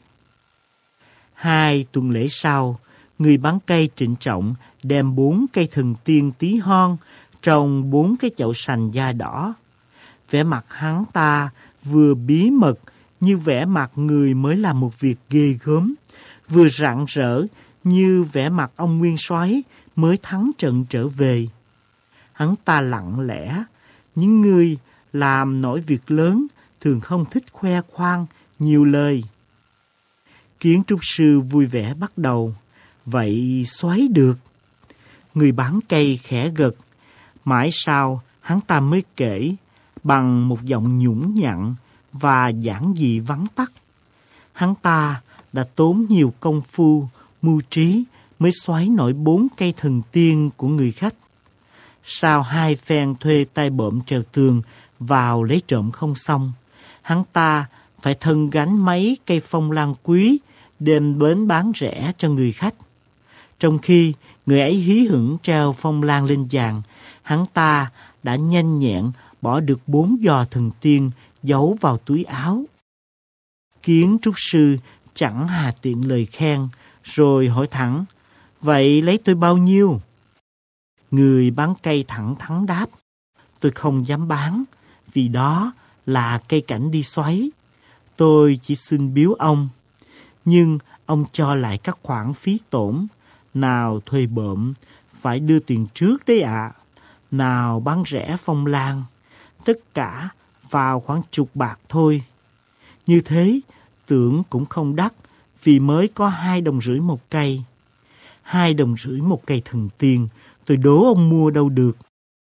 A: 2 tuần lễ sau, người bán cây trịnh trọng đem 4 cây thần tiên tí hon trong 4 cái chậu sành da đỏ. Vẻ mặt hắn ta vừa bí mật như vẻ mặt người mới làm một việc ghê gớm, vừa rạng rỡ như vẻ mặt ông nguyên soái mới thắng trận trở về. Hắn ta lặng lẽ, những người làm nổi việc lớn thường không thích khoe khoang, nhiều lời. Kiến trúc sư vui vẻ bắt đầu. Vậy xoáy được. Người bán cây khẽ gật. Mãi sau hắn ta mới kể bằng một giọng nhũng nhặn và giản dị vắn tắt. Hắn ta đã tốn nhiều công phu, mưu trí mới xoáy nổi 4 cây thần tiên của người khách. Sau 2 phen thuê tay bộm trèo tường vào lấy trộm không xong, hắn ta phải thân gánh mấy cây phong lan quý đem đến bán rẻ cho người khách. Trong khi người ấy hí hửng treo phong lan lên vàng, hắn ta đã nhanh nhẹn bỏ được 4 giò thần tiên giấu vào túi áo. Kiến trúc sư chẳng hà tiện lời khen, rồi hỏi thẳng, vậy lấy tôi bao nhiêu? Người bán cây thẳng thắn đáp, tôi không dám bán, vì đó là cây cảnh đi xoáy. Tôi chỉ xin biếu ông, nhưng ông cho lại các khoản phí tổn. Nào thuê bộm, phải đưa tiền trước đấy ạ. Nào bán rẻ phong lan, tất cả vào khoảng 10 bạc thôi. Như thế, tưởng cũng không đắt, vì mới có 2,5 đồng một cây. 2,5 đồng một cây thần tiên, tôi đố ông mua đâu được.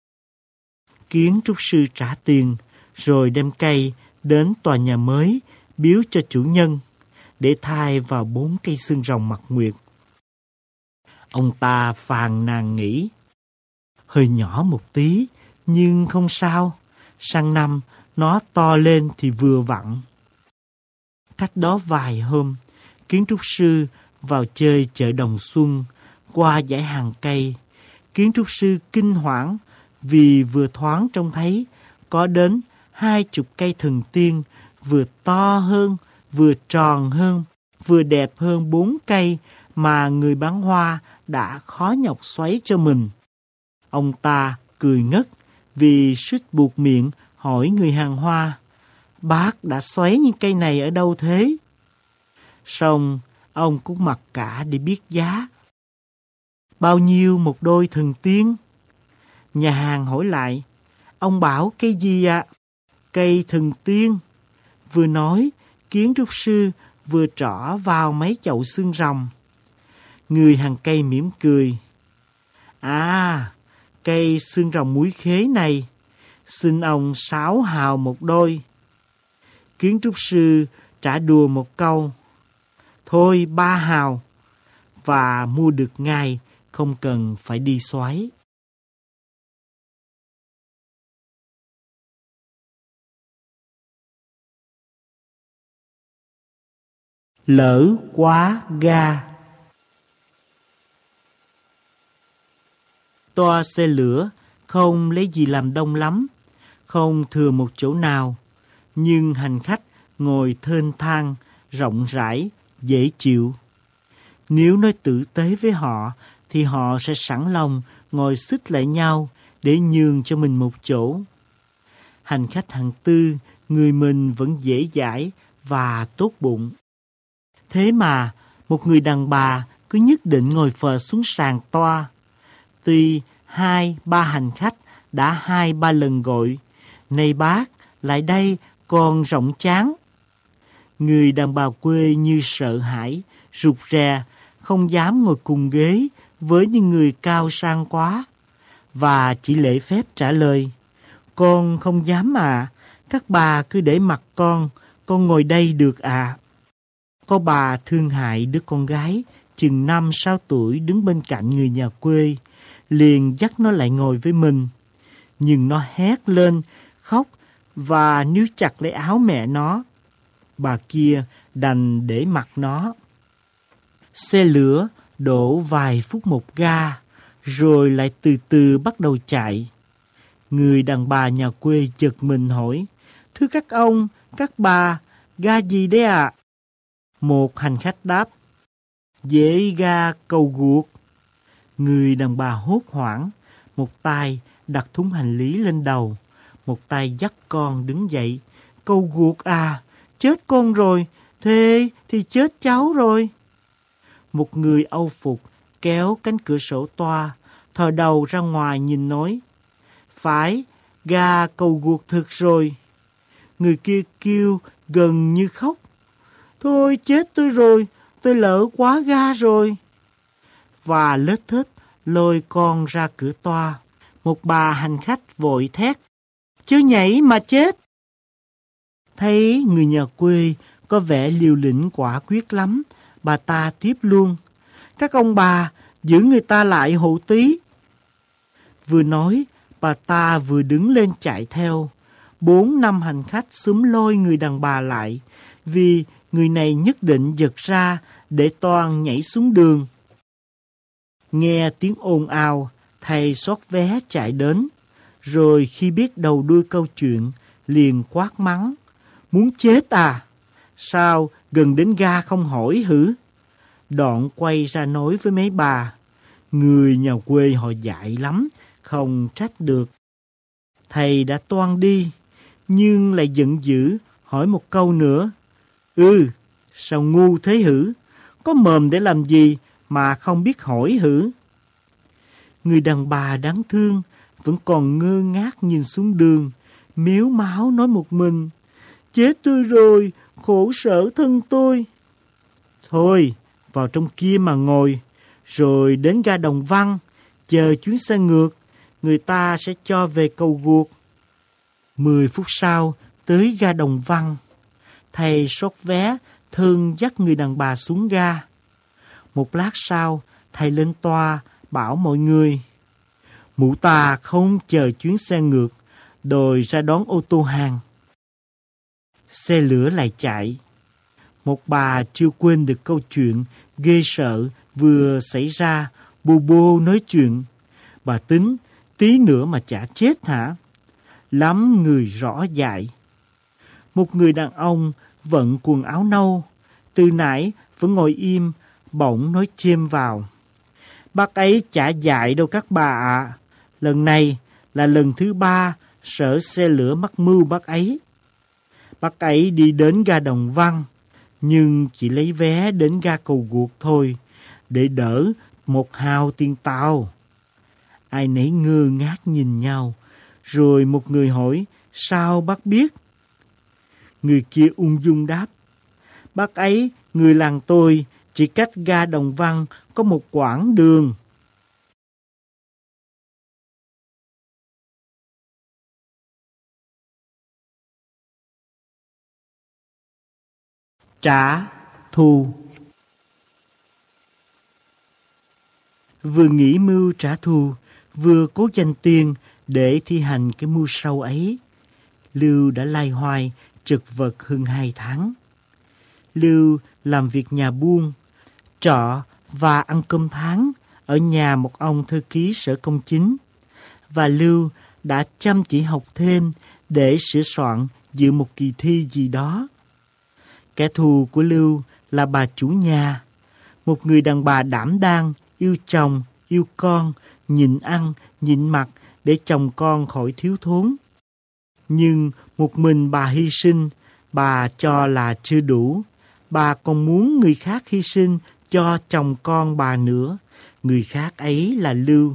A: Kiến trúc sư trả tiền, rồi đem cây đến tòa nhà mới, biếu cho chủ nhân, để thay vào 4 cây xương rồng mặt nguyệt. Ông ta phàn nàn nghĩ, hơi nhỏ một tí, nhưng không sao, sang năm nó to lên thì vừa vặn. Cách đó vài hôm, kiến trúc sư vào chơi chợ Đồng Xuân, qua dãy hàng cây. Kiến trúc sư kinh hoảng vì vừa thoáng trông thấy có đến 20 cây thần tiên, vừa to hơn, vừa tròn hơn, vừa đẹp hơn 4 cây mà người bán hoa đã khó nhọc xoáy cho mình. Ông ta cười ngất vì suýt buộc miệng hỏi người hàng hoa, bác đã xoáy những cây này ở đâu thế? Xong ông cũng mặc cả để biết giá. Bao nhiêu một đôi thần tiên? Nhà hàng hỏi lại, ông bảo cây gì ạ? Cây thần tiên. Vừa nói, kiến trúc sư vừa trỏ vào mấy chậu xương rồng. Người hàng cây mỉm cười. À, cây xương rồng múi khế này, xin ông 6 hào một đôi. Kiến trúc sư trả đùa một câu, thôi 3 hào, và mua được ngay, không cần phải đi xoáy. Lỡ quá ga. Toa xe lửa không lấy gì làm đông lắm, không thừa một chỗ nào, nhưng hành khách ngồi thênh thang, rộng rãi, dễ chịu. Nếu nói tử tế với họ, thì họ sẽ sẵn lòng ngồi xích lại nhau để nhường cho mình một chỗ. Hành khách hạng tư, người mình vẫn dễ dãi và tốt bụng. Thế mà, một người đàn bà cứ nhất định ngồi phờ xuống sàn toa. Tuy 2-3 hành khách đã 2-3 lần gọi, này bác, lại đây còn rộng chán. Người đàn bà quê như sợ hãi, rụt rè, không dám ngồi cùng ghế với những người cao sang quá, và chỉ lễ phép trả lời, con không dám à, các bà cứ để mặc con ngồi đây được à. Có bà thương hại đứa con gái chừng 5-6 tuổi đứng bên cạnh người nhà quê, liền dắt nó lại ngồi với mình. Nhưng nó hét lên, khóc và níu chặt lấy áo mẹ nó. Bà kia đành để mặc nó. Xe lửa đổ vài phút một ga, rồi lại từ từ bắt đầu chạy. Người đàn bà nhà quê giật mình hỏi, thưa các ông, các bà, ga gì đấy ạ? Một hành khách đáp, dễ ga Cầu Guộc. Người đàn bà hốt hoảng, một tay đặt thúng hành lý lên đầu, một tay dắt con đứng dậy. Cầu Guộc à, chết con rồi, thế thì chết cháu rồi. Một người Âu phục kéo cánh cửa sổ toa, thò đầu ra ngoài nhìn nói, phải, ga Cầu Guộc thực rồi. Người kia kêu gần như khóc, thôi chết tôi rồi, tôi lỡ quá ga rồi. Và lết thết lôi con ra cửa toa. Một bà hành khách vội thét, chớ nhảy mà chết. Thấy người nhà quê có vẻ liều lĩnh quả quyết lắm, bà ta tiếp luôn, các ông bà giữ người ta lại hộ tí. Vừa nói, bà ta vừa đứng lên chạy theo. 4-5 hành khách xúm lôi người đàn bà lại, vì người này nhất định giật ra để toan nhảy xuống đường. Nghe tiếng ồn ào, thầy xót vé chạy đến, rồi khi biết đầu đuôi câu chuyện, liền quát mắng, muốn chết à? Sao gần đến ga không hỏi hử? Đoạn quay ra nói với mấy bà, người nhà quê họ dại lắm, không trách được. Thầy đã toan đi, nhưng lại giận dữ, hỏi một câu nữa. Sao ngu thế hử? Có mồm để làm gì mà không biết hỏi hử? Người đàn bà đáng thương, vẫn còn ngơ ngác nhìn xuống đường, mếu máo nói một mình. Chết tôi rồi, khổ sở thân tôi. Thôi, vào trong kia mà ngồi, rồi đến ga Đồng Văn, chờ chuyến xe ngược, người ta sẽ cho về Cầu Guộc. 10 phút sau, tới ga Đồng Văn. Thầy soát vé, thương dắt người đàn bà xuống ga. Một lát sau, thầy lên toa bảo mọi người. Mụ ta không chờ chuyến xe ngược, đòi ra đón ô tô hàng. Xe lửa lại chạy. Một bà chưa quên được câu chuyện ghê sợ vừa xảy ra, bô bô nói chuyện. Bà tính tí nữa mà chả chết hả? Lắm người rõ dại. Một người đàn ông vận quần áo nâu, từ nãy vẫn ngồi im, bỗng nói chêm vào. Bác ấy chả dại đâu các bà ạ. Lần này là lần thứ 3 sở xe lửa mắc mưu bác ấy. Bác ấy đi đến ga Đồng Văn, nhưng chỉ lấy vé đến ga Cầu Guộc thôi, để đỡ một hào tiền tàu. Ai nấy ngơ ngác nhìn nhau, rồi một người hỏi, sao bác biết? Người kia ung dung đáp, bác ấy, người làng tôi, chỉ cách ga Đồng Văn có một quãng đường. Trả thù. Vừa nghĩ mưu trả thù, vừa cố dành tiền để thi hành cái mưu sâu ấy, Lưu đã loay hoay chật vật hơn 2 tháng. Lưu làm việc nhà buôn, trọ và ăn cơm tháng ở nhà một ông thư ký sở công chính. Và Lưu đã chăm chỉ học thêm để sửa soạn dự một kỳ thi gì đó. Kẻ thù của Lưu là bà chủ nhà, một người đàn bà đảm đang, yêu chồng, yêu con, nhịn ăn, nhịn mặc để chồng con khỏi thiếu thốn. Nhưng một mình bà hy sinh, bà cho là chưa đủ. Bà còn muốn người khác hy sinh cho chồng con bà nữa. Người khác ấy là Lưu.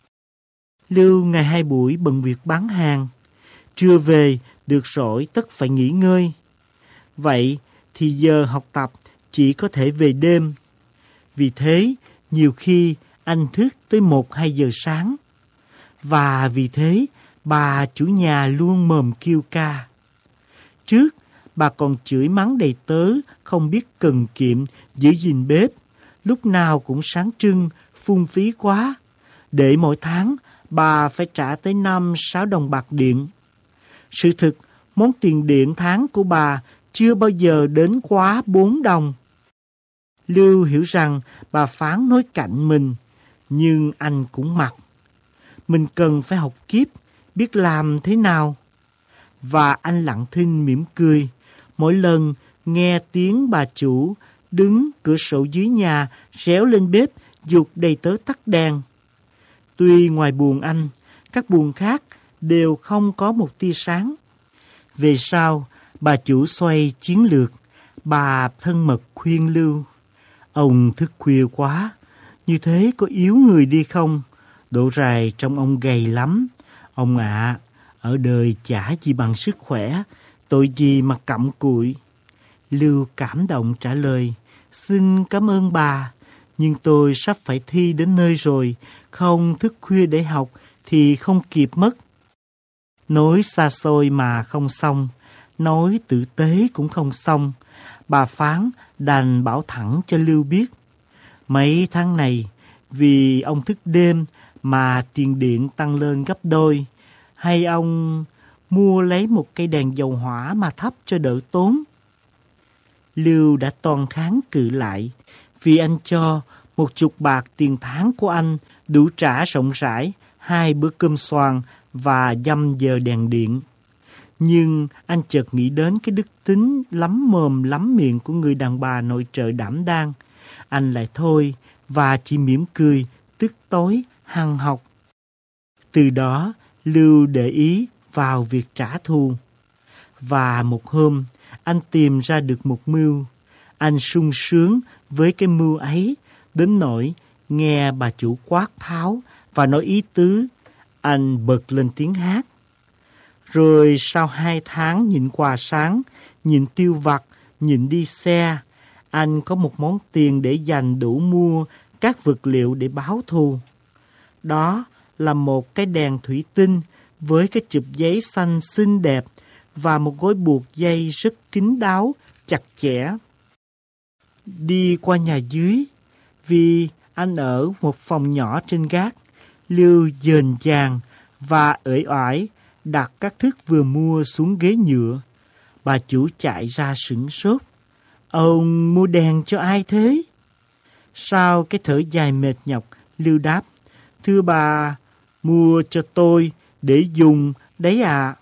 A: Lưu ngày 2 buổi bận việc bán hàng. Trưa về, được rồi tất phải nghỉ ngơi. Vậy thì giờ học tập chỉ có thể về đêm. Vì thế, nhiều khi anh thức tới 1-2 giờ sáng. Và vì thế, bà chủ nhà luôn mồm kêu ca. Trước, bà còn chửi mắng đầy tớ không biết cần kiệm, giữ gìn bếp. Lúc nào cũng sáng trưng, phung phí quá. Để mỗi tháng, bà phải trả tới 5-6 đồng bạc điện. Sự thực, món tiền điện tháng của bà chưa bao giờ đến quá 4 đồng. Lưu hiểu rằng bà phán nói cạnh mình, nhưng anh cũng mặc. Mình cần phải học kiếp, biết làm thế nào. Và anh lặng thinh mỉm cười, mỗi lần nghe tiếng bà chủ đứng cửa sổ dưới nhà réo lên bếp giục đầy tớ tắt đèn. Tuy ngoài buồng anh, các buồng khác đều không có một tia sáng. Về sau, bà chủ xoay chiến lược, bà thân mật khuyên Lưu. Ông thức khuya quá, như thế có yếu người đi không? Độ rày trong ông gầy lắm. Ông ạ, ở đời chả gì bằng sức khỏe, tội gì mà cặm cụi. Lưu cảm động trả lời, xin cảm ơn bà, nhưng tôi sắp phải thi đến nơi rồi, không thức khuya để học thì không kịp mất. Nói xa xôi mà không xong, nói tử tế cũng không xong. Bà phán đành bảo thẳng cho Lưu biết. Mấy tháng này, vì ông thức đêm mà tiền điện tăng lên gấp đôi, hay ông mua lấy một cây đèn dầu hỏa mà thắp cho đỡ tốn. Lưu đã toan kháng cự lại, vì anh cho 10 bạc tiền tháng của anh đủ trả rộng rãi 2 bữa cơm xoàn và dăm giờ đèn điện. Nhưng anh chợt nghĩ đến cái đức tính lắm mồm lắm miệng của người đàn bà nội trợ đảm đang. Anh lại thôi và chỉ mỉm cười, tức tối, hằn học. Từ đó, Lưu để ý vào việc trả thù. Và một hôm, anh tìm ra được một mưu. Anh sung sướng với cái mưu ấy, đến nỗi nghe bà chủ quát tháo và nói ý tứ, anh bật lên tiếng hát. Rồi sau 2 tháng nhịn quà sáng, nhịn tiêu vặt, nhịn đi xe, anh có một món tiền để dành đủ mua các vật liệu để báo thù. Đó là một cái đèn thủy tinh với cái chụp giấy xanh xinh đẹp và một gối buộc dây rất kín đáo, chặt chẽ. Đi qua nhà dưới, vì anh ở một phòng nhỏ trên gác. Lưu dền dàng và uể oải đặt các thức vừa mua xuống ghế nhựa. Bà chủ chạy ra sửng sốt. Ông mua đèn cho ai thế? Sau cái thở dài mệt nhọc, Lưu đáp. Thưa bà, mua cho tôi để dùng đấy ạ.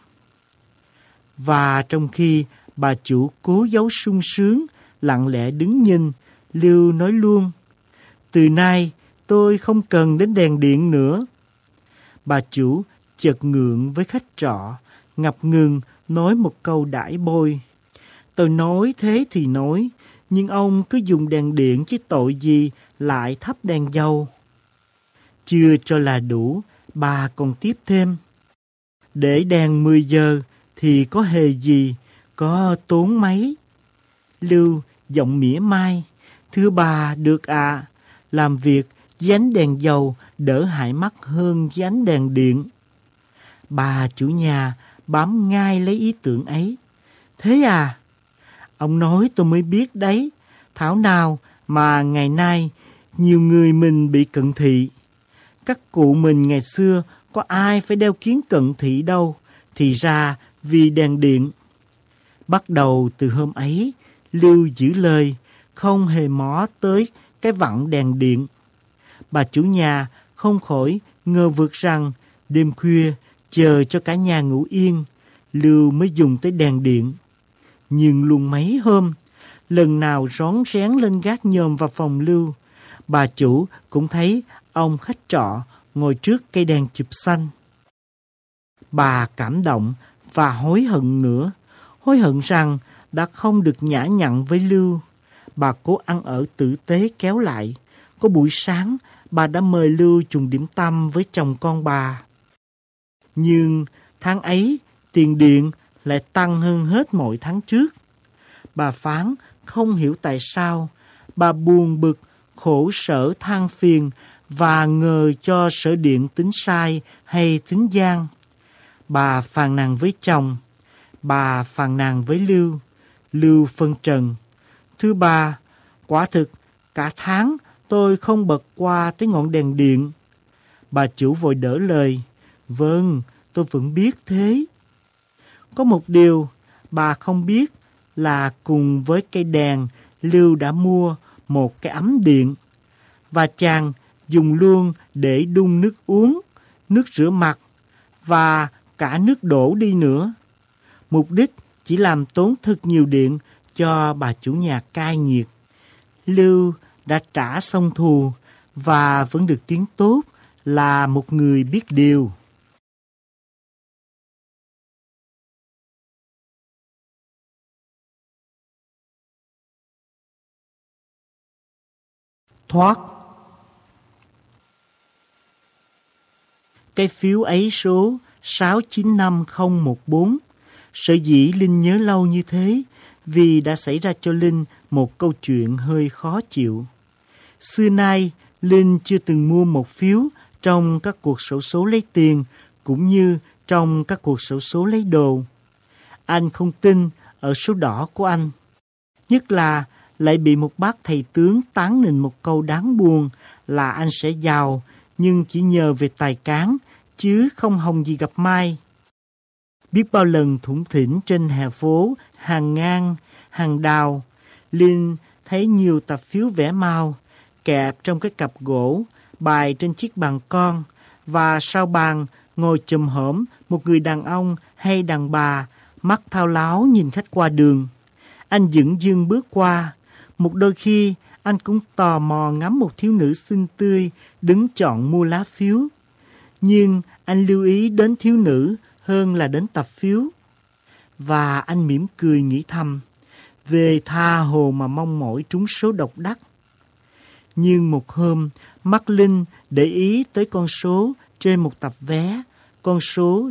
A: Và trong khi bà chủ cố giấu sung sướng, lặng lẽ đứng nhìn, Lưu nói luôn. Từ nay tôi không cần đến đèn điện nữa. Bà chủ chợt ngượng với khách trọ, ngập ngừng nói một câu đãi bôi. Tôi nói thế thì nói, nhưng ông cứ dùng đèn điện chứ tội gì lại thắp đèn dầu. Chưa cho là đủ, bà còn tiếp thêm. Để đèn 10 giờ thì có hề gì, có tốn mấy. Lưu giọng mỉa mai. Thưa bà, được ạ. Làm việc với ánh đèn dầu đỡ hại mắt hơn với ánh đèn điện. Bà chủ nhà bám ngay lấy ý tưởng ấy. Thế à? Ông nói tôi mới biết đấy. Thảo nào mà ngày nay nhiều người mình bị cận thị. Các cụ mình ngày xưa có ai phải đeo kiếng cận thị đâu. Thì ra vì đèn điện. Bắt đầu từ hôm ấy, Lưu giữ lời, không hề mó tới cái vặn đèn điện. Bà chủ nhà không khỏi ngờ vực rằng đêm khuya chờ cho cả nhà ngủ yên, Lưu mới dùng tới đèn điện. Nhưng luôn mấy hôm, lần nào rón rén lên gác nhòm vào phòng Lưu, bà chủ cũng thấy ông khách trọ ngồi trước cây đèn chụp xanh. Bà cảm động và hối hận nữa, hối hận rằng đã không được nhã nhặn với Lưu. Bà cố ăn ở tử tế kéo lại. Có buổi sáng, bà đã mời Lưu trùng điểm tâm với chồng con bà. Nhưng tháng ấy, tiền điện lại tăng hơn hết mọi tháng trước. Bà phán không hiểu tại sao. Bà buồn bực, khổ sở than phiền và ngờ cho sở điện tính sai hay tính gian. Bà phàn nàn với chồng. Bà phàn nàn với Lưu. Lưu phân trần. Thưa bà, quả thực cả tháng tôi không bật qua tới ngọn đèn điện. Bà chủ vội đỡ lời. Vâng, tôi vẫn biết thế. Có một điều bà không biết là cùng với cây đèn, Lưu đã mua một cái ấm điện. Và chàng dùng luôn để đun nước uống, nước rửa mặt và cả nước đổ đi nữa. Mục đích chỉ làm tốn thật nhiều điện cho bà chủ nhà cai nghiệt. Lưu đã trả xong thù và vẫn được tiếng tốt là một người biết điều. Thoát. Cái phiếu ấy số 695014. Sở dĩ Linh nhớ lâu như thế vì đã xảy ra cho Linh một câu chuyện hơi khó chịu. Xưa nay, Linh chưa từng mua một phiếu trong các cuộc xổ số lấy tiền cũng như trong các cuộc xổ số lấy đồ. Anh không tin ở số đỏ của anh. Nhất là lại bị một bác thầy tướng tán nịnh một câu đáng buồn là anh sẽ giàu nhưng chỉ nhờ về tài cán chứ không hồng gì gặp mai. Biết bao lần thủng thỉnh trên hè phố, hàng ngang, hàng đào, Linh thấy nhiều tập phiếu vẽ màu kẹp trong cái cặp gỗ, bài trên chiếc bàn con, và sau bàn ngồi chùm hổm một người đàn ông hay đàn bà, mắt thao láo nhìn khách qua đường. Anh dửng dưng bước qua. Một đôi khi anh cũng tò mò ngắm một thiếu nữ xinh tươi đứng chọn mua lá phiếu. Nhưng anh lưu ý đến thiếu nữ hơn là đến tập phiếu. Và anh mỉm cười nghĩ thầm, về tha hồ mà mong mỏi trúng số độc đắc. Nhưng một hôm, mắt Linh để ý tới con số trên một tập vé, con số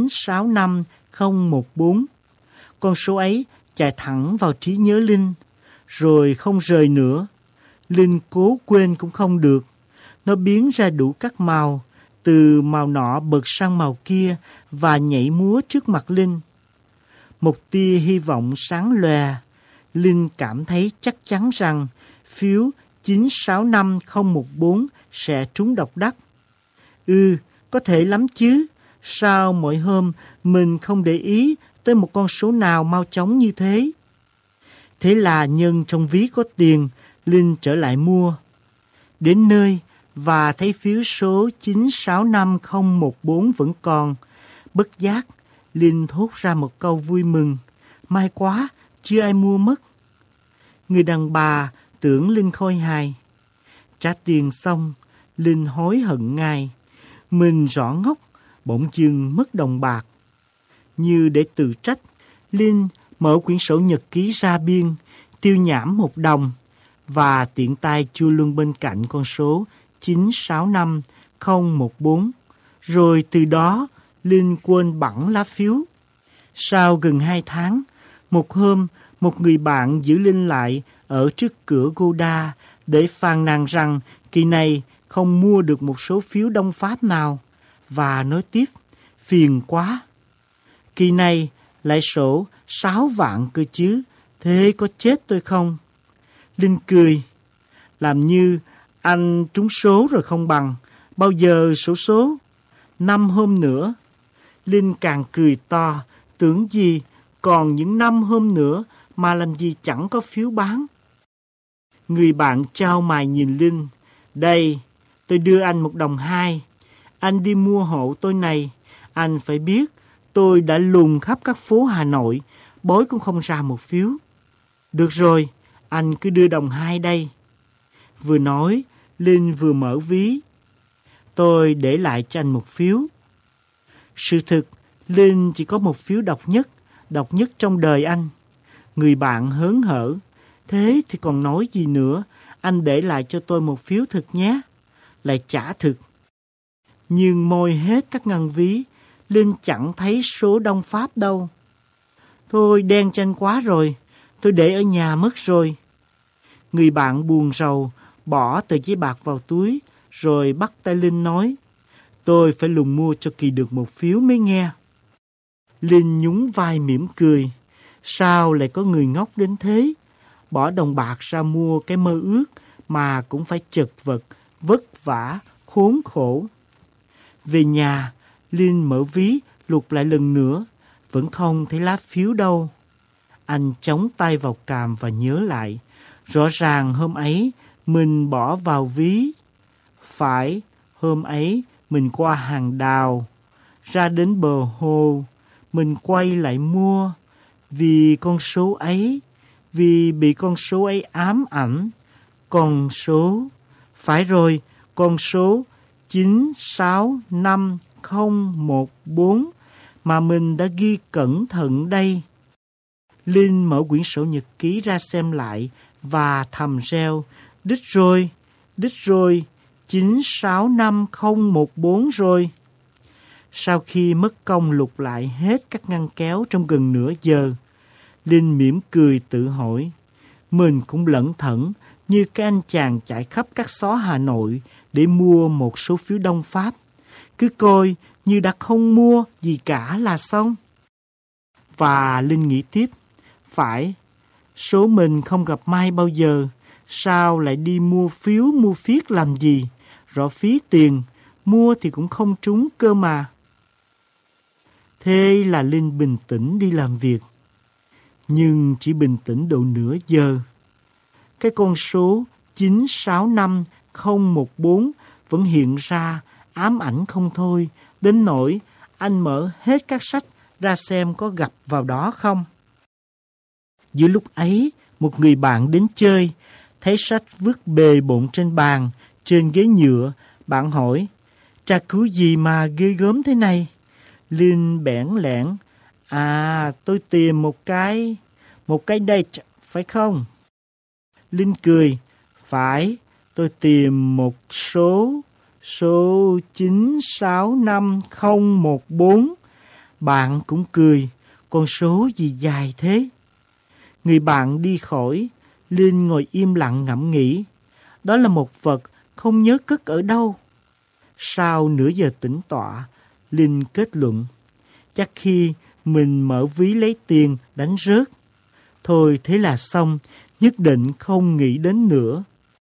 A: 965014. Con số ấy chạy thẳng vào trí nhớ Linh, rồi không rời nữa. Linh cố quên cũng không được. Nó biến ra đủ các màu, từ màu nọ bật sang màu kia và nhảy múa trước mặt Linh. Một tia hy vọng sáng lòe. Linh cảm thấy chắc chắn rằng phiếu 965014 sẽ trúng độc đắc. Có thể lắm chứ. Sao mỗi hôm mình không để ý tới một con số nào mau chóng như thế? Thế là nhân trong ví có tiền, Linh trở lại mua. Đến nơi và thấy phiếu số 965014 vẫn còn. Bất giác, Linh thốt ra một câu vui mừng. May quá, chưa ai mua mất. Người đàn bà tưởng Linh khôi hài. Trả tiền xong, Linh hối hận ngay. Mình rõ ngốc, bỗng dưng mất đồng bạc. Như để tự trách, Linh mở quyển sổ nhật ký ra biên, tiêu nhảm 1 đồng và tiện tay chui luôn bên cạnh con số 965014. Rồi từ đó, Linh quên bẵng lá phiếu. Sau gần 2 tháng, một hôm, một người bạn giữ Linh lại ở trước cửa Gouda để phàn nàn rằng kỳ này không mua được một số phiếu Đông Pháp nào, và nói tiếp, phiền quá. Kỳ này lại sổ 6 vạn cơ chứ, thế có chết tôi không? Linh cười, làm như anh trúng số rồi không bằng, bao giờ xổ số? 5 hôm nữa. Linh càng cười to, tưởng gì còn những 5 hôm nữa mà làm gì chẳng có phiếu bán. Người bạn chau mày nhìn Linh, đây, tôi đưa anh 1 đồng 2. Anh đi mua hộ tôi này, anh phải biết tôi đã lùng khắp các phố Hà Nội, bói cũng không ra một phiếu. Được rồi, anh cứ đưa đồng 2 đây. Vừa nói, Linh vừa mở ví. Tôi để lại cho anh 1 phiếu. Sự thực, Linh chỉ có 1 phiếu độc nhất trong đời anh. Người bạn hớn hở, thế thì còn nói gì nữa, anh để lại cho tôi 1 phiếu thực nhé. Lại trả thực. Nhưng moi hết các ngăn ví, Linh chẳng thấy số Đông Pháp đâu. Thôi đen chanh quá rồi, tôi để ở nhà mất rồi. Người bạn buồn rầu, bỏ tờ giấy bạc vào túi, rồi bắt tay Linh nói, tôi phải lùng mua cho kỳ được 1 phiếu mới nghe. Linh nhún vai mỉm cười, sao lại có người ngốc đến thế? Bỏ đồng bạc ra mua cái mơ ước mà cũng phải chật vật, vất vả, khốn khổ. Về nhà, Linh mở ví, lục lại lần nữa, vẫn không thấy lá phiếu đâu. Anh chống tay vào cằm và nhớ lại, rõ ràng hôm ấy mình bỏ vào ví. Phải, hôm ấy mình qua hàng đào, ra đến bờ hồ, mình quay lại mua, vì con số ấy, vì bị con số ấy ám ảnh. Con số, phải rồi, con số 965014 mà mình đã ghi cẩn thận đây. Linh mở quyển sổ nhật ký ra xem lại và thầm reo, đích rồi, 965014 rồi. Sau khi mất công lục lại hết các ngăn kéo trong gần nửa giờ, Linh mỉm cười tự hỏi, mình cũng lẩn thẩn như cái anh chàng chạy khắp các xó Hà Nội để mua một số phiếu Đông Pháp. Cứ coi như đã không mua gì cả là xong. Và Linh nghĩ tiếp, phải, số mình không gặp may bao giờ, sao lại đi mua phiếu mua phiết làm gì, rõ phí tiền, mua thì cũng không trúng cơ mà. Thế là Linh bình tĩnh đi làm việc. Nhưng chỉ bình tĩnh độ nửa giờ. Cái con số 965014 vẫn hiện ra ám ảnh không thôi, đến nỗi anh mở hết các sách ra xem có gặp vào đó không. Giữa lúc ấy, một người bạn đến chơi, thấy sách vứt bề bộn trên bàn, trên ghế nhựa, bạn hỏi, trà cứu gì mà ghê gớm thế này? Linh bẽn lẽn, tôi tìm một cái date, phải không? Linh cười, phải, tôi tìm một số 965014. Bạn cũng cười, con số gì dài thế? Người bạn đi khỏi, Linh ngồi im lặng ngẫm nghĩ. Đó là một vật không nhớ cất ở đâu. Sau nửa giờ tĩnh tọa, Linh kết luận, chắc khi mình mở ví lấy tiền đánh rớt. Thôi thế là xong, nhất định không nghĩ đến nữa.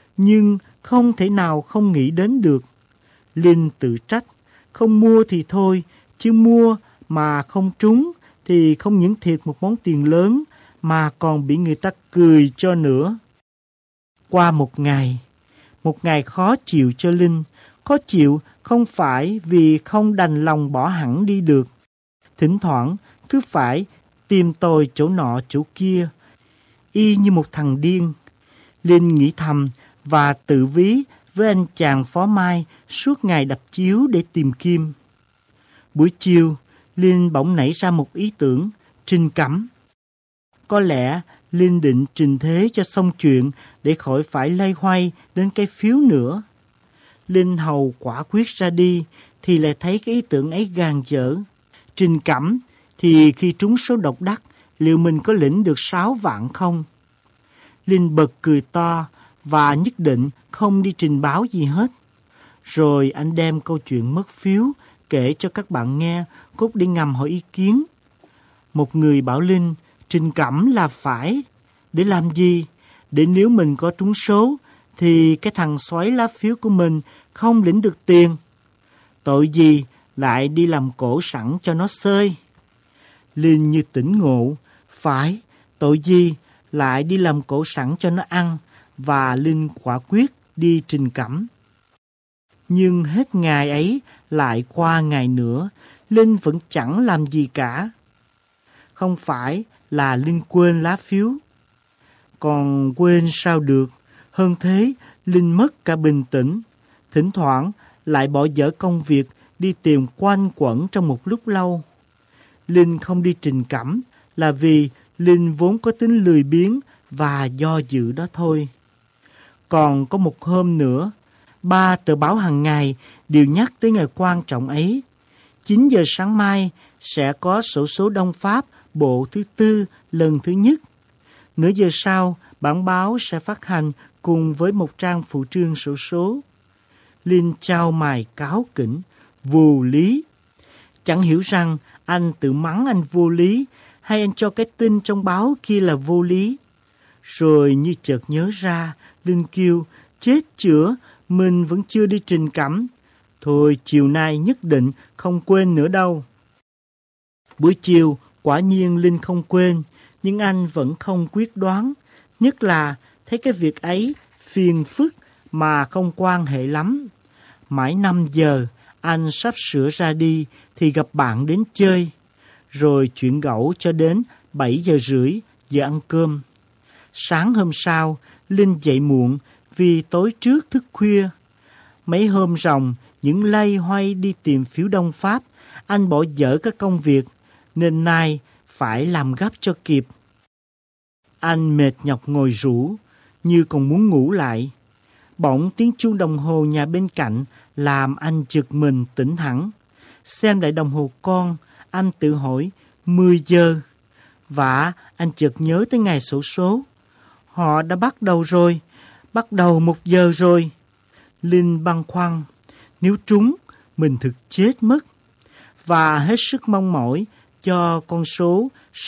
A: nhưng không thể nào không nghĩ đến được. Linh tự trách, không mua thì thôi, chứ mua mà không trúng thì không những thiệt một món tiền lớn mà còn bị người ta cười cho nữa. Qua một ngày khó chịu cho Linh. Khó chịu không phải vì không đành lòng bỏ hẳn đi được. Thỉnh thoảng cứ phải tìm tòi chỗ nọ chỗ kia, y như một thằng điên. Linh nghĩ thầm và tự ví với anh chàng Phó Mai suốt ngày đập chiếu để tìm kim. Buổi chiều, Linh bỗng nảy ra một ý tưởng, trình cẩm. Có lẽ Linh định trình thế cho xong chuyện để khỏi phải loay hoay đến cái phiếu nữa. Linh hầu quả quyết ra đi thì lại thấy cái ý tưởng ấy gàn dở. Trình cẩm thì khi trúng số độc đắc, liệu mình có lĩnh được 6 vạn không? Linh bật cười to và nhất định không đi trình báo gì hết. Rồi anh đem câu chuyện mất phiếu kể cho các bạn nghe, cốt để ngầm hỏi ý kiến. Một người bảo Linh, trình cẩm là phải. Để làm gì? Để nếu mình có trúng số, thì cái thằng xoáy lá phiếu của mình không lĩnh được tiền. Tội gì lại đi làm cổ sẵn cho nó xơi. Linh như tỉnh ngộ, phải, tội gì lại đi làm cổ sẵn cho nó ăn, và Linh quả quyết đi trình cẩm. Nhưng hết ngày ấy lại qua ngày nữa, Linh vẫn chẳng làm gì cả. Không phải là Linh quên lá phiếu. Còn quên sao được, hơn thế Linh mất cả bình tĩnh. Thỉnh thoảng lại bỏ dở công việc đi tìm quanh quẩn trong một lúc lâu. Linh không đi trình cẩm là vì Linh vốn có tính lười biếng và do dự đó thôi. Còn có một hôm nữa, 3 tờ báo hàng ngày đều nhắc tới ngày quan trọng ấy. 9 giờ sáng mai sẽ có xổ số Đông Pháp bộ thứ 4 lần thứ nhất. Nửa giờ sau, bản báo sẽ phát hành cùng với một trang phụ trương xổ số. Linh chau mày cáo kỉnh, vô lý. Chẳng hiểu rằng anh tự mắng anh vô lý hay anh cho cái tin trong báo kia là vô lý. Rồi như chợt nhớ ra, Linh kêu, chết chữa, mình vẫn chưa đi trình cẩm. Thôi chiều nay nhất định không quên nữa đâu. Buổi chiều, quả nhiên Linh không quên, nhưng anh vẫn không quyết đoán. Nhất là thấy cái việc ấy phiền phức mà không quan hệ lắm. Mãi 5 giờ, anh sắp sửa ra đi thì gặp bạn đến chơi. Rồi chuyện gẫu cho đến 7 giờ rưỡi, giờ ăn cơm. Sáng hôm sau, Linh dậy muộn vì tối trước thức khuya. Mấy hôm ròng, những lay hoay đi tìm phiếu Đông Pháp, anh bỏ dở các công việc, nên nay phải làm gấp cho kịp. Anh mệt nhọc ngồi rũ, như còn muốn ngủ lại. Bỗng tiếng chuông đồng hồ nhà bên cạnh làm anh giật mình tỉnh hẳn. Xem lại đồng hồ con, anh tự hỏi 10 giờ. Và anh chợt nhớ tới ngày xổ số. Họ đã bắt đầu rồi, bắt đầu 1 giờ rồi. Linh băn khoăn, nếu trúng, mình thực chết mất. Và hết sức mong mỏi cho con số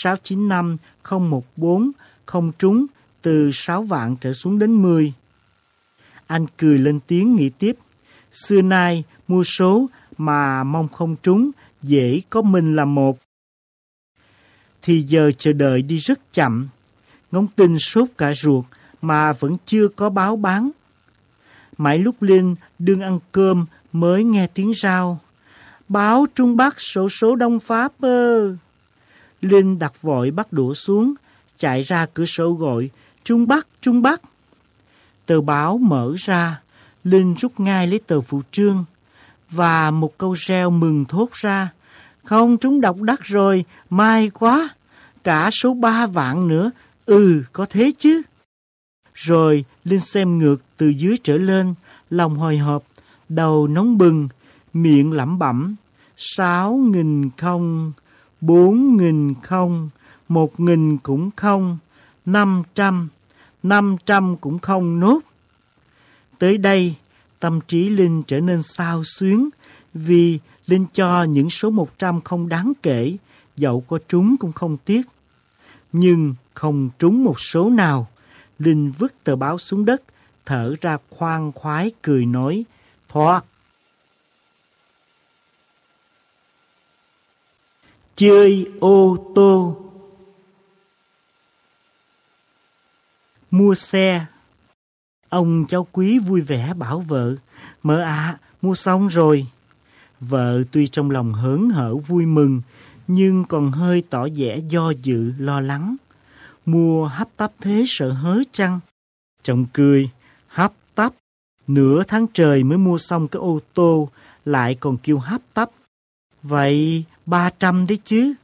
A: 695014 không trúng từ 6 vạn trở xuống đến 10. Anh cười lên tiếng nghĩ tiếp, xưa nay mua số mà mong không trúng, dễ có mình là một. Thì giờ chờ đợi đi rất chậm, ngóng tin sốt cả ruột mà vẫn chưa có báo bán. Mãi lúc Linh đương ăn cơm mới nghe tiếng rao, báo Trung Bắc xổ số Đông Pháp ơ. Linh đặt vội bắt đũa xuống, chạy ra cửa sổ gọi, Trung Bắc, Trung Bắc. Tờ báo mở ra, Linh rút ngay lấy tờ phụ trương, và một câu reo mừng thốt ra, không trúng độc đắc rồi, may quá, cả số 3 vạn nữa, có thế chứ. Rồi Linh xem ngược từ dưới trở lên, lòng hồi hộp, đầu nóng bừng, miệng lẩm bẩm, 6.000 không, 4.000 không, 1.000 cũng không, 500 cũng không nốt. Tới đây, tâm trí Linh trở nên xao xuyến, vì Linh cho những số 100 không đáng kể, dẫu có trúng cũng không tiếc. Nhưng không trúng một số nào. Linh vứt tờ báo xuống đất, thở ra khoan khoái cười nói, thoát. Chơi ô tô. Mua xe. Ông cháu Quý vui vẻ bảo vợ, mợ ạ, mua xong rồi. Vợ tuy trong lòng hớn hở vui mừng, nhưng còn hơi tỏ vẻ do dự lo lắng. Mua hấp tấp thế sợ hớ chăng? Chồng cười, hấp tấp. Nửa tháng trời mới mua xong cái ô tô, lại còn kêu hấp tấp. Vậy 300 đấy chứ.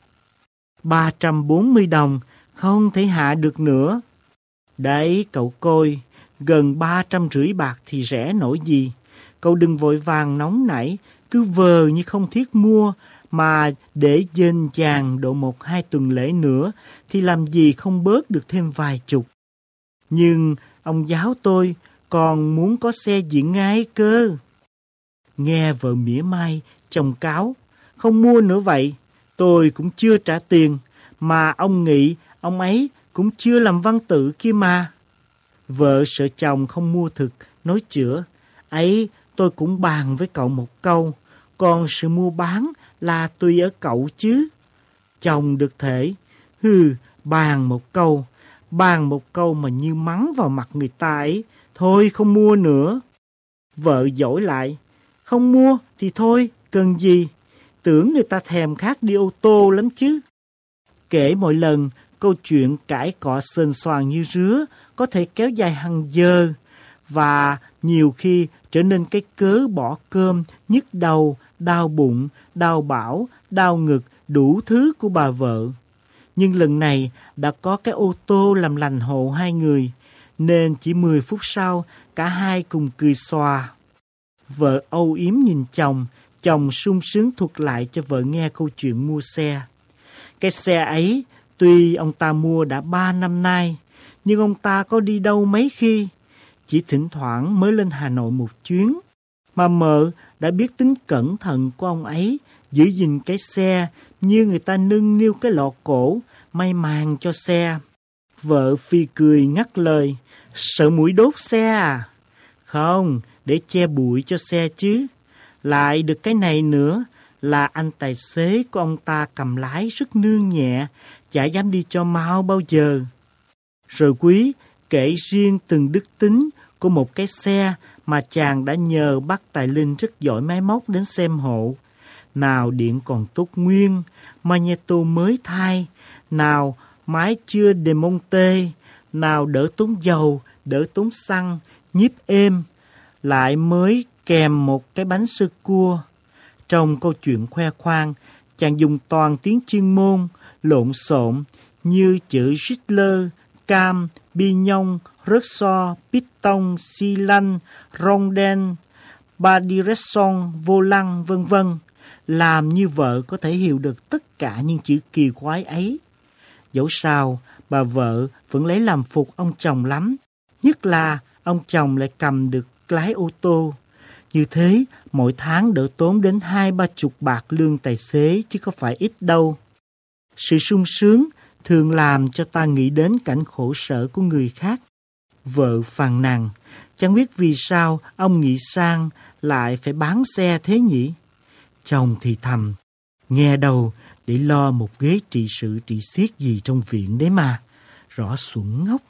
A: 340 đồng, không thể hạ được nữa. Đấy cậu coi, gần 350 bạc thì rẻ nổi gì. Cậu đừng vội vàng nóng nảy, cứ vờ như không thiết mua, mà để dên dàng độ 1-2 tuần lễ nữa thì làm gì không bớt được thêm vài chục. Nhưng ông giáo tôi còn muốn có xe diễn ngay cơ. Nghe vợ mỉa mai, chồng cáo, không mua nữa vậy, tôi cũng chưa trả tiền, mà ông nghĩ ông ấy cũng chưa làm văn tự kia mà. Vợ sợ chồng không mua thực, nói chữa, ấy tôi cũng bàn với cậu một câu, còn sự mua bán là tùy ở cậu chứ. Chồng được thể, bàn một câu mà như mắng vào mặt người ta ấy, thôi không mua nữa. Vợ dỗi lại, không mua thì thôi, cần gì, tưởng người ta thèm khát đi ô tô lắm chứ. Kể mỗi lần, câu chuyện cãi cọ sền soàn như rứa có thể kéo dài hàng giờ, và nhiều khi trở nên cái cớ bỏ cơm, nhức đầu, đau bụng, đau bão, đau ngực, đủ thứ của bà vợ. Nhưng lần này đã có cái ô tô làm lành hộ hai người, nên chỉ 10 phút sau cả hai cùng cười xòa. Vợ âu yếm nhìn chồng sung sướng thuật lại cho vợ nghe câu chuyện mua xe. Cái xe ấy tuy ông ta mua đã 3 năm nay, nhưng ông ta có đi đâu mấy khi, chỉ thỉnh thoảng mới lên Hà Nội một chuyến. Mà mợ đã biết tính cẩn thận của ông ấy, giữ gìn cái xe như người ta nâng niu cái lọ cổ, may màng cho xe. Vợ phi cười ngắt lời, sợ muỗi đốt xe à? Không, để che bụi cho xe chứ. Lại được cái này nữa là anh tài xế của ông ta cầm lái rất nương nhẹ, chả dám đi cho mau bao giờ. Rồi Quý kể riêng từng đức tính của một cái xe mà chàng đã nhờ bác Tài Linh rất giỏi máy móc đến xem hộ. Nào điện còn tốt nguyên, magneto mới thay, nào máy chưa demonte, nào đỡ tốn dầu, đỡ tốn xăng, nhíp êm, lại mới kèm một cái bánh sơ cua. Trong câu chuyện khoe khoang, chàng dùng toàn tiếng chuyên môn, lộn xộn như chữ Hitler, cam, bignon, ressort, piston, xi lanh, rondel, ba direction, vô lăng, vân vân, làm như vợ có thể hiểu được tất cả những chữ kỳ quái ấy. Dẫu sao, bà vợ vẫn lấy làm phục ông chồng lắm, nhất là ông chồng lại cầm được lái ô tô. Như thế, mỗi tháng đỡ tốn đến 20-30 bạc lương tài xế chứ có phải ít đâu. Sự sung sướng thường làm cho ta nghĩ đến cảnh khổ sở của người khác. Vợ phàn nàn, chẳng biết vì sao ông Nghị Sang lại phải bán xe thế nhỉ? Chồng thì thầm, nghe đâu để lo một ghế trị sự trị xiết gì trong viện đấy mà, rõ xuẩn ngốc.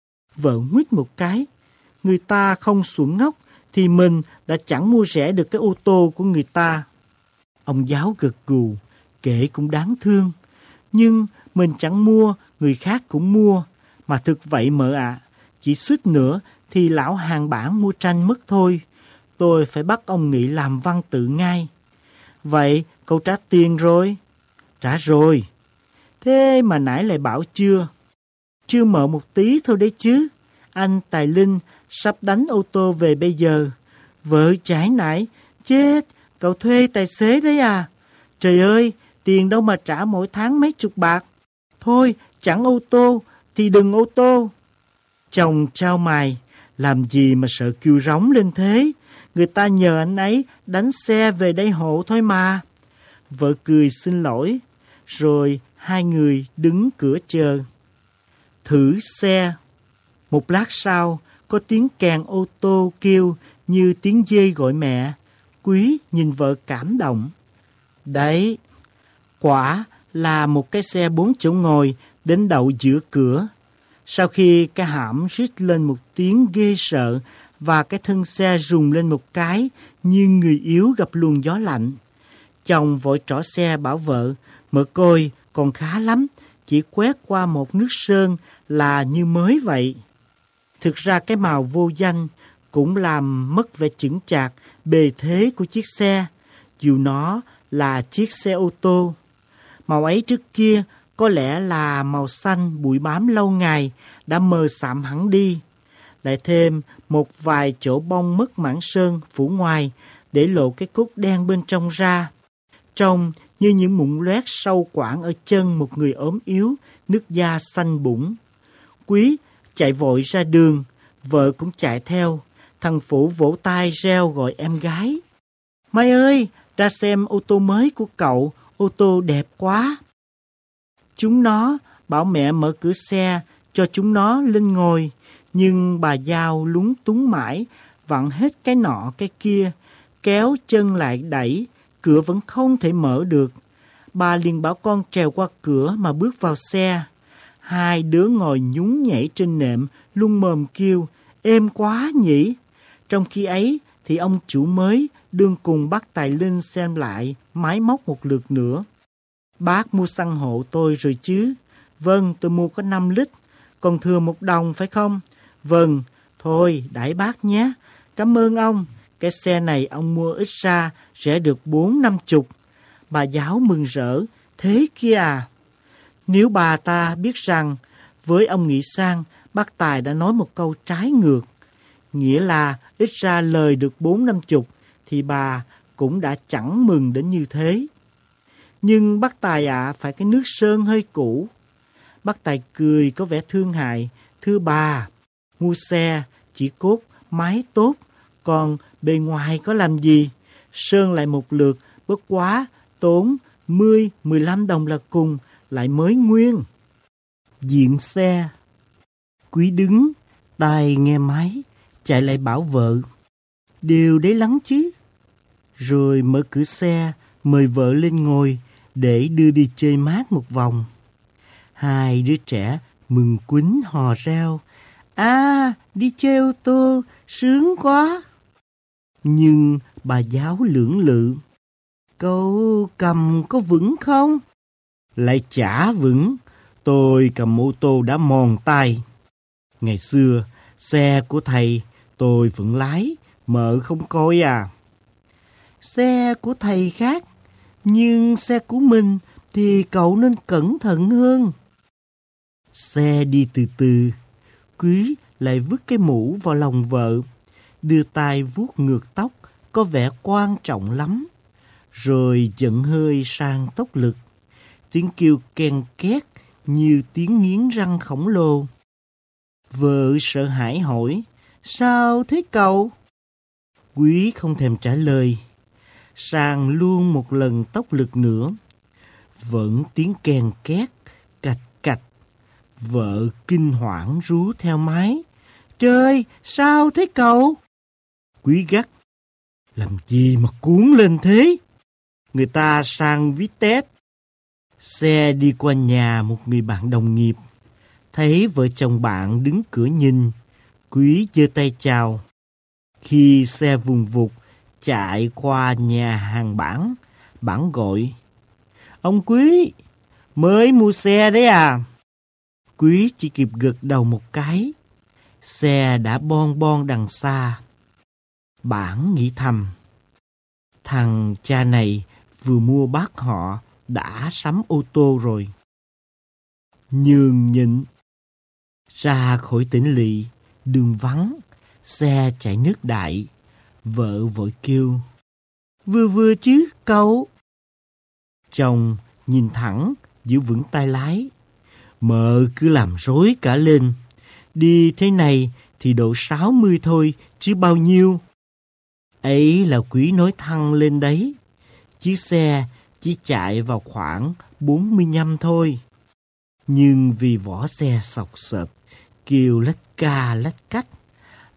A: Vợ nguyết một cái, người ta không xuẩn ngốc thì mình đã chẳng mua rẻ được cái ô tô của người ta. Ông giáo gật gù, kể cũng đáng thương, nhưng mình chẳng mua, người khác cũng mua, mà thực vậy mợ ạ. Chỉ suýt nữa thì lão hàng bản mua tranh mất thôi. Tôi phải bắt ông Nghị làm văn tự ngay. Vậy cậu trả tiền rồi? Trả rồi. Thế mà nãy lại bảo chưa? Chưa mợ một tí thôi đấy chứ. Anh Tài Linh sắp đánh ô tô về bây giờ. Vợ chải nải, chết, cậu thuê tài xế đấy à? Trời ơi, tiền đâu mà trả mỗi tháng mấy chục bạc. Thôi, chẳng ô tô thì đừng ô tô. Chồng trao mày, làm gì mà sợ kêu rống lên thế? Người ta nhờ anh ấy đánh xe về đây hộ thôi mà. Vợ cười xin lỗi, rồi hai người đứng cửa chờ. Thử xe. Một lát sau, có tiếng kèn ô tô kêu như tiếng dê gọi mẹ. Quý nhìn vợ cảm động. Đấy, quả là một cái xe 4 chỗ ngồi đến đậu giữa cửa. Sau khi cái hãm rít lên một tiếng ghê sợ và cái thân xe rùng lên một cái như người yếu gặp luồng gió lạnh, chồng vội trỏ xe bảo vợ, mợ coi còn khá lắm, chỉ quét qua một nước sơn là như mới vậy. Thực ra cái màu vô danh cũng làm mất vẻ chững chạc, bề thế của chiếc xe, dù nó là chiếc xe ô tô. Màu ấy trước kia có lẽ là màu xanh bụi bám lâu ngày đã mờ sạm hẳn đi. Lại thêm một vài chỗ bông mất mảng sơn phủ ngoài để lộ cái cốt đen bên trong ra. Trông như những mụn loét sâu quảng ở chân một người ốm yếu, nước da xanh bủng. Quý chạy vội ra đường, vợ cũng chạy theo. Thằng Phụ vỗ tay reo gọi em gái. Mai ơi, ra xem ô tô mới của cậu, ô tô đẹp quá. Chúng nó bảo mẹ mở cửa xe cho chúng nó lên ngồi, nhưng bà Giao lúng túng mãi, vặn hết cái nọ cái kia, kéo chân lại đẩy, cửa vẫn không thể mở được. Bà liền bảo con trèo qua cửa mà bước vào xe. Hai đứa ngồi nhún nhảy trên nệm, lung mồm kêu, êm quá nhỉ. Trong khi ấy thì ông chủ mới đương cùng bác Tài Linh xem lại máy móc một lượt nữa. Bác mua xăng hộ tôi rồi chứ? Vâng, tôi mua có 5 lít. Còn thừa 1 đồng phải không? Vâng, thôi đãi bác nhé. Cảm ơn ông. Cái xe này ông mua ít ra rẻ được 40-50. Bà Giáo mừng rỡ. Thế kia à? Nếu bà ta biết rằng với ông Nghị Sang, bác Tài đã nói một câu trái ngược, nghĩa là ít ra lời được 40-50, thì bà cũng đã chẳng mừng đến như thế. Nhưng bác Tài phải cái nước sơn hơi cũ. Bác Tài cười có vẻ thương hại. Thưa bà, mua xe chỉ cốt máy tốt, còn bề ngoài có làm gì? Sơn lại một lượt bất quá tốn 10-15 đồng là cùng, lại mới nguyên. Diện xe. Quý đứng, tai nghe máy, chạy lại bảo vợ. Điều đấy lắm chứ. Rồi mở cửa xe, mời vợ lên ngồi để đưa đi chơi mát một vòng. Hai đứa trẻ mừng quýnh hò reo. À, đi chơi ô tô, sướng quá. Nhưng bà Giáo lưỡng lự. Cậu cầm có vững không? Lại chả vững. Tôi cầm ô tô đã mòn tay. Ngày xưa, xe của thầy tôi vẫn lái, mợ không coi à. Xe của thầy khác, nhưng xe của mình thì cậu nên cẩn thận hơn. Xe đi từ từ, Quý lại vứt cái mũ vào lòng vợ, đưa tay vuốt ngược tóc, có vẻ quan trọng lắm. Rồi dẫn hơi sang tốc lực, tiếng kêu ken két như tiếng nghiến răng khổng lồ. Vợ sợ hãi hỏi, sao thế cậu? Quý không thèm trả lời, sang luôn một lần tốc lực nữa. Vẫn tiếng ken két, cạch cạch. Vợ kinh hoảng rú theo máy. Trời, sao thế cậu? Quý gắt, làm gì mà cuốn lên thế? Người ta sang vít tét. Xe đi qua nhà một người bạn đồng nghiệp. Thấy vợ chồng bạn đứng cửa nhìn, Quý giơ tay chào. Khi xe vùng vụt chạy qua nhà hàng Bản, Bản gọi, ông Quý, mới mua xe đấy à? Quý chỉ kịp gật đầu một cái. Xe đã bon bon đằng xa. Bản nghĩ thầm, thằng cha này vừa mua bác họ đã sắm ô tô rồi. Nhường nhịn. Ra khỏi tỉnh lỵ, đường vắng, xe chạy nước đại. Vợ vội kêu, vừa vừa chứ cậu. Chồng nhìn thẳng, giữ vững tay lái. Mợ cứ làm rối cả lên. Đi thế này thì độ 60 thôi, chứ bao nhiêu. Ấy là Quý nói thăng lên đấy. Chiếc xe chỉ chạy vào khoảng 45 thôi. Nhưng vì vỏ xe sọc sệt, kêu lách ca lách cách,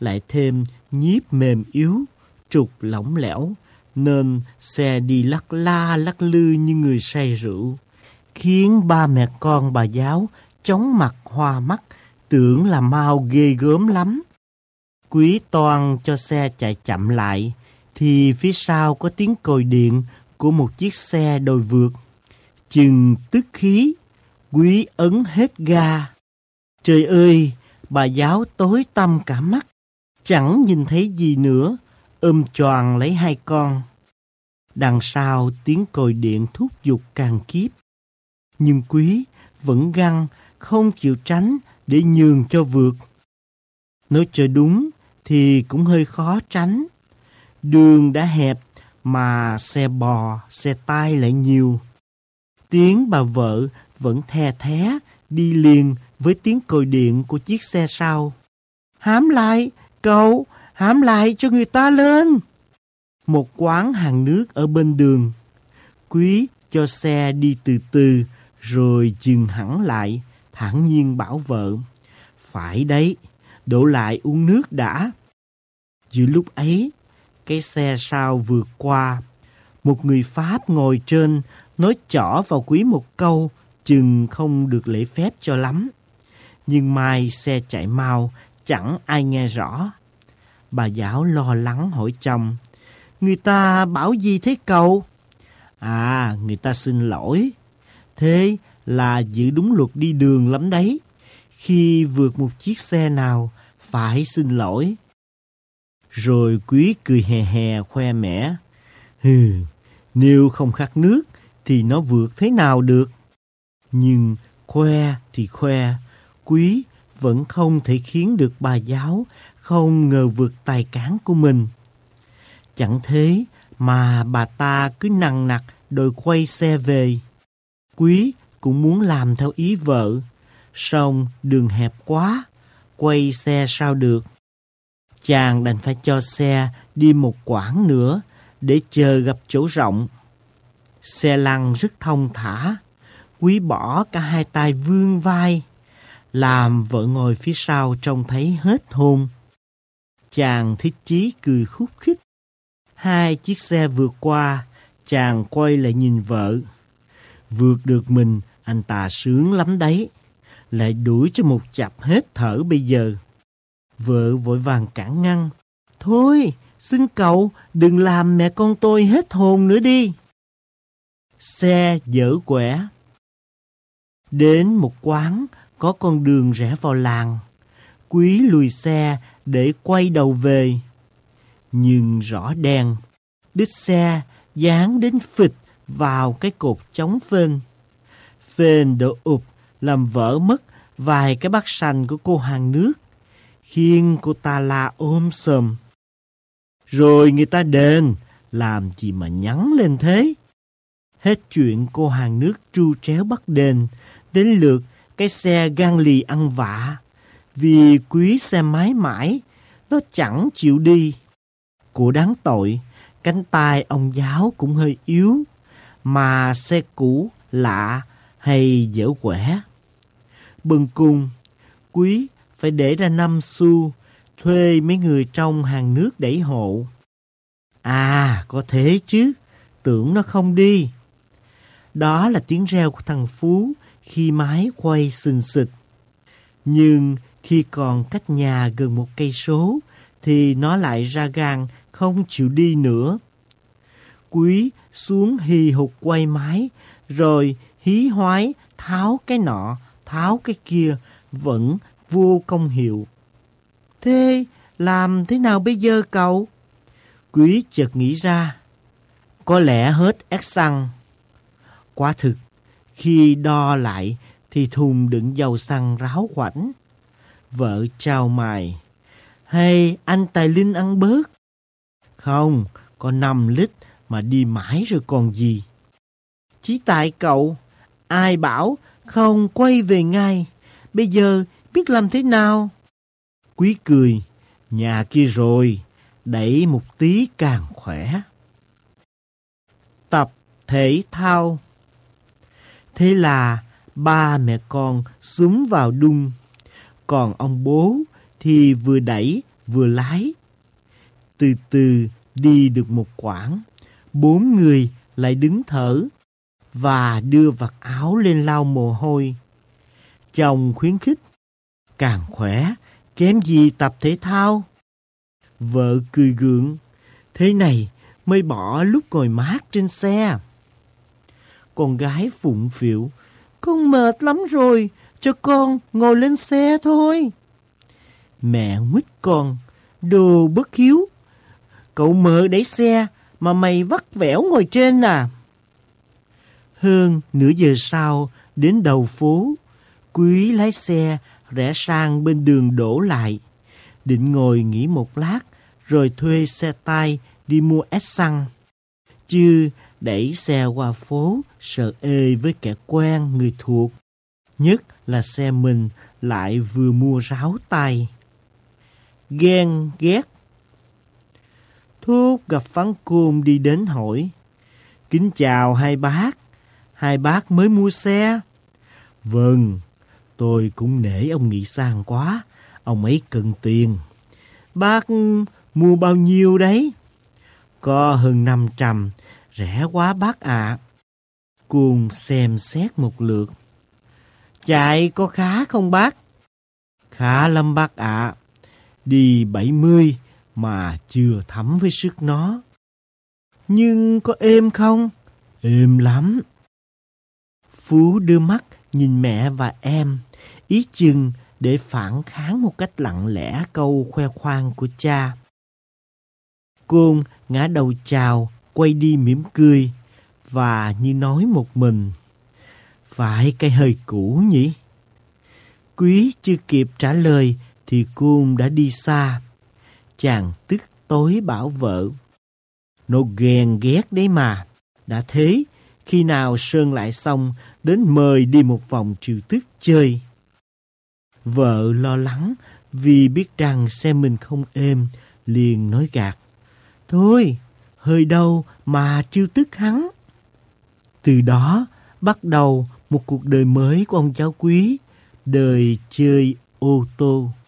A: lại thêm nhíp mềm yếu, trục lỏng lẻo, nên xe đi lắc la lắc lư như người say rượu, khiến ba mẹ con bà giáo chóng mặt hoa mắt, tưởng là mau ghê gớm lắm. Quý toan cho xe chạy chậm lại, thì phía sau có tiếng còi điện của một chiếc xe đồi vượt. Chừng tức khí, Quý ấn hết ga. Trời ơi, bà giáo tối tăm cả mắt, chẳng nhìn thấy gì nữa, ôm choàng lấy hai con. Đằng sau tiếng còi điện thúc giục càng kíp. Nhưng Quý vẫn găng, không chịu tránh để nhường cho vượt. Nói cho đúng thì cũng hơi khó tránh. Đường đã hẹp mà xe bò, xe tay lại nhiều. Tiếng bà vợ vẫn the thé đi liền với tiếng còi điện của chiếc xe sau. Hãm lại, cậu, hãm lại cho người ta lên. Một quán hàng nước ở bên đường. Quý cho xe đi từ từ rồi dừng hẳn lại, thản nhiên bảo vợ. Phải đấy, đổ lại uống nước đã. Giữa lúc ấy, cái xe sau vượt qua. Một người Pháp ngồi trên nói chỏ vào Quý một câu, chừng không được lễ phép cho lắm. Nhưng mai xe chạy mau, chẳng ai nghe rõ. Bà giáo lo lắng hỏi chồng. Người ta bảo gì thế cậu? À, người ta xin lỗi. Thế là giữ đúng luật đi đường lắm đấy. Khi vượt một chiếc xe nào, phải xin lỗi. Rồi Quý cười hè hè khoe mẽ. Nếu không khát nước thì nó vượt thế nào được? Nhưng khoe thì khoe, Quý vẫn không thể khiến được bà giáo không ngờ vượt tài cán của mình. Chẳng thế mà bà ta cứ nằng nặc đòi quay xe về. Quý cũng muốn làm theo ý vợ, song đường hẹp quá, quay xe sao được. Chàng đành phải cho xe đi một quãng nữa để chờ gặp chỗ rộng. Xe lăn rất thong thả, Quý bỏ cả hai tay vươn vai, làm vợ ngồi phía sau trông thấy hết hồn. Chàng thích chí cười khúc khích. Hai chiếc xe vượt qua, chàng quay lại nhìn vợ. Vượt được mình, anh ta sướng lắm đấy. Lại đuổi cho một chặp hết thở bây giờ. Vợ vội vàng cản ngăn. Thôi, xin cậu đừng làm mẹ con tôi hết hồn nữa đi. Xe dở quẻ. Đến một quán có con đường rẽ vào làng. Quý lùi xe để quay đầu về. Nhưng rõ đèn, đít xe dán đến phịch vào cái cột chống phên. Phên đổ ụp làm vỡ mất vài cái bát sành của cô hàng nước, khiến cô ta la ôm sòm. Rồi người ta đền, làm gì mà nhắn lên thế? Hết chuyện cô hàng nước tru tréo bắt đền, đến lượt cái xe gan lì ăn vạ. Vì Quý xe máy mãi, nó chẳng chịu đi. Của đáng tội, cánh tay ông giáo cũng hơi yếu, mà xe cũ, lạ hay dở quẻ. Bần cùng, Quý phải để ra 5 xu, thuê mấy người trong hàng nước đẩy hộ. À, có thế chứ, tưởng nó không đi. Đó là tiếng reo của thằng Phú khi máy quay xình xịch. Nhưng khi còn cách nhà gần 1 cây số, thì nó lại ra gan không chịu đi nữa. Quý xuống hì hục quay máy, rồi hí hoái tháo cái nọ, tháo cái kia, vẫn vô công hiệu. Thế làm thế nào bây giờ cậu? Quý chợt nghĩ ra, có lẽ hết ét xăng. Quả thực, khi đo lại thì thùng đựng dầu xăng ráo quảnh. Vợ chào mày, hay anh Tài Linh ăn bớt? Không, có 5 lít mà đi mãi rồi còn gì. Chỉ tại cậu, ai bảo không quay về ngay, bây giờ biết làm thế nào? Quý cười, nhà kia rồi, đẩy một tí càng khỏe. Tập thể thao. Thế là ba mẹ con xúm vào đung, còn ông bố thì vừa đẩy vừa lái. Từ từ đi được một quãng, 4 người lại đứng thở và đưa vạt áo lên lau mồ hôi. Chồng khuyến khích, càng khỏe, kém gì tập thể thao. Vợ cười gượng, thế này mới bỏ lúc ngồi mát trên xe. Con gái phụng phịu, con mệt lắm rồi, cho con ngồi lên xe thôi. Mẹ nguýt con, đồ bất hiếu. Cậu mợ đẩy xe mà mày vắt vẻo ngồi trên à. Hơn nửa giờ sau, đến đầu phố, Quý lái xe rẽ sang bên đường đổ lại. Định ngồi nghỉ một lát, rồi thuê xe tay đi mua ét xăng. Chứ đẩy xe qua phố sợ ê với kẻ quen người thuộc. Nhất là xe mình lại vừa mua ráo tay. Ghen ghét. Thúc gặp Phán Côn đi đến hỏi, kính chào hai bác mới mua xe. Vâng, tôi cũng nể ông nghĩ sang quá, ông ấy cần tiền. Bác mua bao nhiêu đấy? Có hơn 500, rẻ quá bác ạ. Côn xem xét một lượt. Chạy có khá không bác? Khá lắm bác ạ. Đi 70 mà chưa thấm với sức nó. Nhưng có êm không? Êm lắm. Phú đưa mắt nhìn mẹ và em, ý chừng để phản kháng một cách lặng lẽ câu khoe khoang của cha. Côn ngã đầu chào, quay đi mỉm cười, và như nói một mình, phải cái hơi cũ nhỉ? Quý chưa kịp trả lời thì Côn đã đi xa. Chàng tức tối bảo vợ, nó ghen ghét đấy mà. Đã thế, khi nào sơn lại xong, đến mời đi một vòng Triều Tức chơi. Vợ lo lắng vì biết rằng xe mình không êm, liền nói gạt. Thôi, hơi đâu mà Triều Tức hắn. Từ đó bắt đầu một cuộc đời mới của ông cháu Quý, đời chơi ô tô.